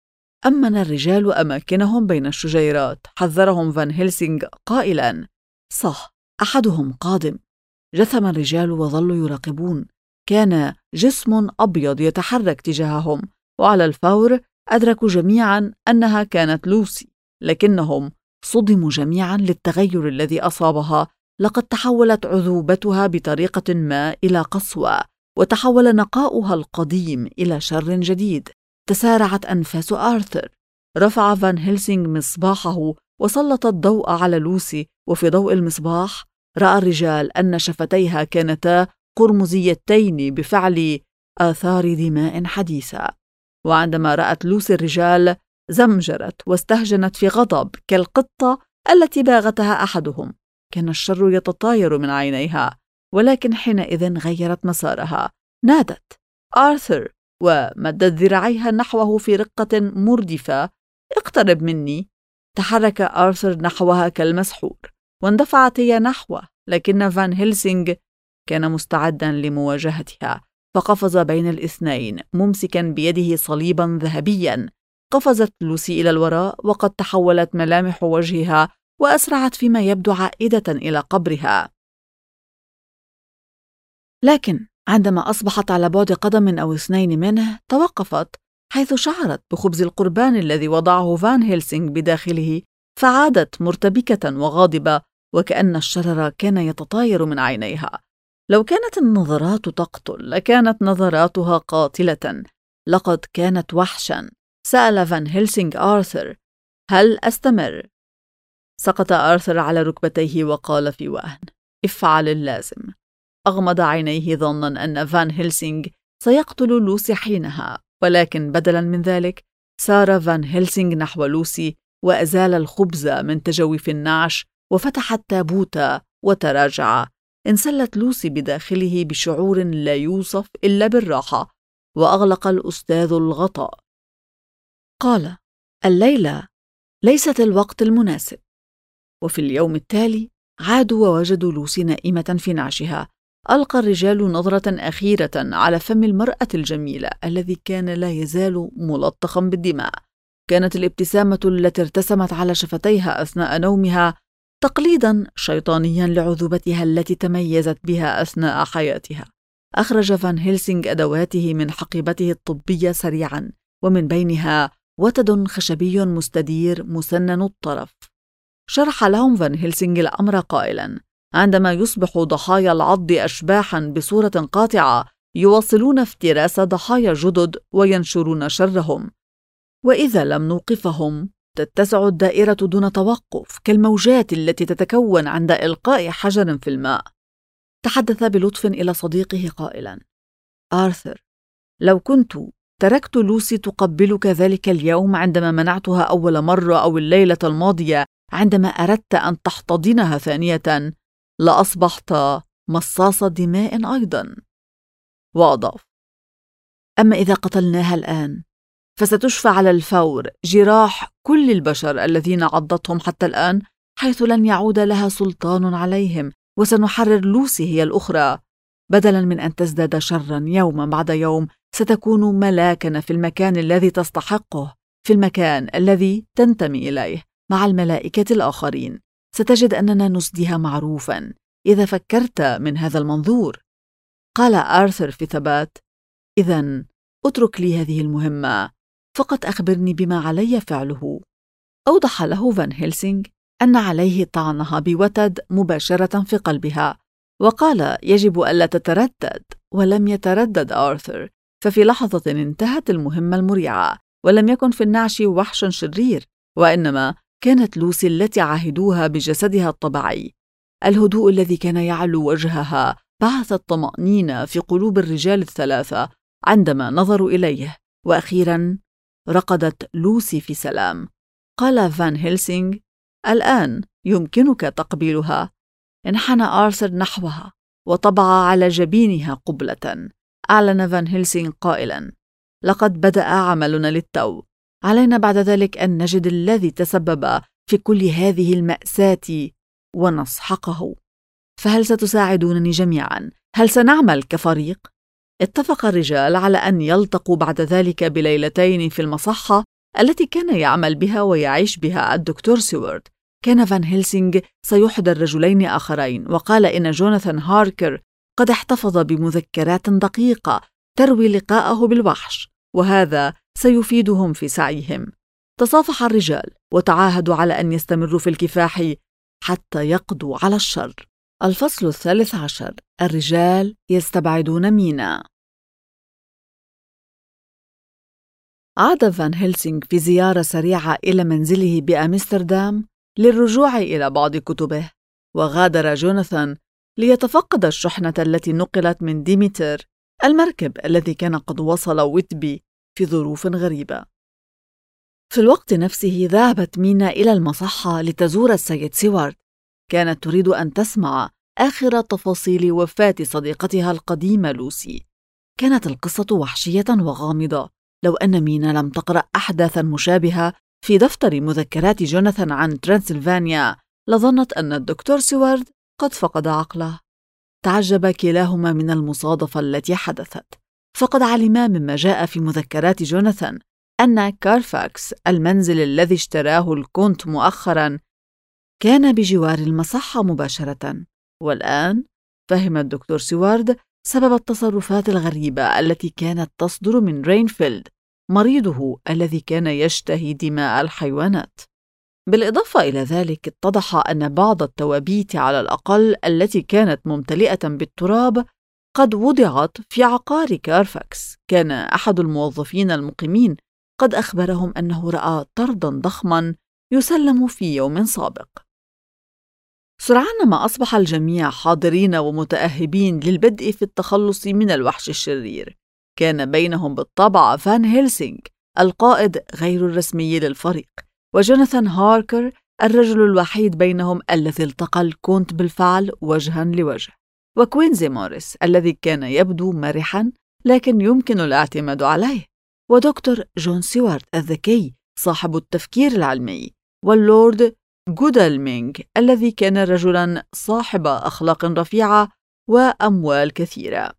أمن الرجال أماكنهم بين الشجيرات. حذرهم فان هيلسينغ قائلاً: صح، أحدهم قادم. جثم الرجال وظلوا يراقبون. كان جسم أبيض يتحرك تجاههم، وعلى الفور أدركوا جميعاً أنها كانت لوسي، لكنهم صدموا جميعاً للتغير الذي أصابها. لقد تحولت عذوبتها بطريقة ما إلى قسوة، وتحول نقاؤها القديم إلى شر جديد. تسارعت أنفاس آرثر. رفع فان هيلسينغ مصباحه وسلط الضوء على لوسي، وفي ضوء المصباح رأى الرجال أن شفتيها كانتا قرمزيتين بفعل آثار دماء حديثة. وعندما رأت لوسي الرجال زمجرت واستهجنت في غضب كالقطة التي باغتها أحدهم. كان الشر يتطاير من عينيها، ولكن حينئذ غيرت مسارها. نادت: آرثر! ومدت ذراعيها نحوه في رقة مردفة: اقترب مني. تحرك آرثر نحوها كالمسحور، واندفعت هي نحوه، لكن فان هيلسينغ كان مستعداً لمواجهتها، فقفز بين الاثنين ممسكاً بيده صليباً ذهبياً. قفزت لوسي إلى الوراء، وقد تحولت ملامح وجهها وأسرعت فيما يبدو عائدة إلى قبرها. لكن عندما أصبحت على بعد قدم أو 2 منه، توقفت حيث شعرت بخبز القربان الذي وضعه فان هيلسينغ بداخله، فعادت مرتبكة وغاضبة، وكأن الشرر كان يتطاير من عينيها. لو كانت النظرات تقتل لكانت نظراتها قاتلة. لقد كانت وحشاً. سأل فان هيلسينغ آرثر: هل أستمر؟ سقط آرثر على ركبتيه وقال في وهن: افعل اللازم. أغمض عينيه ظناً أن فان هيلسينغ سيقتل لوسي حينها، ولكن بدلاً من ذلك سار فان هيلسينغ نحو لوسي وأزال الخبز من تجويف النعش وفتح التابوت وتراجع. انسلت لوسي بداخله بشعور لا يوصف إلا بالراحة، وأغلق الأستاذ الغطاء. قال: الليلة ليست الوقت المناسب. وفي اليوم التالي عادوا ووجدوا لوسي نائمة في نعشها. ألقى الرجال نظرة أخيرة على فم المرأة الجميلة الذي كان لا يزال ملطخا بالدماء. كانت الابتسامة التي ارتسمت على شفتيها أثناء نومها تقليداً شيطانياً لعذوبتها التي تميزت بها أثناء حياتها. أخرج فان هيلسينغ أدواته من حقيبته الطبية سريعاً، ومن بينها وتد خشبي مستدير مسنن الطرف. شرح لهم فان هيلسينغ الأمر قائلاً: عندما يصبح ضحايا العض أشباحاً بصورة قاطعة، يواصلون افتراس ضحايا جدد وينشرون شرهم، وإذا لم نوقفهم تتسع الدائرة دون توقف كالموجات التي تتكون عند إلقاء حجر في الماء. تحدث بلطف إلى صديقه قائلاً: آرثر، لو كنت تركت لوسي تقبلك ذلك اليوم عندما منعتها أول مرة، أو الليلة الماضية عندما أردت أن تحتضنها ثانية، لأصبحت مصاص دماء أيضاً. وأضاف: أما إذا قتلناها الآن فستشفى على الفور جراح كل البشر الذين عضتهم حتى الآن، حيث لن يعود لها سلطان عليهم، وسنحرر لوسي هي الأخرى. بدلاً من أن تزداد شراً يوماً بعد يوم، ستكون ملاكاً في المكان الذي تستحقه، في المكان الذي تنتمي إليه مع الملائكة الآخرين. ستجد أننا نسديها معروفاً إذا فكرت من هذا المنظور. قال آرثر في ثبات: إذن اترك لي هذه المهمة، فقط أخبرني بما علي فعله. أوضح له فان هيلسينغ أن عليه طعنها بوتد مباشرة في قلبها، وقال: يجب ألا تتردد. ولم يتردد آرثر، ففي لحظة انتهت المهمة المريعة، ولم يكن في النعش وحش شرير، وإنما كانت لوسي التي عاهدوها بجسدها الطبيعي. الهدوء الذي كان يعلو وجهها بعث الطمأنينة في قلوب الرجال الثلاثة عندما نظروا إليه، وأخيراً رقدت لوسي في سلام. قال فان هيلسينغ: الآن يمكنك تقبيلها. انحنى آرثر نحوها وطبع على جبينها قبلة. أعلن فان هيلسينغ قائلاً: لقد بدأ عملنا للتو. علينا بعد ذلك أن نجد الذي تسبب في كل هذه المأساة ونسحقه. فهل ستساعدونني جميعاً؟ هل سنعمل كفريق؟ اتفق الرجال على أن يلتقوا بعد ذلك بليلتين في المصحة التي كان يعمل بها ويعيش بها الدكتور سيوارد. كان فان هيلسينغ سيحضر رجلين آخرين، وقال إن جوناثان هاركر قد احتفظ بمذكرات دقيقة تروي لقاءه بالوحش، وهذا سيفيدهم في سعيهم. تصافح الرجال وتعاهدوا على أن يستمروا في الكفاح حتى يقضوا على الشر. الفصل 13: الرجال يستبعدون مينا. عاد فان هيلسينغ في زيارة سريعة إلى منزله بأمستردام للرجوع إلى بعض كتبه، وغادر جوناثان ليتفقد الشحنة التي نقلت من ديمتر، المركب الذي كان قد وصل ويتبي في ظروف غريبة. في الوقت نفسه ذهبت مينا إلى المصحة لتزور السيد سيوارد. كانت تريد أن تسمع آخر تفاصيل وفاة صديقتها القديمة لوسي. كانت القصة وحشية وغامضة. لو أن مينا لم تقرأ أحداثاً مشابهة في دفتر مذكرات جوناثان عن ترانسلفانيا، لظنت أن الدكتور سيوارد قد فقد عقله. تعجب كلاهما من المصادفة التي حدثت، فقد علما مما جاء في مذكرات جوناثان أن كارفاكس، المنزل الذي اشتراه الكونت مؤخراً، كان بجوار المصحة مباشرة. والآن فهم الدكتور سيوارد سبب التصرفات الغريبة التي كانت تصدر من رينفيلد، مريضه الذي كان يشتهي دماء الحيوانات. بالإضافة إلى ذلك، اتضح أن بعض التوابيت على الأقل التي كانت ممتلئة بالتراب قد وضعت في عقار كارفاكس. كان أحد الموظفين المقيمين قد أخبرهم أنه رأى طرداً ضخماً يسلم في يوم سابق. سرعان ما أصبح الجميع حاضرين ومتأهبين للبدء في التخلص من الوحش الشرير. كان بينهم بالطبع فان هيلسينغ القائد غير الرسمي للفريق، وجوناثان هاركر الرجل الوحيد بينهم الذي التقى الكونت بالفعل وجها لوجه، وكوينزي موريس الذي كان يبدو مرحا لكن يمكن الاعتماد عليه، ودكتور جون سيوارد الذكي صاحب التفكير العلمي، واللورد غودالمينغ الذي كان رجلاً صاحب أخلاق رفيعة وأموال كثيرة.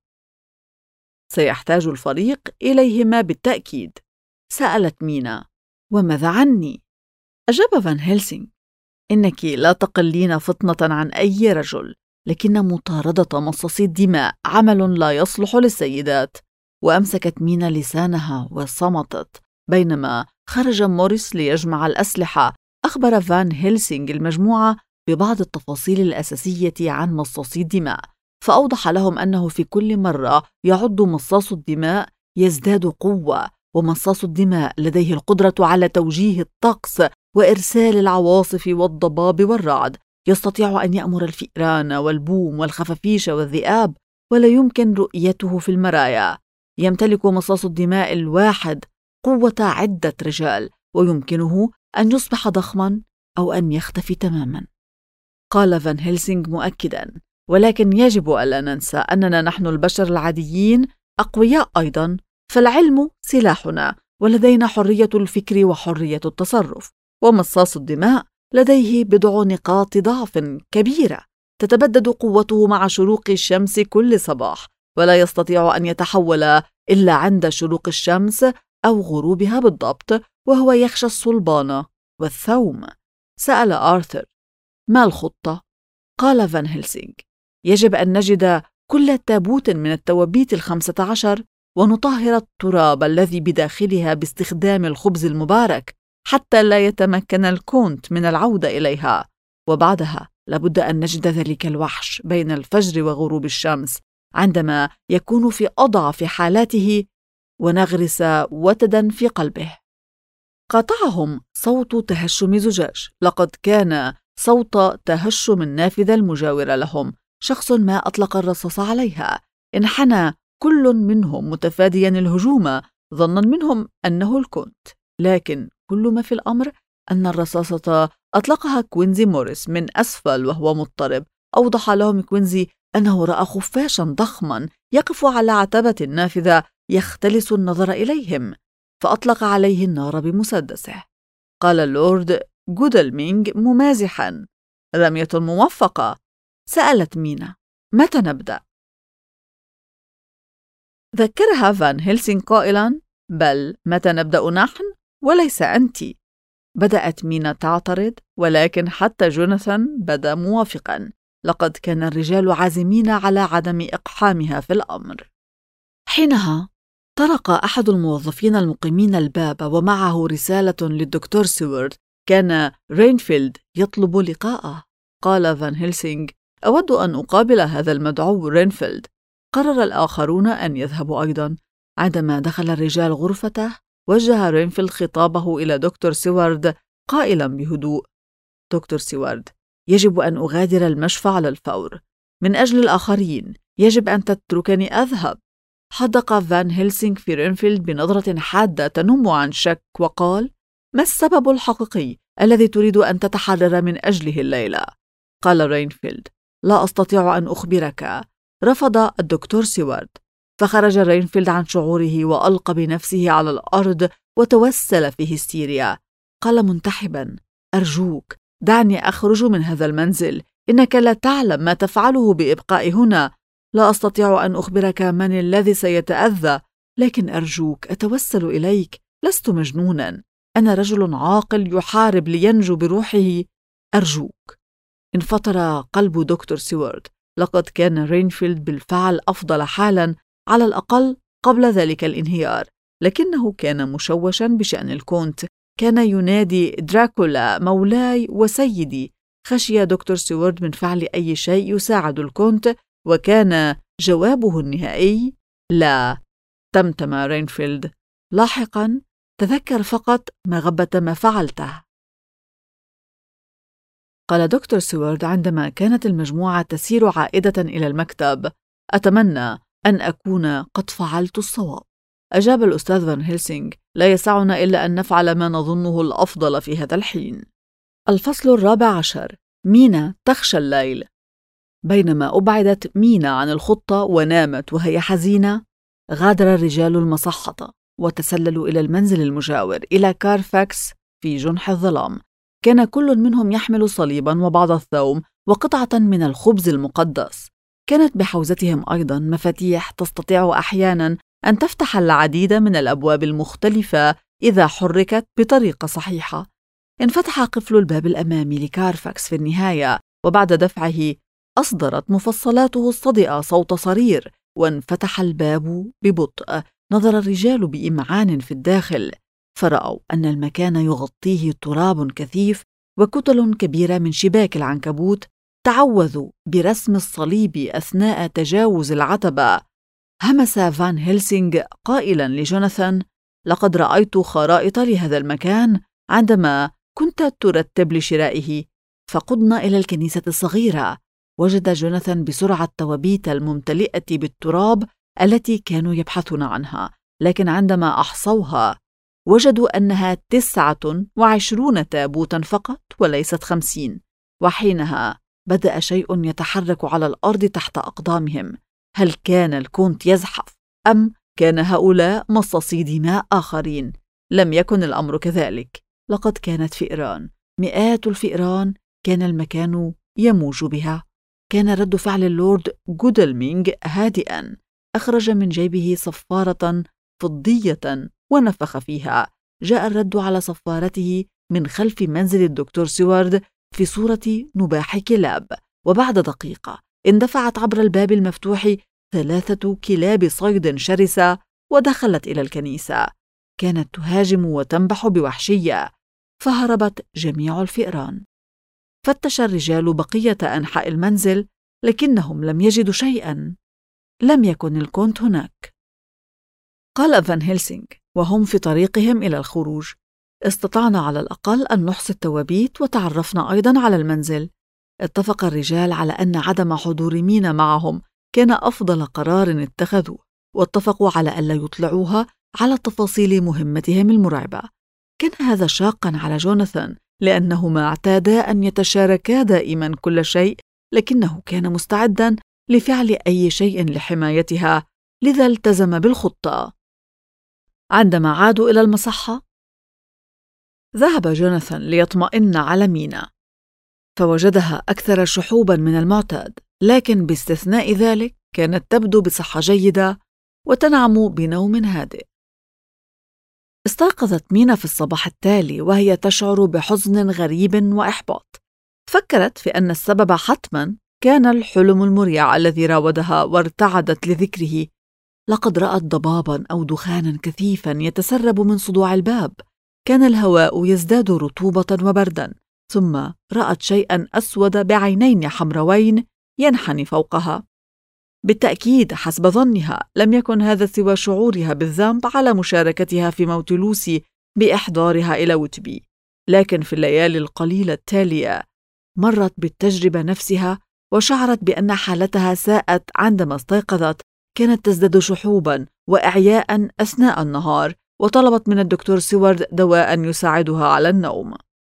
سيحتاج الفريق إليهما بالتأكيد. سألت مينا: وماذا عني؟ أجاب فان هيلسينغ: إنك لا تقلين فطنة عن أي رجل، لكن مطاردة مصاصي الدماء عمل لا يصلح للسيدات. وأمسكت مينا لسانها وصمتت. بينما خرج موريس ليجمع الأسلحة، أخبر فان هيلسينغ المجموعة ببعض التفاصيل الأساسية عن مصاصي الدماء، فأوضح لهم أنه في كل مرة يعض مصاص الدماء يزداد قوة، ومصاص الدماء لديه القدرة على توجيه الطقس وإرسال العواصف والضباب والرعد. يستطيع أن يأمر الفئران والبوم والخفافيش والذئاب، ولا يمكن رؤيته في المرايا. يمتلك مصاص الدماء الواحد قوة عدة رجال، ويمكنه أن يصبح ضخماً أو أن يختفي تماماً. قال فان هيلسينغ مؤكداً: ولكن يجب ألا ننسى أننا نحن البشر العاديين أقوياء أيضاً، فالعلم سلاحنا، ولدينا حرية الفكر وحرية التصرف، ومصاص الدماء لديه بضع نقاط ضعف كبيرة، تتبدد قوته مع شروق الشمس كل صباح، ولا يستطيع أن يتحول إلا عند شروق الشمس أو غروبها بالضبط، وهو يخشى الصلبان والثوم. سأل آرثر: ما الخطة؟ قال فان هيلسينغ: يجب أن نجد كل تابوت من التوابيت 15 ونطهر التراب الذي بداخلها باستخدام الخبز المبارك حتى لا يتمكن الكونت من العودة إليها، وبعدها لابد أن نجد ذلك الوحش بين الفجر وغروب الشمس عندما يكون في أضعف حالاته ونغرس وتدا في قلبه. قاطعهم صوت تهشم زجاج. لقد كان صوت تهشم النافذة المجاورة لهم. شخص ما أطلق الرصاص عليها. انحنى كل منهم متفاديا الهجوم، ظنا منهم أنه الكونت، لكن كل ما في الأمر أن الرصاصة أطلقها كوينزي موريس من أسفل وهو مضطرب. أوضح لهم كوينزي أنه رأى خفاشا ضخما يقف على عتبة النافذة يختلس النظر إليهم، فأطلق عليه النار بمسدسه. قال اللورد جودلمينغ ممازحا: رمية موفقة. سألت مينا: متى نبدأ؟ ذكرها فان هيلسينغ قائلا: بل متى نبدأ نحن وليس أنت. بدأت مينا تعترض، ولكن حتى جوناثان بدا موافقا. لقد كان الرجال عازمين على عدم إقحامها في الأمر. حينها طرق أحد الموظفين المقيمين الباب ومعه رسالة للدكتور سيوارد. كان رينفيلد يطلب لقاءه. قال فان هيلسينغ: أود أن أقابل هذا المدعو رينفيلد. قرر الآخرون أن يذهبوا أيضا. عندما دخل الرجال غرفته وجه رينفيلد خطابه إلى دكتور سيوارد قائلا بهدوء: دكتور سيوارد، يجب أن أغادر المشفى على الفور. من أجل الآخرين يجب أن تتركني أذهب. حدق فان هيلسينغ في رينفيلد بنظرة حادة تنم عن شك وقال: ما السبب الحقيقي الذي تريد أن تتحرر من أجله الليلة؟ قال رينفيلد: لا أستطيع أن أخبرك. رفض الدكتور سيوارد، فخرج رينفيلد عن شعوره وألقى بنفسه على الأرض وتوسل في هستيريا. قال منتحبا: أرجوك دعني أخرج من هذا المنزل، إنك لا تعلم ما تفعله بإبقائي هنا. لا أستطيع أن أخبرك من الذي سيتأذى، لكن أرجوك أتوسل إليك، لست مجنونا، أنا رجل عاقل يحارب لينجو بروحه، أرجوك. انفطر قلب دكتور سيوارد. لقد كان رينفيلد بالفعل أفضل حالا، على الأقل قبل ذلك الانهيار، لكنه كان مشوشا بشأن الكونت. كان ينادي: دراكولا مولاي وسيدي. خشي دكتور سيوارد من فعل أي شيء يساعد الكونت، وكان جوابه النهائي: لا. تمتم رينفيلد: لاحقا تذكر فقط مغبة ما فعلته. قال دكتور سيوارد عندما كانت المجموعة تسير عائدة إلى المكتب: أتمنى أن أكون قد فعلت الصواب. أجاب الأستاذ فان هيلسينغ: لا يسعنا إلا أن نفعل ما نظنه الأفضل في هذا الحين. الفصل 14: مينا تخشى الليل. بينما أبعدت مينا عن الخطة ونامت وهي حزينة، غادر الرجال المصحة وتسللوا إلى المنزل المجاور إلى كارفاكس في جنح الظلام. كان كل منهم يحمل صليبا وبعض الثوم وقطعة من الخبز المقدس. كانت بحوزتهم أيضا مفاتيح تستطيع أحيانا أن تفتح العديد من الأبواب المختلفة إذا حركت بطريقة صحيحة. انفتح قفل الباب الأمامي لكارفاكس في النهاية، وبعد دفعه أصدرت مفصلاته الصدئة صوت صرير، وانفتح الباب ببطء. نظر الرجال بإمعان في الداخل، فرأوا أن المكان يغطيه تراب كثيف وكتل كبيرة من شباك العنكبوت. تعوذوا برسم الصليب أثناء تجاوز العتبة. همس فان هيلسينغ قائلا لجوناثان: لقد رأيت خرائط لهذا المكان عندما كنت ترتب لشرائه. فقدنا إلى الكنيسة الصغيرة. وجد جوناثان بسرعة التوابيت الممتلئة بالتراب التي كانوا يبحثون عنها، لكن عندما أحصوها وجدوا أنها 29 تابوتا فقط وليست 50. وحينها بدأ شيء يتحرك على الأرض تحت أقدامهم. هل كان الكونت يزحف أم كان هؤلاء مصاصي دماء آخرين؟ لم يكن الأمر كذلك. لقد كانت فئران، مئات الفئران، كان المكان يموج بها. كان رد فعل اللورد جودلمينغ هادئاً. أخرج من جيبه صفارة فضية ونفخ فيها. جاء الرد على صفارته من خلف منزل الدكتور سيوارد في صورة نباح كلاب، وبعد دقيقة اندفعت عبر الباب المفتوح 3 كلاب صيد شرسة ودخلت إلى الكنيسة. كانت تهاجم وتنبح بوحشية، فهربت جميع الفئران. فتش الرجال بقية أنحاء المنزل لكنهم لم يجدوا شيئاً. لم يكن الكونت هناك. قال فان هيلسينغ وهم في طريقهم إلى الخروج: استطعنا على الأقل أن نحصي التوابيت وتعرفنا أيضاً على المنزل. اتفق الرجال على أن عدم حضور مينا معهم كان أفضل قرار اتخذوه، واتفقوا على ألا يطلعوها على تفاصيل مهمتهم المرعبة. كان هذا شاقاً على جوناثان لأنهما اعتادا أن يتشاركا دائماً كل شيء، لكنه كان مستعداً لفعل أي شيء لحمايتها، لذا التزم بالخطة. عندما عادوا إلى المصحة، ذهب جوناثان ليطمئن على مينا، فوجدها أكثر شحوباً من المعتاد، لكن باستثناء ذلك كانت تبدو بصحة جيدة وتنعم بنوم هادئ. استيقظت مينا في الصباح التالي وهي تشعر بحزن غريب وإحباط. فكرت في أن السبب حتماً كان الحلم المريع الذي راودها وارتعدت لذكره. لقد رأت ضباباً أو دخاناً كثيفاً يتسرب من صدوع الباب. كان الهواء يزداد رطوبة وبرداً، ثم رأت شيئاً أسود بعينين حمروين ينحني فوقها. بالتأكيد حسب ظنها لم يكن هذا سوى شعورها بالذنب على مشاركتها في موت لوسي بإحضارها إلى ويتبي. لكن في الليالي القليلة التالية مرت بالتجربة نفسها وشعرت بأن حالتها ساءت. عندما استيقظت كانت تزداد شحوباً وإعياء أثناء النهار، وطلبت من الدكتور سيوارد دواء يساعدها على النوم.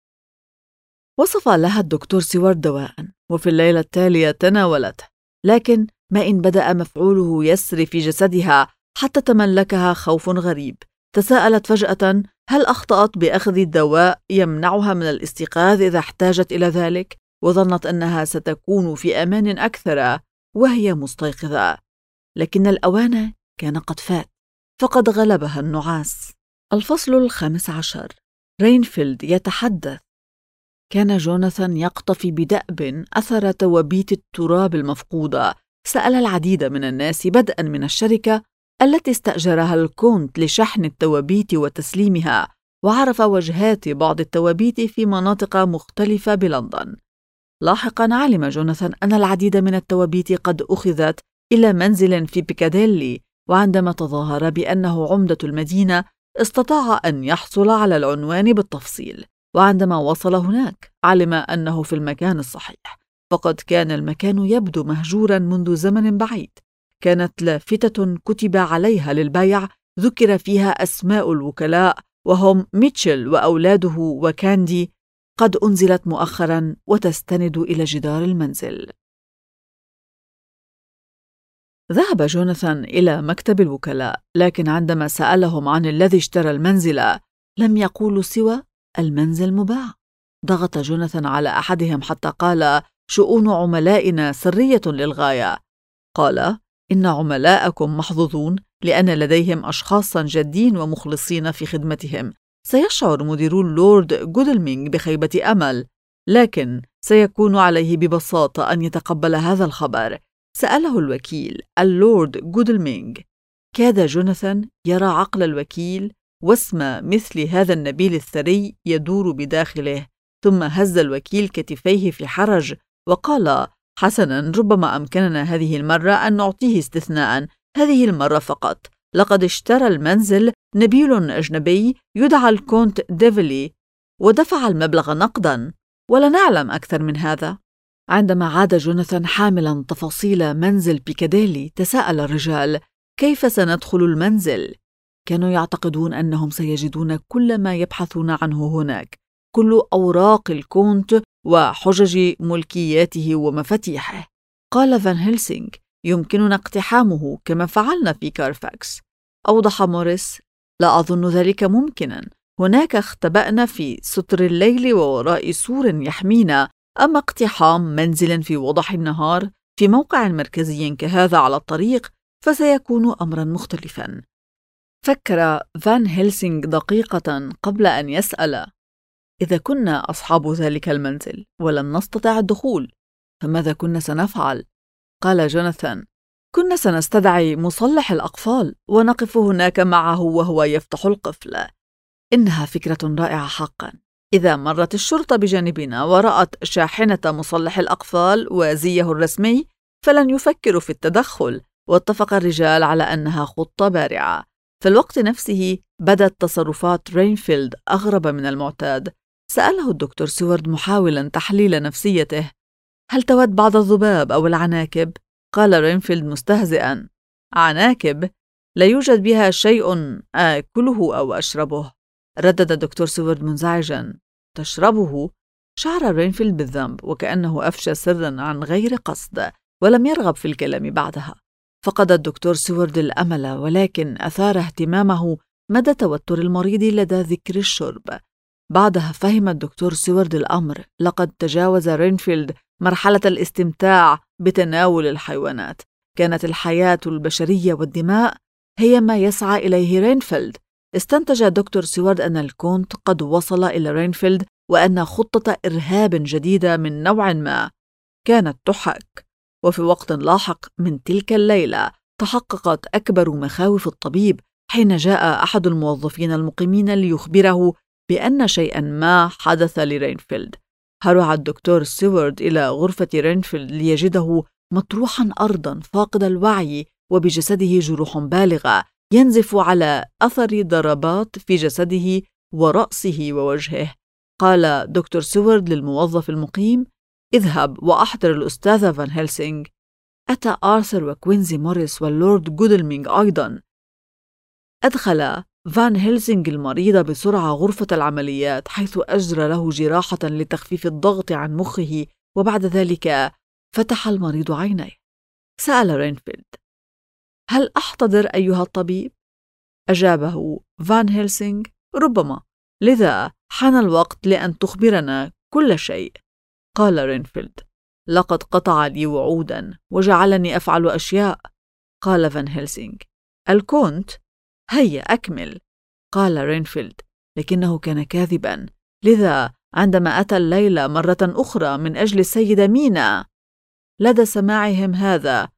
وصف لها الدكتور سيوارد دواء، وفي الليلة التالية تناولته، لكن ما إن بدأ مفعوله يسري في جسدها حتى تملكها خوف غريب. تساءلت فجأة هل أخطأت بأخذ الدواء يمنعها من الاستيقاظ إذا احتاجت إلى ذلك، وظنت أنها ستكون في أمان أكثر وهي مستيقظة. لكن الأوان كان قد فات، فقد غلبها النعاس. الفصل 15. رينفيلد يتحدث. كان جوناثان يقتفي بدأب أثر توابيت التراب المفقودة. سأل العديد من الناس بدءاً من الشركة التي استأجرها الكونت لشحن التوابيت وتسليمها، وعرف وجهات بعض التوابيت في مناطق مختلفة بلندن. لاحقاً علم جوناثان أن العديد من التوابيت قد أخذت إلى منزل في بيكاديلي، وعندما تظاهر بأنه عمدة المدينة استطاع أن يحصل على العنوان بالتفصيل. وعندما وصل هناك علم أنه في المكان الصحيح، فقد كان المكان يبدو مهجوراً منذ زمن بعيد. كانت لافتة كتب عليها للبيع ذكر فيها أسماء الوكلاء، وهم ميتشل وأولاده وكاندي، قد أنزلت مؤخراً وتستند إلى جدار المنزل. ذهب جوناثان إلى مكتب الوكلاء، لكن عندما سألهم عن الذي اشترى المنزل لم يقولوا سوى المنزل مباع. ضغط جوناثان على أحدهم حتى قال: شؤون عملائنا سرية للغاية. قال: إن عملاءكم محظوظون لأن لديهم أشخاصاً جادين ومخلصين في خدمتهم. سيشعر مدير اللورد جودلمينغ بخيبة أمل، لكن سيكون عليه ببساطة أن يتقبل هذا الخبر. سأله الوكيل اللورد جودلمينغ. كاد جوناثان يرى عقل الوكيل واسم مثل هذا النبيل الثري يدور بداخله، ثم هز الوكيل كتفيه في حرج وقال: حسناً، ربما أمكننا هذه المرة أن نعطيه استثناءً، هذه المرة فقط. لقد اشترى المنزل نبيل أجنبي يدعى الكونت ديفلي، ودفع المبلغ نقداً، ولا نعلم أكثر من هذا. عندما عاد جوناثان حاملاً تفاصيل منزل بيكاديلي، تساءل الرجال: كيف سندخل المنزل؟ كانوا يعتقدون أنهم سيجدون كل ما يبحثون عنه هناك، كل أوراق الكونت وحجج ملكياته ومفاتيحه. قال فان هيلسينغ: يمكننا اقتحامه كما فعلنا في كارفاكس. أوضح موريس: لا أظن ذلك ممكناً. هناك اختبأنا في ستر الليل ووراء سور يحمينا، أما اقتحام منزل في وضح النهار في موقع مركزي كهذا على الطريق فسيكون أمراً مختلفاً. فكر فان هيلسينغ دقيقة قبل أن يسأل: إذا كنا أصحاب ذلك المنزل ولم نستطع الدخول فماذا كنا سنفعل؟ قال جوناثان: كنا سنستدعي مصلح الأقفال ونقف هناك معه وهو يفتح القفل. إنها فكرة رائعة حقاً. إذا مرت الشرطة بجانبنا ورأت شاحنة مصلح الأقفال وزيه الرسمي فلن يفكروا في التدخل. واتفق الرجال على أنها خطة بارعة. في الوقت نفسه بدت تصرفات رينفيلد أغرب من المعتاد. سأله الدكتور سيوارد محاولاً تحليل نفسيته: هل تود بعض الذباب أو العناكب؟ قال رينفيلد مستهزئاً: عناكب؟ لا يوجد بها شيء آكله أو أشربه. ردد الدكتور سيوارد منزعجاً: تشربه؟ شعر رينفيلد بالذنب وكأنه أفشى سراً عن غير قصد، ولم يرغب في الكلام بعدها. فقد الدكتور سيوارد الأمل، ولكن أثار اهتمامه مدى توتر المريض لدى ذكر الشرب. بعدها فهم الدكتور سيوارد الأمر. لقد تجاوز رينفيلد مرحلة الاستمتاع بتناول الحيوانات. كانت الحياة البشرية والدماء هي ما يسعى إليه رينفيلد. استنتج الدكتور سيوارد أن الكونت قد وصل إلى رينفيلد وأن خطة إرهاب جديدة من نوع ما كانت تحاك. وفي وقت لاحق من تلك الليلة تحققت أكبر مخاوف الطبيب حين جاء أحد الموظفين المقيمين ليخبره بأن شيئاً ما حدث لرينفيلد. هرع الدكتور سيوارد إلى غرفة رينفيلد ليجده مطروحاً أرضاً فاقد الوعي وبجسده جروح بالغة ينزف على أثر ضربات في جسده ورأسه ووجهه. قال دكتور سيوارد للموظف المقيم: اذهب وأحضر الأستاذ فان هيلسينغ. أتى آرثر وكوينزي موريس واللورد جودلمينغ أيضاً. أدخل فان هيلسينغ المريض بسرعة غرفة العمليات، حيث أجرى له جراحة لتخفيف الضغط عن مخه، وبعد ذلك فتح المريض عينيه. سأل رينفيلد: هل أحتضر أيها الطبيب؟ أجابه فان هيلسينغ: ربما، لذا حان الوقت لأن تخبرنا كل شيء. قال رينفيلد: لقد قطع لي وعوداً وجعلني أفعل أشياء. قال فان هيلسينغ: الكونت؟ هيا أكمل. قال رينفيلد: لكنه كان كاذباً. لذا عندما أتى الليلة مرة أخرى من أجل السيدة مينا، لدى سماعهم هذا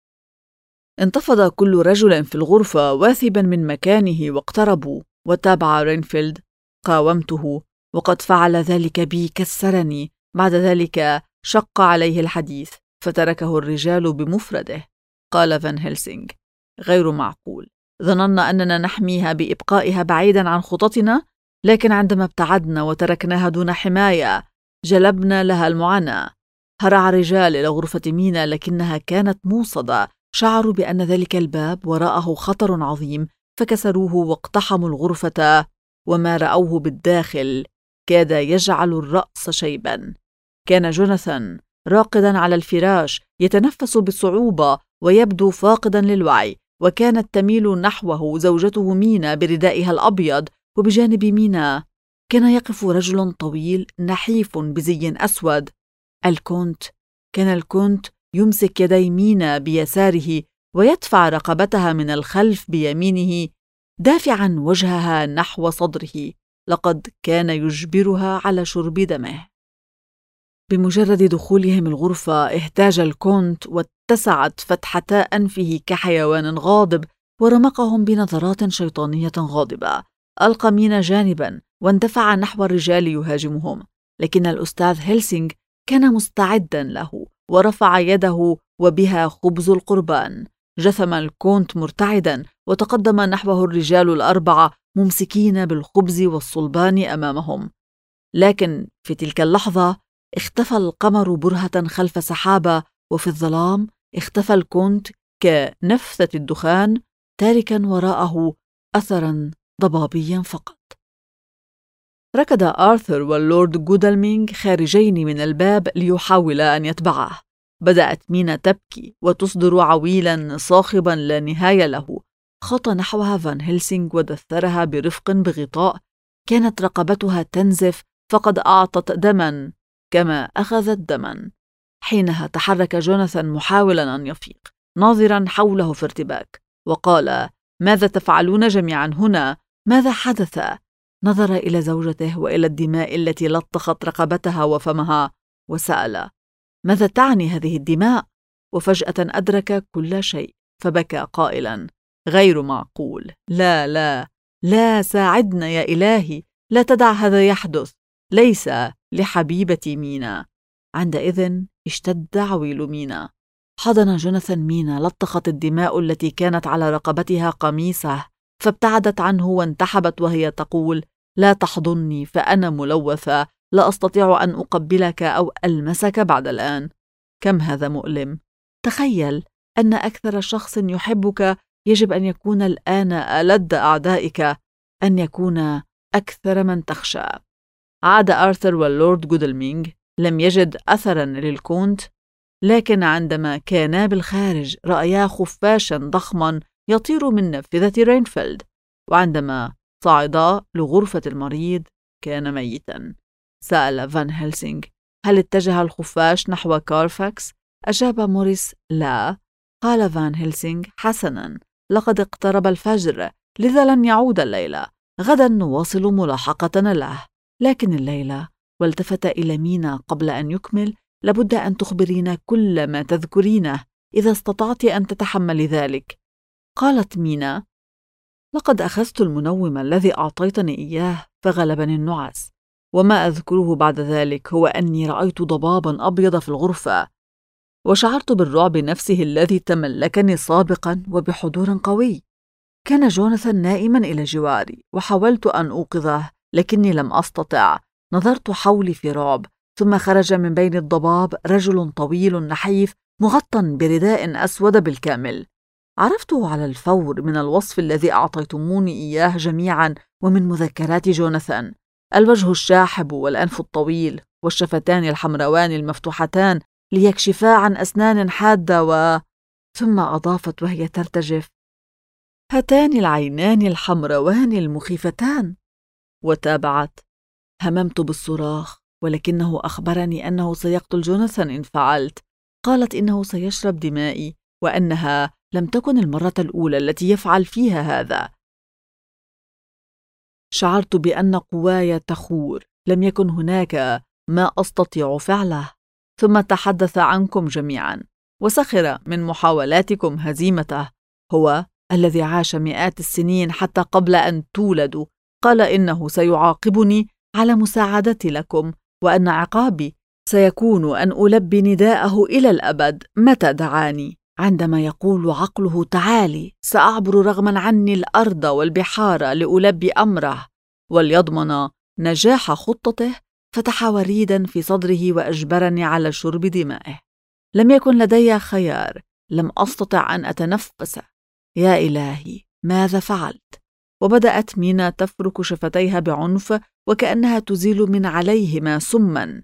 انتفض كل رجل في الغرفة واثباً من مكانه واقتربوا. وتابع رينفيلد: قاومته وقد فعل ذلك بي، كسرني. بعد ذلك شق عليه الحديث فتركه الرجال بمفرده. قال فان هيلسينغ: غير معقول. ظننا أننا نحميها بإبقائها بعيداً عن خططنا، لكن عندما ابتعدنا وتركناها دون حماية جلبنا لها المعاناة. هرع الرجال إلى غرفة مينا لكنها كانت موصدة. شعروا بأن ذلك الباب وراءه خطر عظيم فكسروه واقتحموا الغرفة، وما رأوه بالداخل كاد يجعل الرأس شيباً. كان جوناثان راقداً على الفراش يتنفس بصعوبة ويبدو فاقداً للوعي، وكانت تميل نحوه زوجته مينا بردائها الأبيض، وبجانب مينا كان يقف رجل طويل نحيف بزي أسود. الكونت. كان الكونت يمسك يدي مينا بيساره ويدفع رقبتها من الخلف بيمينه، دافعاً وجهها نحو صدره. لقد كان يجبرها على شرب دمه. بمجرد دخولهم الغرفة اهتاج الكونت واتسعت فتحتا أنفه كحيوان غاضب، ورمقهم بنظرات شيطانية غاضبة. ألقى مينا جانباً واندفع نحو الرجال يهاجمهم، لكن الأستاذ هيلسينغ كان مستعداً له ورفع يده وبها خبز القربان. جثم الكونت مرتعداً وتقدم نحوه الرجال الأربعة ممسكين بالخبز والصلبان أمامهم. لكن في تلك اللحظة اختفى القمر برهة خلف سحابة، وفي الظلام اختفى الكونت كنفثة الدخان، تاركا وراءه أثرا ضبابيا فقط. ركض آرثر واللورد جودلمينغ خارجين من الباب ليحاولا أن يتبعه. بدأت مينا تبكي وتصدر عويلا صاخبا لا نهاية له. خطى نحوها فان هيلسينغ ودثرها برفق بغطاء. كانت رقبتها تنزف فقد أعطت دما كما أخذت دما. حينها تحرك جوناثان محاولا أن يفيق، ناظرا حوله في ارتباك، وقال: ماذا تفعلون جميعا هنا؟ ماذا حدث؟ نظر إلى زوجته وإلى الدماء التي لطخت رقبتها وفمها وسأل: ماذا تعني هذه الدماء؟ وفجأة أدرك كل شيء فبكى قائلا: غير معقول، لا لا لا، ساعدنا يا إلهي، لا تدع هذا يحدث، ليس لحبيبتي مينا. عندئذ اشتد عويل مينا. حضن جوناثان مينا، لطخت الدماء التي كانت على رقبتها قميصه، فابتعدت عنه وانتحبت وهي تقول: لا تحضني فأنا ملوثة، لا أستطيع أن أقبلك أو ألمسك بعد الآن. كم هذا مؤلم. تخيل أن أكثر شخص يحبك يجب أن يكون الآن ألد أعدائك، أن يكون أكثر من تخشى. عاد آرثر واللورد جودلمينغ، لم يجد أثرا للكونت، لكن عندما كانا بالخارج رأيا خفاشا ضخما يطير من نافذة رينفيلد، وعندما صعدا لغرفة المريض كان ميتا. سأل فان هيلسينغ: هل اتجه الخفاش نحو كارفاكس؟ أجاب موريس: لا. قال فان هيلسينغ: حسنا، لقد اقترب الفجر، لذا لن يعود الليلة، غدا نواصل ملاحقتنا له، لكن الليلة. والتفت إلى مينا قبل أن يكمل: لابد أن تخبرينا كل ما تذكرينه إذا استطعت أن تتحملي ذلك. قالت مينا: لقد أخذت المنوم الذي أعطيتني إياه فغلبني النعاس، وما أذكره بعد ذلك هو أني رأيت ضبابا أبيض في الغرفة، وشعرت بالرعب نفسه الذي تملكني سابقا وبحضور قوي. كان جوناثان نائما إلى جواري وحاولت أن أوقظه لكني لم أستطع. نظرت حولي في رعب، ثم خرج من بين الضباب رجل طويل نحيف مغطى برداء أسود بالكامل. عرفته على الفور من الوصف الذي أعطيتموني إياه جميعا ومن مذكرات جوناثان: الوجه الشاحب والأنف الطويل والشفتان الحمروان المفتوحتان ليكشفا عن أسنان حادة ثم أضافت وهي ترتجف: هاتان العينان الحمروان المخيفتان. وتابعت: هممت بالصراخ ولكنه أخبرني أنه سيقتل جوناثان إن فعلت. قالت إنه سيشرب دمائي وأنها لم تكن المرة الأولى التي يفعل فيها هذا. شعرت بأن قواي تخور، لم يكن هناك ما أستطيع فعله. ثم تحدث عنكم جميعا وسخر من محاولاتكم هزيمته، هو الذي عاش مئات السنين حتى قبل أن تولدوا. قال إنه سيعاقبني على مساعدتي لكم، وأن عقابي سيكون أن ألبي نداءه إلى الأبد متى دعاني. عندما يقول عقله تعالي، سأعبر رغما عني الأرض والبحار لألبي أمره. وليضمن نجاح خطته فتح وريدا في صدره وأجبرني على شرب دمائه. لم يكن لدي خيار، لم أستطع أن أتنفس. يا إلهي، ماذا فعلت؟ وبدأت مينا تفرك شفتيها بعنف وكأنها تزيل من عليهما سما.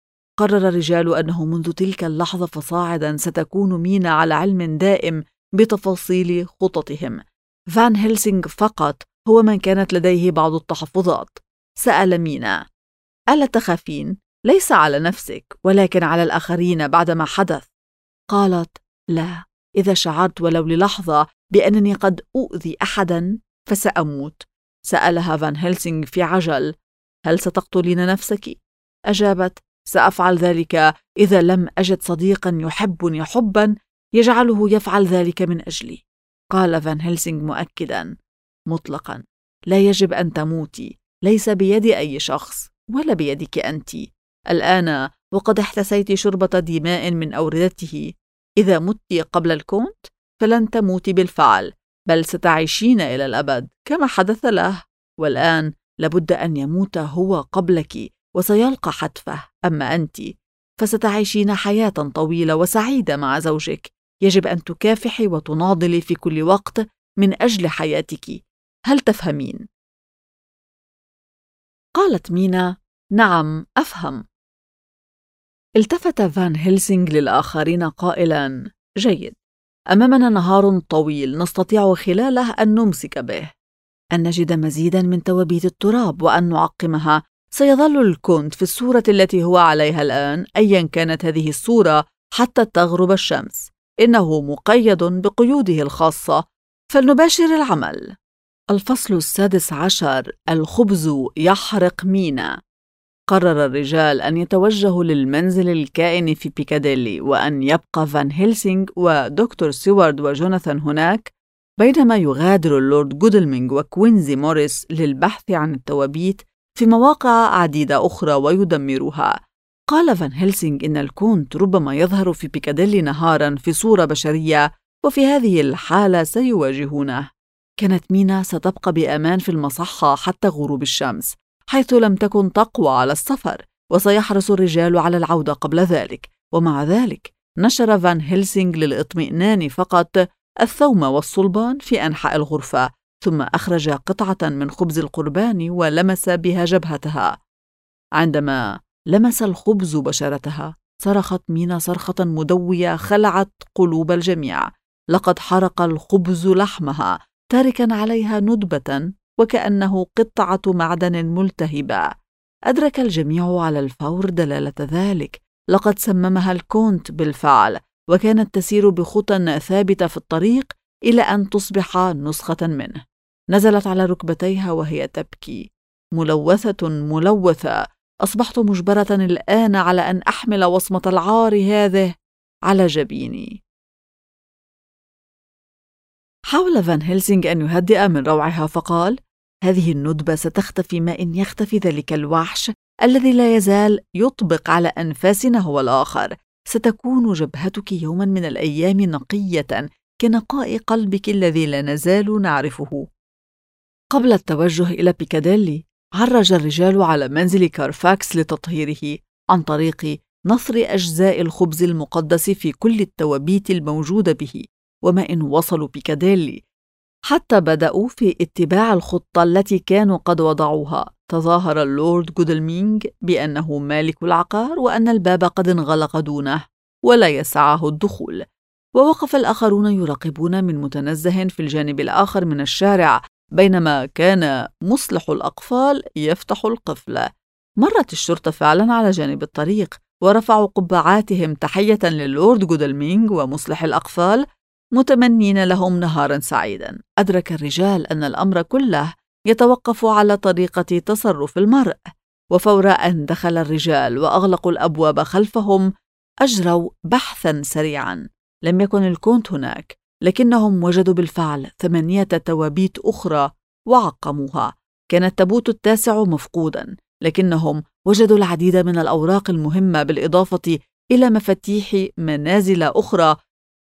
قرر الرجال أنه منذ تلك اللحظة فصاعدا ستكون مينا على علم دائم بتفاصيل خططهم. فان هيلسينغ فقط هو من كانت لديه بعض التحفظات. سأل مينا: ألا تخافين؟ ليس على نفسك ولكن على الآخرين بعدما حدث. قالت: لا، إذا شعرت ولو للحظة بأنني قد أؤذي أحدا فسأموت. سألها فان هيلسينغ في عجل: هل ستقتلين نفسك؟ أجابت: سأفعل ذلك إذا لم أجد صديقا يحبني حبا يجعله يفعل ذلك من أجلي. قال فان هيلسينغ مؤكدا: مطلقا، لا يجب أن تموتي، ليس بيد أي شخص ولا بيدك أنت. الآن وقد احتسيت شربة دماء من أوردته، إذا مت قبل الكونت فلن تموتي بالفعل، بل ستعيشين إلى الأبد كما حدث له. والآن لابد أن يموت هو قبلك وسيلقى حتفه، أما أنت فستعيشين حياة طويلة وسعيدة مع زوجك. يجب أن تكافحي وتناضلي في كل وقت من أجل حياتك. هل تفهمين؟ قالت مينا: نعم، أفهم. التفت فان هيلسينغ للآخرين قائلا: جيد، أمامنا نهار طويل نستطيع خلاله أن نمسك به، أن نجد مزيدا من توابيت التراب وأن نعقمها سيظل الكونت في الصورة التي هو عليها الآن أياً كانت هذه الصورة حتى تغرب الشمس. إنه مقيد بقيوده الخاصة، فلنباشر العمل. الفصل 16: الخبز يحرق مينا. قرر الرجال أن يتوجهوا للمنزل الكائن في بيكاديلي، وأن يبقى فان هيلسينغ ودكتور سيوارد وجوناثان هناك، بينما يغادر اللورد جودلمينغ وكوينزي موريس للبحث عن التوابيت في مواقع عديدة أخرى ويدمرها. قال فان هيلسينغ إن الكونت ربما يظهر في بيكاديلي نهاراً في صورة بشرية، وفي هذه الحالة سيواجهونه. كانت مينا ستبقى بأمان في المصحة حتى غروب الشمس، حيث لم تكن تقوى على السفر، وسيحرص الرجال على العودة قبل ذلك. ومع ذلك نشر فان هيلسينغ للإطمئنان فقط الثوم والصلبان في أنحاء الغرفة، ثم أخرج قطعة من خبز القربان ولمس بها جبهتها. عندما لمس الخبز بشرتها صرخت مينا صرخة مدوية خلعت قلوب الجميع. لقد حرق الخبز لحمها، تاركاً عليها ندبة وكأنه قطعة معدن ملتهبة. أدرك الجميع على الفور دلالة ذلك. لقد سممها الكونت بالفعل، وكانت تسير بخطى ثابتة في الطريق إلى أن تصبح نسخة منه. نزلت على ركبتيها وهي تبكي. ملوثة. أصبحت مجبرة الآن على أن أحمل وصمة العار هذه على جبيني. حاول فان هيلسينغ أن يهدئ من روعها فقال: هذه الندبة ستختفي ما إن يختفي ذلك الوحش الذي لا يزال يطبق على أنفاسنا هو الآخر. ستكون جبهتك يوما من الأيام نقية كنقاء قلبك الذي لا نزال نعرفه. قبل التوجه إلى بيكاديلي عرج الرجال على منزل كارفاكس لتطهيره عن طريق نثر أجزاء الخبز المقدس في كل التوابيت الموجودة به. وما إن وصلوا بيكاديلي حتى بدأوا في اتباع الخطة التي كانوا قد وضعوها. تظاهر اللورد جودلمينغ بأنه مالك العقار وأن الباب قد انغلق دونه ولا يسعه الدخول، ووقف الآخرون يراقبون من متنزه في الجانب الآخر من الشارع، بينما كان مصلح الأقفال يفتح القفل. مرت الشرطة فعلا على جانب الطريق ورفعوا قبعاتهم تحية للورد جودلمينغ ومصلح الأقفال، متمنين لهم نهاراً سعيداً. أدرك الرجال أن الأمر كله يتوقف على طريقة تصرف المرء، وفور أن دخل الرجال وأغلقوا الأبواب خلفهم أجروا بحثاً سريعاً. لم يكن الكونت هناك، لكنهم وجدوا بالفعل 8 توابيت أخرى وعقموها. كان التابوت التاسع مفقوداً، لكنهم وجدوا العديد من الأوراق المهمة بالإضافة إلى مفاتيح منازل أخرى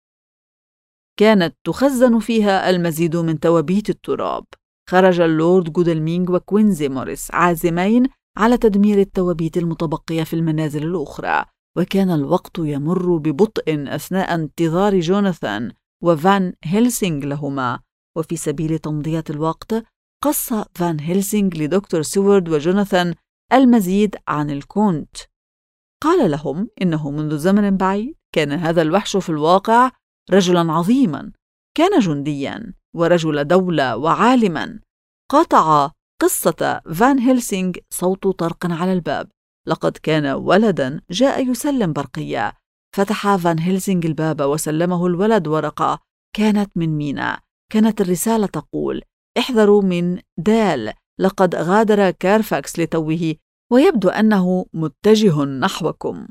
كانت تخزن فيها المزيد من توابيت التراب. خرج اللورد جودلمينغ وكوينزي موريس عازمين على تدمير التوابيت المتبقية في المنازل الأخرى، وكان الوقت يمر ببطء أثناء انتظار جوناثان وفان هيلسينغ لهما. وفي سبيل تمضية الوقت قص فان هيلسينغ لدكتور سيوارد وجوناثان المزيد عن الكونت. قال لهم إنه منذ زمن بعيد كان هذا الوحش في الواقع رجلاً عظيماً، كان جندياً ورجل دولة وعالماً. قاطع قصة فان هيلسينغ صوت طرق على الباب. لقد كان ولداً جاء يسلم برقية. فتح فان هيلسينغ الباب وسلمه الولد ورقة كانت من مينا. كانت الرسالة تقول: احذروا من دال، لقد غادر كارفاكس لتوه ويبدو أنه متجه نحوكم.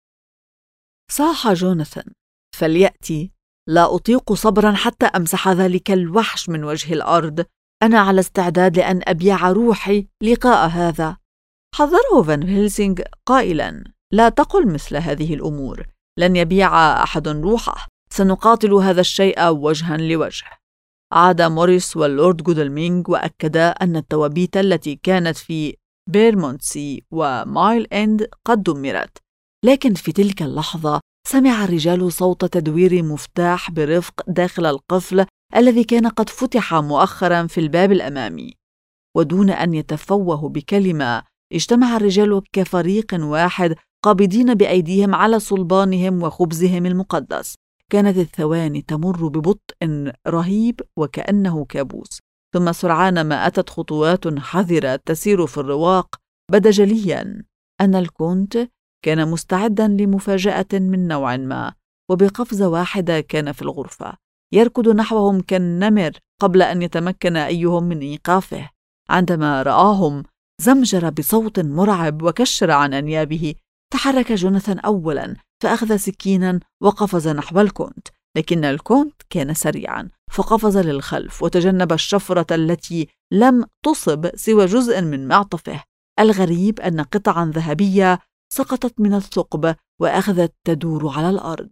صاح جوناثان: فليأتي، لا أطيق صبراً حتى أمسح ذلك الوحش من وجه الأرض. أنا على استعداد لأن أبيع روحي لقاء هذا. حذره فان هيلسينغ قائلاً: لا تقل مثل هذه الأمور، لن يبيع أحد روحه، سنقاتل هذا الشيء وجهاً لوجه. عاد موريس واللورد جودلمينغ وأكدا أن التوابيت التي كانت في بيرمونتسي ومايل إند قد دمرت. لكن في تلك اللحظة سمع الرجال صوت تدوير مفتاح برفق داخل القفل الذي كان قد فتح مؤخراً في الباب الأمامي. ودون أن يتفوهوا بكلمة اجتمع الرجال كفريق واحد قابضين بأيديهم على صلبانهم وخبزهم المقدس. كانت الثواني تمر ببطء رهيب وكأنه كابوس، ثم سرعان ما أتت خطوات حذرة تسير في الرواق بدا جلياً أن الكونت كان مستعداً لمفاجأة من نوع ما، وبقفزة واحدة كان في الغرفة يركض نحوهم كالنمر قبل أن يتمكن أيهم من إيقافه. عندما رآهم زمجر بصوت مرعب وكشر عن أنيابه. تحرك جوناثان أولاً فأخذ سكيناً وقفز نحو الكونت، لكن الكونت كان سريعاً فقفز للخلف وتجنب الشفرة التي لم تصب سوى جزء من معطفه. الغريب أن قطعاً ذهبية سقطت من الثقب وأخذت تدور على الأرض.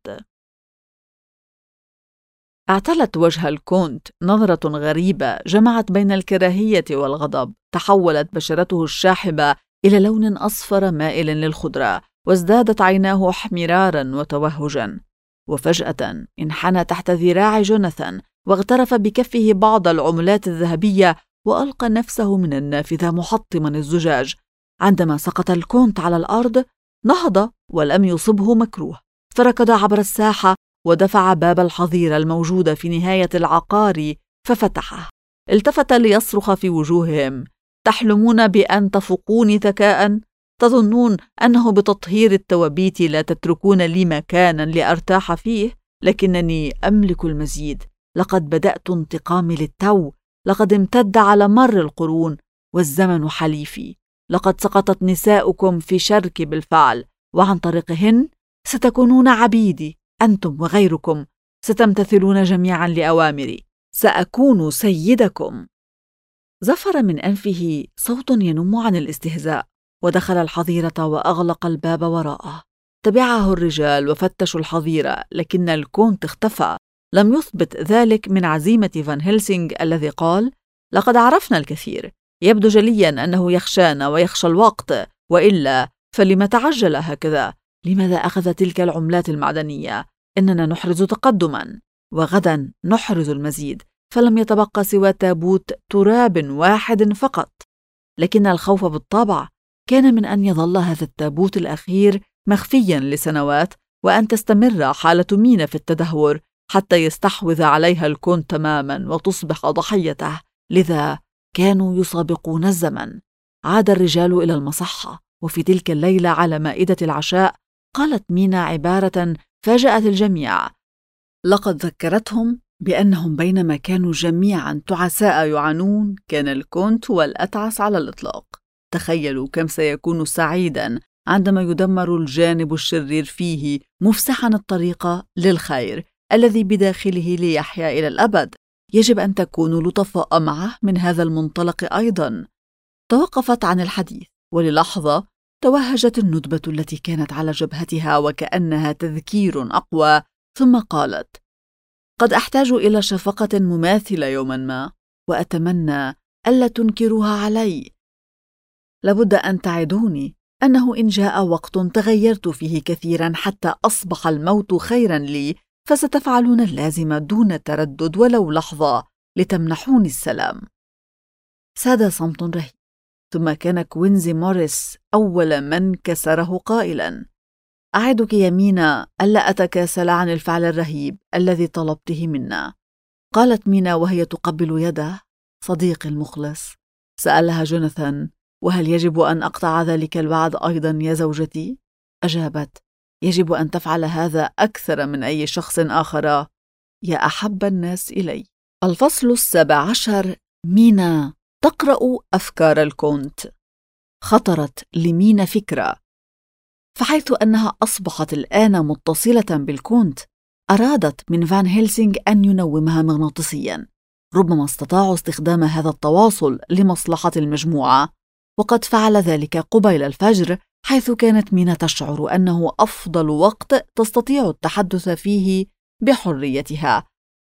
اعتلت وجه الكونت نظرة غريبة جمعت بين الكراهية والغضب. تحولت بشرته الشاحبة إلى لون أصفر مائل للخضرة، وازدادت عيناه احمرارا وتوهجا. وفجأة انحنى تحت ذراع جوناثان واغترف بكفه بعض العملات الذهبية وألقى نفسه من النافذة محطما الزجاج. عندما سقط الكونت على الأرض نهض ولم يصبه مكروه، فركض عبر الساحة ودفع باب الحظيرة الموجود في نهاية العقار ففتحه. التفت ليصرخ في وجوههم: تحلمون بأن تفوقوني ذكاء؟ تظنون أنه بتطهير التوابيت لا تتركون لي مكانا لأرتاح فيه؟ لكنني أملك المزيد. لقد بدأت انتقامي للتو. لقد امتد على مر القرون والزمن حليفي. لقد سقطت نساؤكم في شرك بالفعل، وعن طريقهن ستكونون عبيدي. أنتم وغيركم ستمتثلون جميعا لأوامري. سأكون سيدكم. زفر من أنفه صوت ينم عن الاستهزاء، ودخل الحظيرة وأغلق الباب وراءه. تبعه الرجال وفتشوا الحظيرة، لكن الكونت اختفى. لم يثبت ذلك من عزيمة فان هيلسينغ الذي قال: لقد عرفنا الكثير. يبدو جليا أنه يخشانا ويخشى الوقت، وإلا فلما تعجل هكذا؟ لماذا أخذ تلك العملات المعدنية؟ إننا نحرز تقدما، وغدا نحرز المزيد. فلم يتبقى سوى تابوت تراب واحد فقط. لكن الخوف بالطبع كان من أن يظل هذا التابوت الأخير مخفيا لسنوات، وأن تستمر حالة مينا في التدهور حتى يستحوذ عليها الكون تماما وتصبح ضحيته. لذا كانوا يسابقون الزمن. عاد الرجال إلى المصحة، وفي تلك الليلة على مائدة العشاء قالت مينا عبارة فاجأت الجميع. لقد ذكرتهم بأنهم بينما كانوا جميعا تعساء يعانون، كان الكونت هو الأتعس على الإطلاق. تخيلوا كم سيكون سعيدا عندما يدمر الجانب الشرير فيه، مفسحا الطريق للخير الذي بداخله ليحيا إلى الأبد. يجب أن تكونوا لطفاء معه من هذا المنطلق أيضا. توقفت عن الحديث، وللحظة توهجت الندبة التي كانت على جبهتها وكأنها تذكير أقوى، ثم قالت: قد أحتاج إلى شفقة مماثلة يوما ما، وأتمنى ألا تنكروها علي. لابد أن تعدوني أنه إن جاء وقت تغيرت فيه كثيرا حتى أصبح الموت خيرا لي، فستفعلون اللازم دون تردد ولو لحظة لتمنحوني السلام. ساد صمت رهيب، ثم كان كوينزي موريس أول من كسره قائلا: أعدك يا مينا ألا أتكاسل عن الفعل الرهيب الذي طلبته منا. قالت مينا وهي تقبل يده: صديقي المخلص. سألها جوناثان: وهل يجب أن أقطع ذلك الوعد أيضا يا زوجتي؟ أجابت: يجب أن تفعل هذا أكثر من أي شخص آخر يا أحب الناس إلي. الفصل 17. مينا تقرأ أفكار الكونت. خطرت لمينا فكرة، فحيث أنها أصبحت الآن متصلة بالكونت، أرادت من فان هيلسينغ أن ينومها مغناطيسيا. ربما استطاعوا استخدام هذا التواصل لمصلحة المجموعة، وقد فعل ذلك قبيل الفجر، حيث كانت مينا تشعر أنه أفضل وقت تستطيع التحدث فيه بحريتها.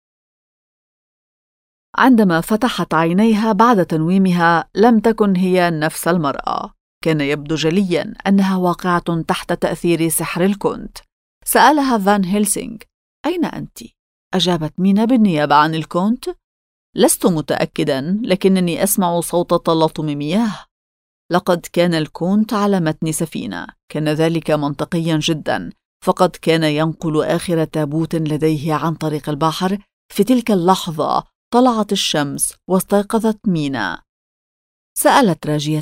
عندما فتحت عينيها بعد تنويمها لم تكن هي نفس المرأة. كان يبدو جليا أنها واقعة تحت تأثير سحر الكونت. سألها فان هيلسينغ: أين أنت؟ أجابت مينا بالنيابة عن الكونت: لست متأكدا، لكنني أسمع صوت تلاطم مياه. لقد كان الكونت على متن سفينة. كان ذلك منطقيا جدا، فقد كان ينقل آخر تابوت لديه عن طريق البحر. في تلك اللحظة طلعت الشمس واستيقظت مينا. سألت راجية: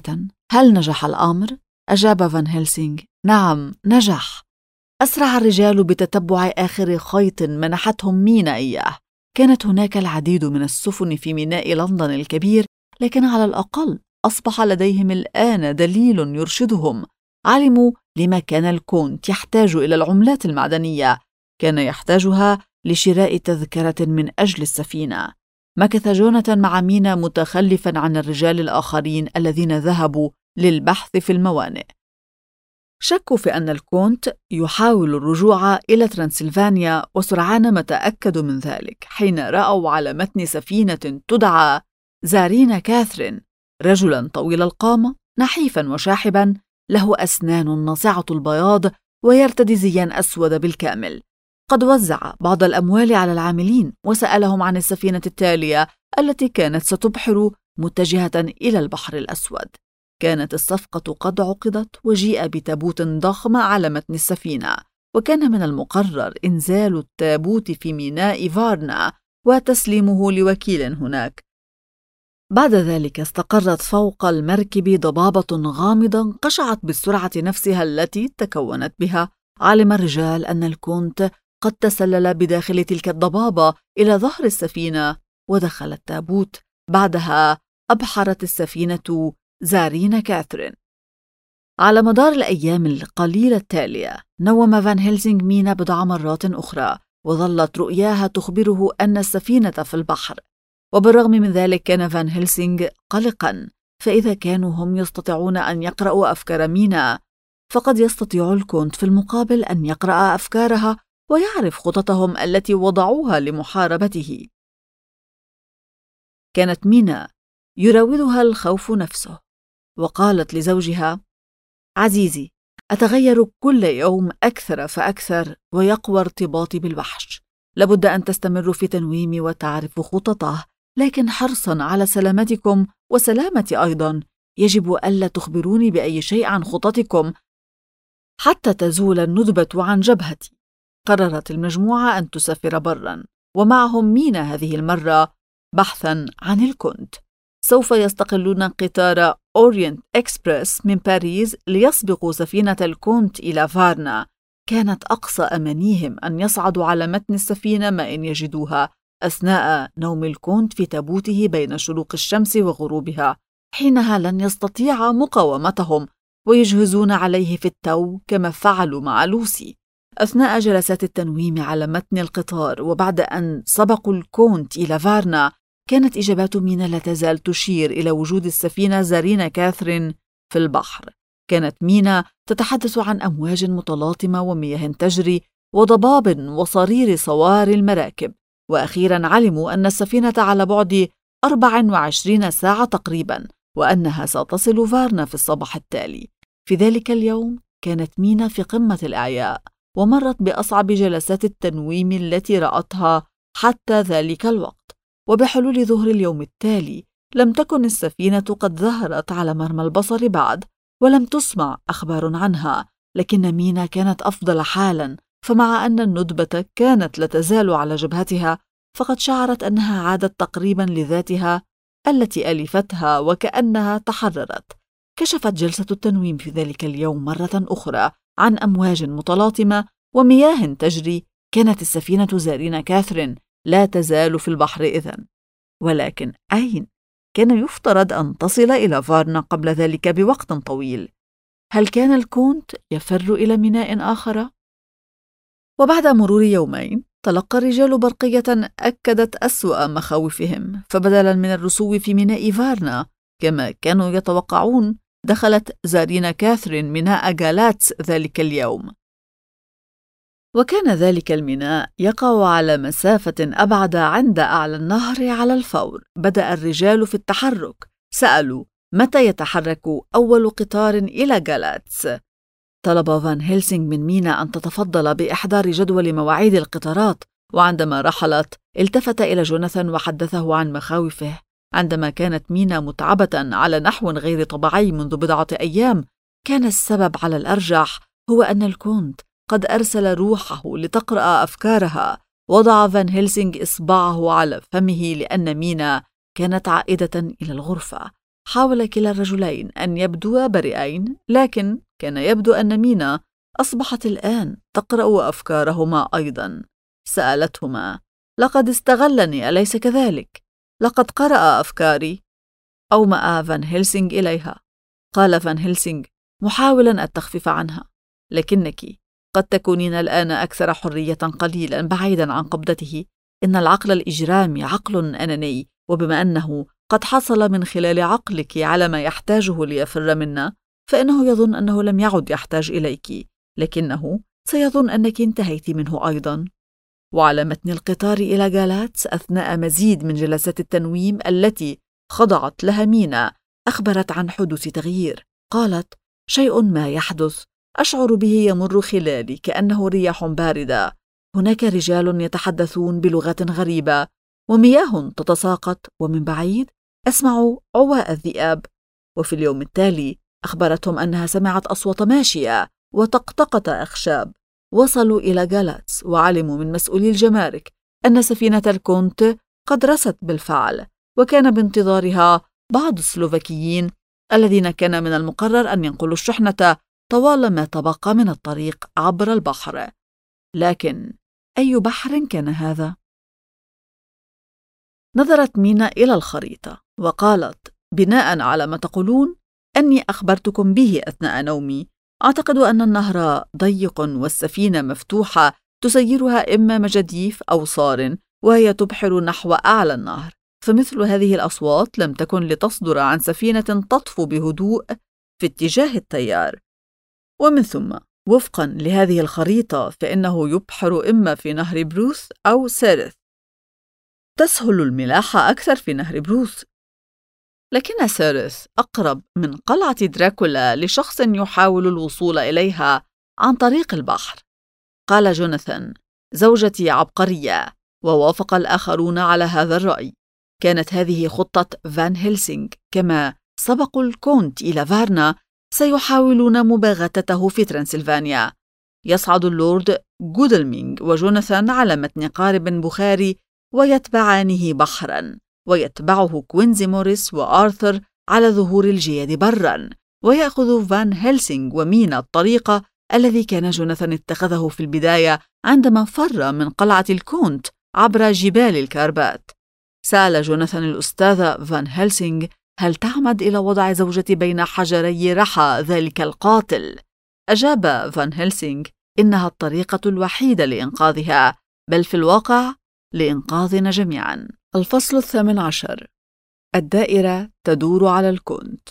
هل نجح الأمر؟ أجاب فان هيلسينغ: نعم، نجح. أسرع الرجال بتتبع آخر خيط منحتهم مينا إياه. كانت هناك العديد من السفن في ميناء لندن الكبير، لكن على الأقل أصبح لديهم الآن دليل يرشدهم. علموا لما كان الكونت يحتاج إلى العملات المعدنية. كان يحتاجها لشراء تذكرة من أجل السفينة. مكث جوناثان مع مينا متخلفاً عن الرجال الآخرين الذين ذهبوا للبحث في الموانئ. شكوا في أن الكونت يحاول الرجوع إلى ترانسلفانيا، وسرعان ما تأكدوا من ذلك حين رأوا على متن سفينة تدعى زارينا كاثرين رجلاً طويل القامة نحيفاً وشاحباً، له أسنان ناصعة البياض ويرتدي زياً أسود بالكامل. قد وزع بعض الأموال على العاملين وسألهم عن السفينة التالية التي كانت ستبحر متجهة إلى البحر الأسود. كانت الصفقة قد عقدت، وجيء بتابوت ضخم على متن السفينة، وكان من المقرر إنزال التابوت في ميناء فارنا وتسليمه لوكيل هناك. بعد ذلك استقرت فوق المركب ضبابة غامضة انقشعت بالسرعة نفسها التي تكونت بها. علم الرجال أن الكونت قد تسلل بداخل تلك الضبابة إلى ظهر السفينة ودخل التابوت. بعدها أبحرت السفينة زارينا كاثرين. على مدار الأيام القليلة التالية نوم فان هيلسينغ مينا بضع مرات أخرى، وظلت رؤياها تخبره أن السفينة في البحر. وبالرغم من ذلك كان فان هيلسينغ قلقاً، فإذا كانوا هم يستطيعون أن يقرأوا أفكار مينا، فقد يستطيع الكونت في المقابل أن يقرأ أفكارها ويعرف خططهم التي وضعوها لمحاربته. كانت مينا يراودها الخوف نفسه، وقالت لزوجها: عزيزي، أتغير كل يوم أكثر فأكثر، ويقوى ارتباطي بالوحش. لابد أن تستمروا في تنويمي وتعرفوا خططه، لكن حرصاً على سلامتكم وسلامتي أيضاً يجب ألا تخبروني بأي شيء عن خططكم حتى تزول الندبة عن جبهتي. قررت المجموعة أن تسافر براً، ومعهم مينا هذه المرة بحثاً عن الكونت. سوف يستقلون قطار أورينت إكسبرس من باريس ليسبقوا سفينة الكونت إلى فارنا. كانت أقصى أمانيهم أن يصعدوا على متن السفينة ما إن يجدوها أثناء نوم الكونت في تابوته بين شروق الشمس وغروبها. حينها لن يستطيع مقاومتهم ويجهزون عليه في التو كما فعلوا مع لوسي. أثناء جلسات التنويم على متن القطار وبعد أن سبقوا الكونت إلى فارنا، كانت إجابات مينا لا تزال تشير إلى وجود السفينة زارينا كاثرين في البحر. كانت مينا تتحدث عن أمواج متلاطمة ومياه تجري وضباب وصرير صواري المراكب. وأخيراً علموا أن السفينة على بعد 24 ساعة تقريباً، وأنها ستصل فارنا في الصباح التالي. في ذلك اليوم كانت مينا في قمة الإعياء، ومرت بأصعب جلسات التنويم التي رأتها حتى ذلك الوقت. وبحلول ظهر اليوم التالي لم تكن السفينة قد ظهرت على مرمى البصر بعد، ولم تسمع أخبار عنها. لكن مينا كانت أفضل حالاً، فمع أن الندبة كانت لا تزال على جبهتها، فقد شعرت أنها عادت تقريباً لذاتها التي ألفتها وكأنها تحررت. كشفت جلسة التنويم في ذلك اليوم مرة أخرى عن أمواج متلاطمة ومياه تجري. كانت السفينة زارينا كاثرين لا تزال في البحر إذن، ولكن أين؟ كان يفترض أن تصل إلى فارنا قبل ذلك بوقت طويل. هل كان الكونت يفر إلى ميناء آخر؟ وبعد مرور يومين تلقى الرجال برقية أكدت أسوأ مخاوفهم، فبدلاً من الرسو في ميناء فارنا كما كانوا يتوقعون، دخلت زارينا كاثرين ميناء غالاتس ذلك اليوم. وكان ذلك الميناء يقع على مسافة أبعد عند أعلى النهر على الفور. بدأ الرجال في التحرك. سألوا متى يتحرك أول قطار إلى غالاتس. طلب فان هيلسينغ من مينا أن تتفضل بإحضار جدول مواعيد القطارات، وعندما رحلت التفت إلى جوناثان وحدثه عن مخاوفه. عندما كانت مينا متعبة على نحو غير طبيعي منذ بضعة أيام، كان السبب على الأرجح هو أن الكونت قد أرسل روحه لتقرأ أفكارها. وضع فان هيلسينغ إصبعه على فمه لأن مينا كانت عائدة إلى الغرفة. حاول كلا الرجلين أن يبدوا بريئين، لكن كان يبدو أن مينا أصبحت الآن تقرأ أفكارهما أيضاً. سألتهما: لقد استغلني أليس كذلك؟ لقد قرأ أفكاري. أومأ فان هيلسينغ إليها. قال فان هيلسينغ محاولاً التخفيف عنها: لكنك قد تكونين الآن أكثر حرية قليلاً بعيداً عن قبضته. إن العقل الإجرامي عقل أناني، وبما أنه قد حصل من خلال عقلك على ما يحتاجه ليفر منا، فإنه يظن أنه لم يعد يحتاج إليك، لكنه سيظن أنك انتهيت منه أيضاً. وعلى متن القطار إلى جالاتس أثناء مزيد من جلسات التنويم التي خضعت لها مينا، أخبرت عن حدوث تغيير. قالت: شيء ما يحدث أشعر به يمر خلالي كأنه رياح باردة. هناك رجال يتحدثون بلغات غريبة، ومياه تتساقط، ومن بعيد أسمع عواء الذئاب. وفي اليوم التالي أخبرتهم أنها سمعت أصوات ماشية وطقطقة أخشاب. وصلوا إلى جالاتس وعلموا من مسؤولي الجمارك أن سفينة الكونت قد رست بالفعل، وكان بانتظارها بعض السلوفاكيين الذين كان من المقرر أن ينقلوا الشحنة طوال ما تبقى من الطريق عبر البحر. لكن أي بحر كان هذا؟ نظرت مينا إلى الخريطة وقالت: بناء على ما تقولون أني أخبرتكم به أثناء نومي، أعتقد أن النهر ضيق والسفينة مفتوحة تسيرها إما مجاديف أو صار، وهي تبحر نحو أعلى النهر، فمثل هذه الأصوات لم تكن لتصدر عن سفينة تطفو بهدوء في اتجاه التيار. ومن ثم وفقاً لهذه الخريطة فإنه يبحر إما في نهر بروث أو سيرث. تسهل الملاحة أكثر في نهر بروث، لكن سيرث أقرب من قلعة دراكولا لشخص يحاول الوصول إليها عن طريق البحر. قال جوناثان: زوجتي عبقرية، ووافق الآخرون على هذا الرأي. كانت هذه خطة فان هيلسينغ. كما سبقوا الكونت إلى فارنا، سيحاولون مباغتته في ترانسلفانيا. يصعد اللورد غودلمينغ وجوناثان على متن قارب بخاري ويتبعانه بحراً، ويتبعه كوينزي موريس وآرثر على ظهور الجياد براً، ويأخذ فان هيلسينغ ومينا الطريق الذي كان جوناثان اتخذه في البداية عندما فر من قلعة الكونت عبر جبال الكاربات. سأل جوناثان الأستاذ فان هيلسينغ: هل تعمد إلى وضع زوجتي بين حجري رحى ذلك القاتل؟ أجاب فان هيلسينغ: إنها الطريقة الوحيدة لإنقاذها، بل في الواقع لإنقاذنا جميعاً. الفصل 18: الدائرة تدور على الكونت.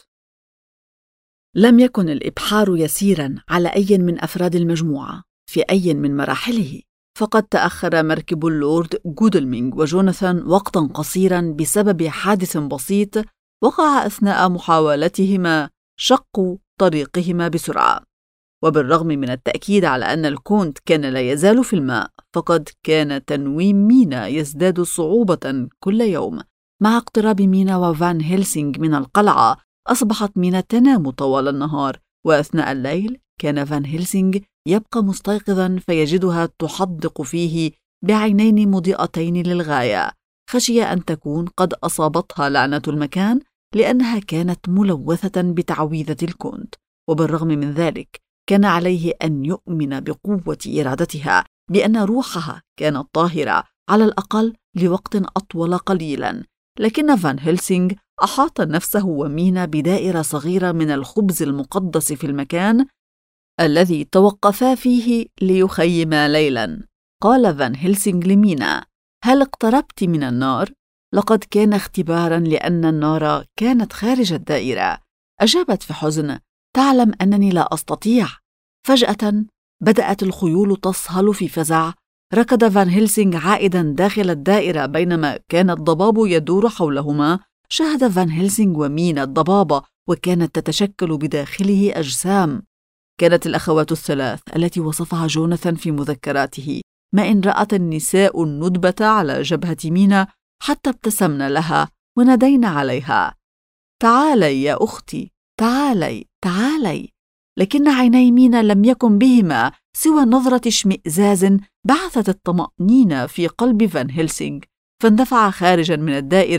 لم يكن الإبحار يسيراً على أي من أفراد المجموعة في أي من مراحله، فقد تأخر مركب اللورد غودلمينغ وجوناثان وقتاً قصيراً بسبب حادث بسيط وقع أثناء محاولتهما شق طريقهما بسرعة. وبالرغم من التأكيد على أن الكونت كان لا يزال في الماء، فقد كان تنويم مينا يزداد صعوبة كل يوم. مع اقتراب مينا وفان هيلسينغ من القلعة، أصبحت مينا تنام طوال النهار، وأثناء الليل كان فان هيلسينغ يبقى مستيقظاً فيجدها تحدق فيه بعينين مضيئتين للغاية. خشي أن تكون قد أصابتها لعنة المكان لأنها كانت ملوثة بتعويذة الكونت، وبالرغم من ذلك كان عليه أن يؤمن بقوة إرادتها بأن روحها كانت طاهرة على الأقل لوقت أطول قليلاً. لكن فان هيلسينغ أحاط نفسه ومينا بدائرة صغيرة من الخبز المقدس في المكان الذي توقفا فيه ليخيما ليلاً. قال فان هيلسينغ لمينا: هل اقتربت من النار؟ لقد كان اختباراً لأن النار كانت خارج الدائرة. أجابت في حزن: تعلم أنني لا أستطيع. فجأة بدأت الخيول تصهل في فزع. ركض فان هيلسينغ عائداً داخل الدائرة. بينما كان الضباب يدور حولهما، شاهد فان هيلسينغ ومينا الضبابة، وكانت تتشكل بداخله أجسام. كانت الأخوات الثلاث التي وصفها جوناثان في مذكراته، ما إن رأت النساء الندبة على جبهة مينا حتى ابتسمن لها ونادين عليها: تعالي يا أختي، تعالي تعالي. لكن عيني مينا لم يكن بهما سوى نظرة اشمئزاز بعثت الطمأنينة في قلب فان هيلسينغ، فاندفع خارجا من الدائرة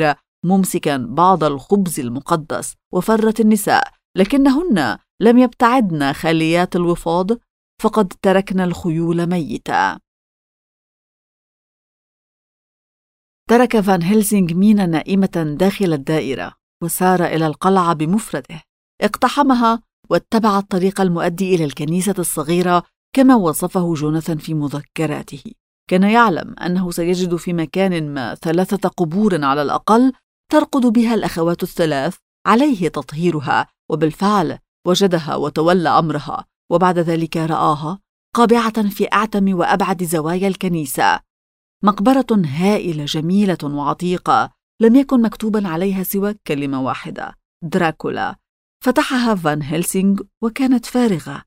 ممسكا بعض الخبز المقدس، وفرت النساء، لكنهن لم يبتعدن خاليات الوفاض، فقد تركن الخيول ميتة. ترك فان هيلسينغ مينا نائمة داخل الدائرة، وسار إلى القلعة بمفرده. اقتحمها واتبع الطريق المؤدي إلى الكنيسة الصغيرة كما وصفه جوناثان في مذكراته. كان يعلم أنه سيجد في مكان ما 3 قبور على الأقل ترقد بها الأخوات الثلاث، عليه تطهيرها، وبالفعل وجدها وتولى أمرها، وبعد ذلك رآها قابعة في أعتم وأبعد زوايا الكنيسة، مقبرة هائلة جميلة وعتيقة، لم يكن مكتوبا عليها سوى كلمة واحدة: دراكولا. فتحها فان هيلسينغ وكانت فارغة،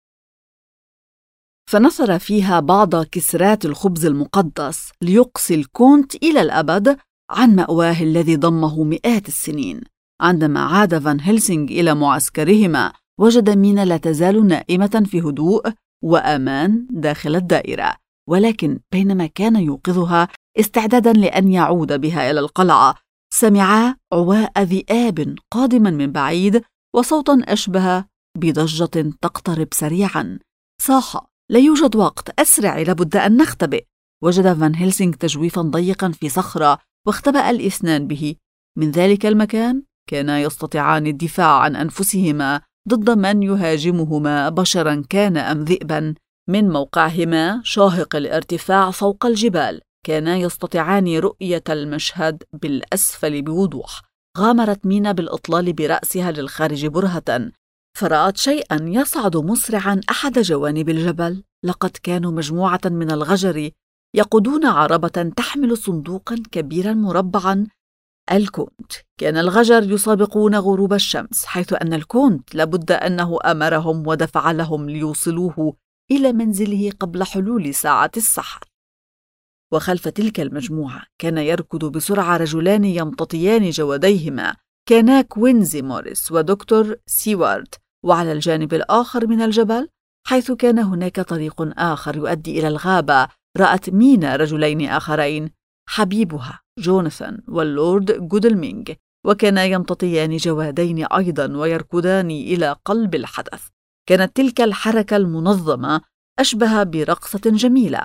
فنثر فيها بعض كسرات الخبز المقدس ليقصي الكونت إلى الأبد عن مأواه الذي ضمه مئات السنين. عندما عاد فان هيلسينغ إلى معسكرهما، وجد مينا لا تزال نائمة في هدوء وأمان داخل الدائرة، ولكن بينما كان يوقظها استعدادا لأن يعود بها إلى القلعة، سمعا عواء ذئاب قادما من بعيد وصوتا أشبه بضجة تقترب سريعا. صاح: لا يوجد وقت، أسرع، لابد أن نختبئ. وجد فان هيلسينغ تجويفا ضيقا في صخرة واختبأ الإثنان به. من ذلك المكان كانا يستطيعان الدفاع عن أنفسهما ضد من يهاجمهما، بشرا كان أم ذئبا. من موقعهما شاهق الارتفاع فوق الجبال كانا يستطيعان رؤية المشهد بالأسفل بوضوح. غامرت مينا بالإطلال برأسها للخارج برهة، فرأت شيئاً يصعد مسرعاً أحد جوانب الجبل. لقد كانوا مجموعة من الغجر يقودون عربة تحمل صندوقاً كبيراً مربعاً. الكونت. كان الغجر يسابقون غروب الشمس، حيث أن الكونت لابد أنه أمرهم ودفع لهم ليوصلوه إلى منزله قبل حلول ساعة السحر. وخلف تلك المجموعة كان يركض بسرعة رجلان يمتطيان جواديهما، كانا كوينزي موريس ودكتور سيوارد. وعلى الجانب الآخر من الجبل، حيث كان هناك طريق آخر يؤدي إلى الغابة، رأت مينا رجلين آخرين، حبيبها جوناثان واللورد جودلمينغ، وكانا يمتطيان جوادين أيضا ويركضان إلى قلب الحدث. كانت تلك الحركة المنظمة أشبه برقصة جميلة.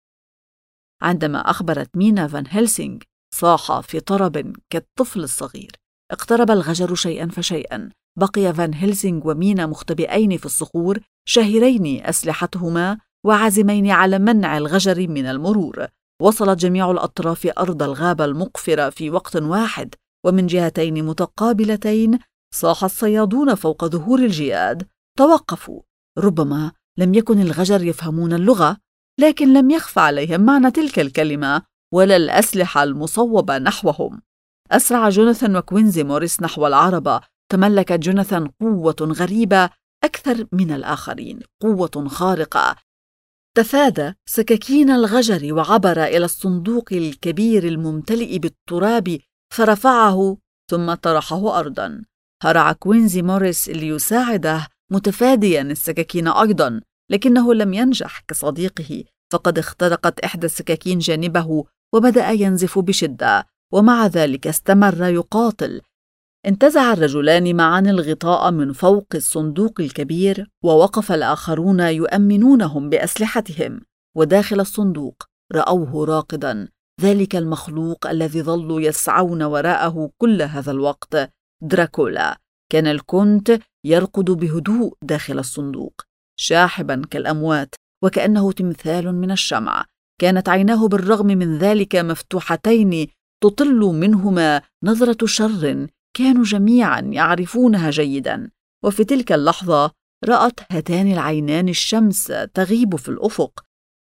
عندما أخبرت مينا فان هيلسينغ، صاح في طرب كالطفل الصغير. اقترب الغجر شيئا فشيئا. بقي فان هيلسينغ ومينا مختبئين في الصخور، شاهرين أسلحتهما وعازمين على منع الغجر من المرور. وصلت جميع الأطراف أرض الغابة المقفرة في وقت واحد، ومن جهتين متقابلتين. صاح الصيادون فوق ظهور الجياد. توقفوا. ربما لم يكن الغجر يفهمون اللغة، لكن لم يخفى عليهم معنى تلك الكلمة ولا الأسلحة المصوبة نحوهم. أسرع جوناثان وكوينزي موريس نحو العربة. تملك جوناثان قوة غريبة أكثر من الآخرين، قوة خارقة. تفادى سكاكين الغجر وعبر إلى الصندوق الكبير الممتلئ بالتراب، فرفعه ثم طرحه أرضاً. هرع كوينزي موريس ليساعده متفادياً السكاكين أيضاً، لكنه لم ينجح كصديقه، فقد اخترقت إحدى السكاكين جانبه وبدأ ينزف بشدة، ومع ذلك استمر يقاتل. انتزع الرجلان معا الغطاء من فوق الصندوق الكبير، ووقف الآخرون يؤمنونهم بأسلحتهم. وداخل الصندوق رأوه راقدا، ذلك المخلوق الذي ظلوا يسعون وراءه كل هذا الوقت، دراكولا. كان الكونت يرقد بهدوء داخل الصندوق، شاحبا كالأموات وكأنه تمثال من الشمع. كانت عيناه بالرغم من ذلك مفتوحتين، تطل منهما نظرة شر كانوا جميعا يعرفونها جيدا. وفي تلك اللحظة رأت هاتان العينان الشمس تغيب في الأفق،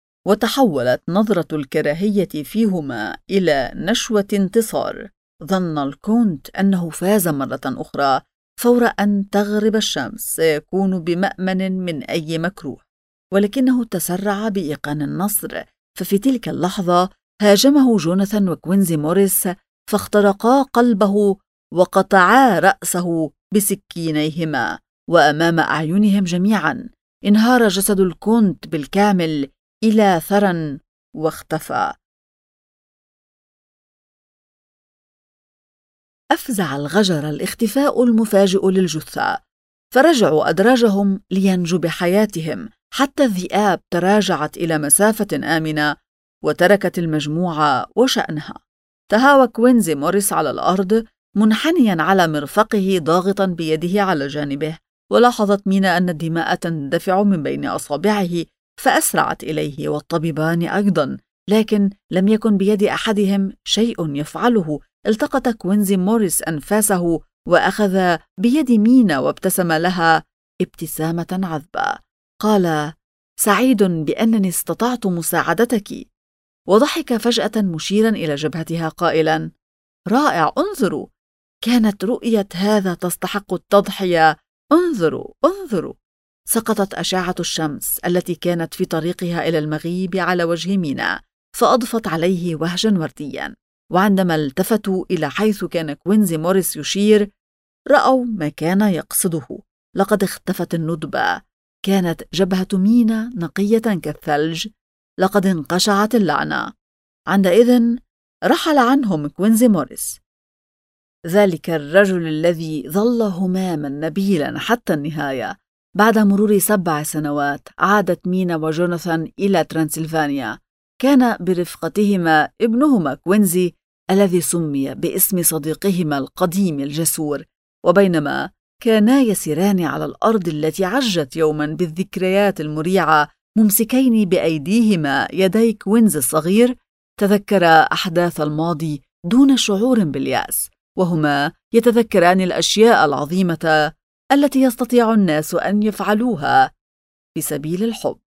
وتحولت نظرة الكراهية فيهما إلى نشوة انتصار. ظن الكونت أنه فاز مرة أخرى. فور أن تغرب الشمس سيكون بمأمن من أي مكروه، ولكنه تسرع بإيقان النصر. ففي تلك اللحظة هاجمه جوناثان وكوينزي موريس، فاخترقا قلبه وقطعا رأسه بسكينيهما، وأمام أعينهم جميعا انهار جسد الكونت بالكامل إلى ثرى واختفى. أفزع الغجر الاختفاء المفاجئ للجثة، فرجعوا أدراجهم لينجوا بحياتهم، حتى الذئاب تراجعت إلى مسافة آمنة وتركت المجموعة وشأنها. تهاوى كوينزي موريس على الأرض منحنياً على مرفقه ضاغطاً بيده على جانبه، ولاحظت مينا أن الدماء تندفع من بين أصابعه فأسرعت إليه، والطبيبان أيضاً، لكن لم يكن بيد أحدهم شيء يفعله. التقط كوينزي موريس أنفاسه وأخذ بيد مينا وابتسم لها ابتسامة عذبة. قال: سعيد بأنني استطعت مساعدتك. وضحك فجأة مشيرا إلى جبهتها قائلا: رائع، انظروا، كانت رؤية هذا تستحق التضحية، انظروا انظروا. سقطت أشعة الشمس التي كانت في طريقها إلى المغيب على وجه مينا، فأضفت عليه وهجا ورديا، وعندما التفتوا إلى حيث كان كوينزي موريس يشير رأوا ما كان يقصده. لقد اختفت الندبة، كانت جبهة مينا نقية كالثلج، لقد انقشعت اللعنة. عندئذ رحل عنهم كوينزي موريس، ذلك الرجل الذي ظل هماما نبيلا حتى النهاية. بعد مرور 7 سنوات عادت مينا وجوناثان إلى ترانسلفانيا. كان برفقتهما ابنهما كوينزي الذي سمي باسم صديقهما القديم الجسور. وبينما كانا يسيران على الأرض التي عجت يوما بالذكريات المريعة ممسكين بأيديهما يدي كوينزي الصغير، تذكر أحداث الماضي دون شعور باليأس، وهما يتذكران الأشياء العظيمة التي يستطيع الناس أن يفعلوها في سبيل الحب.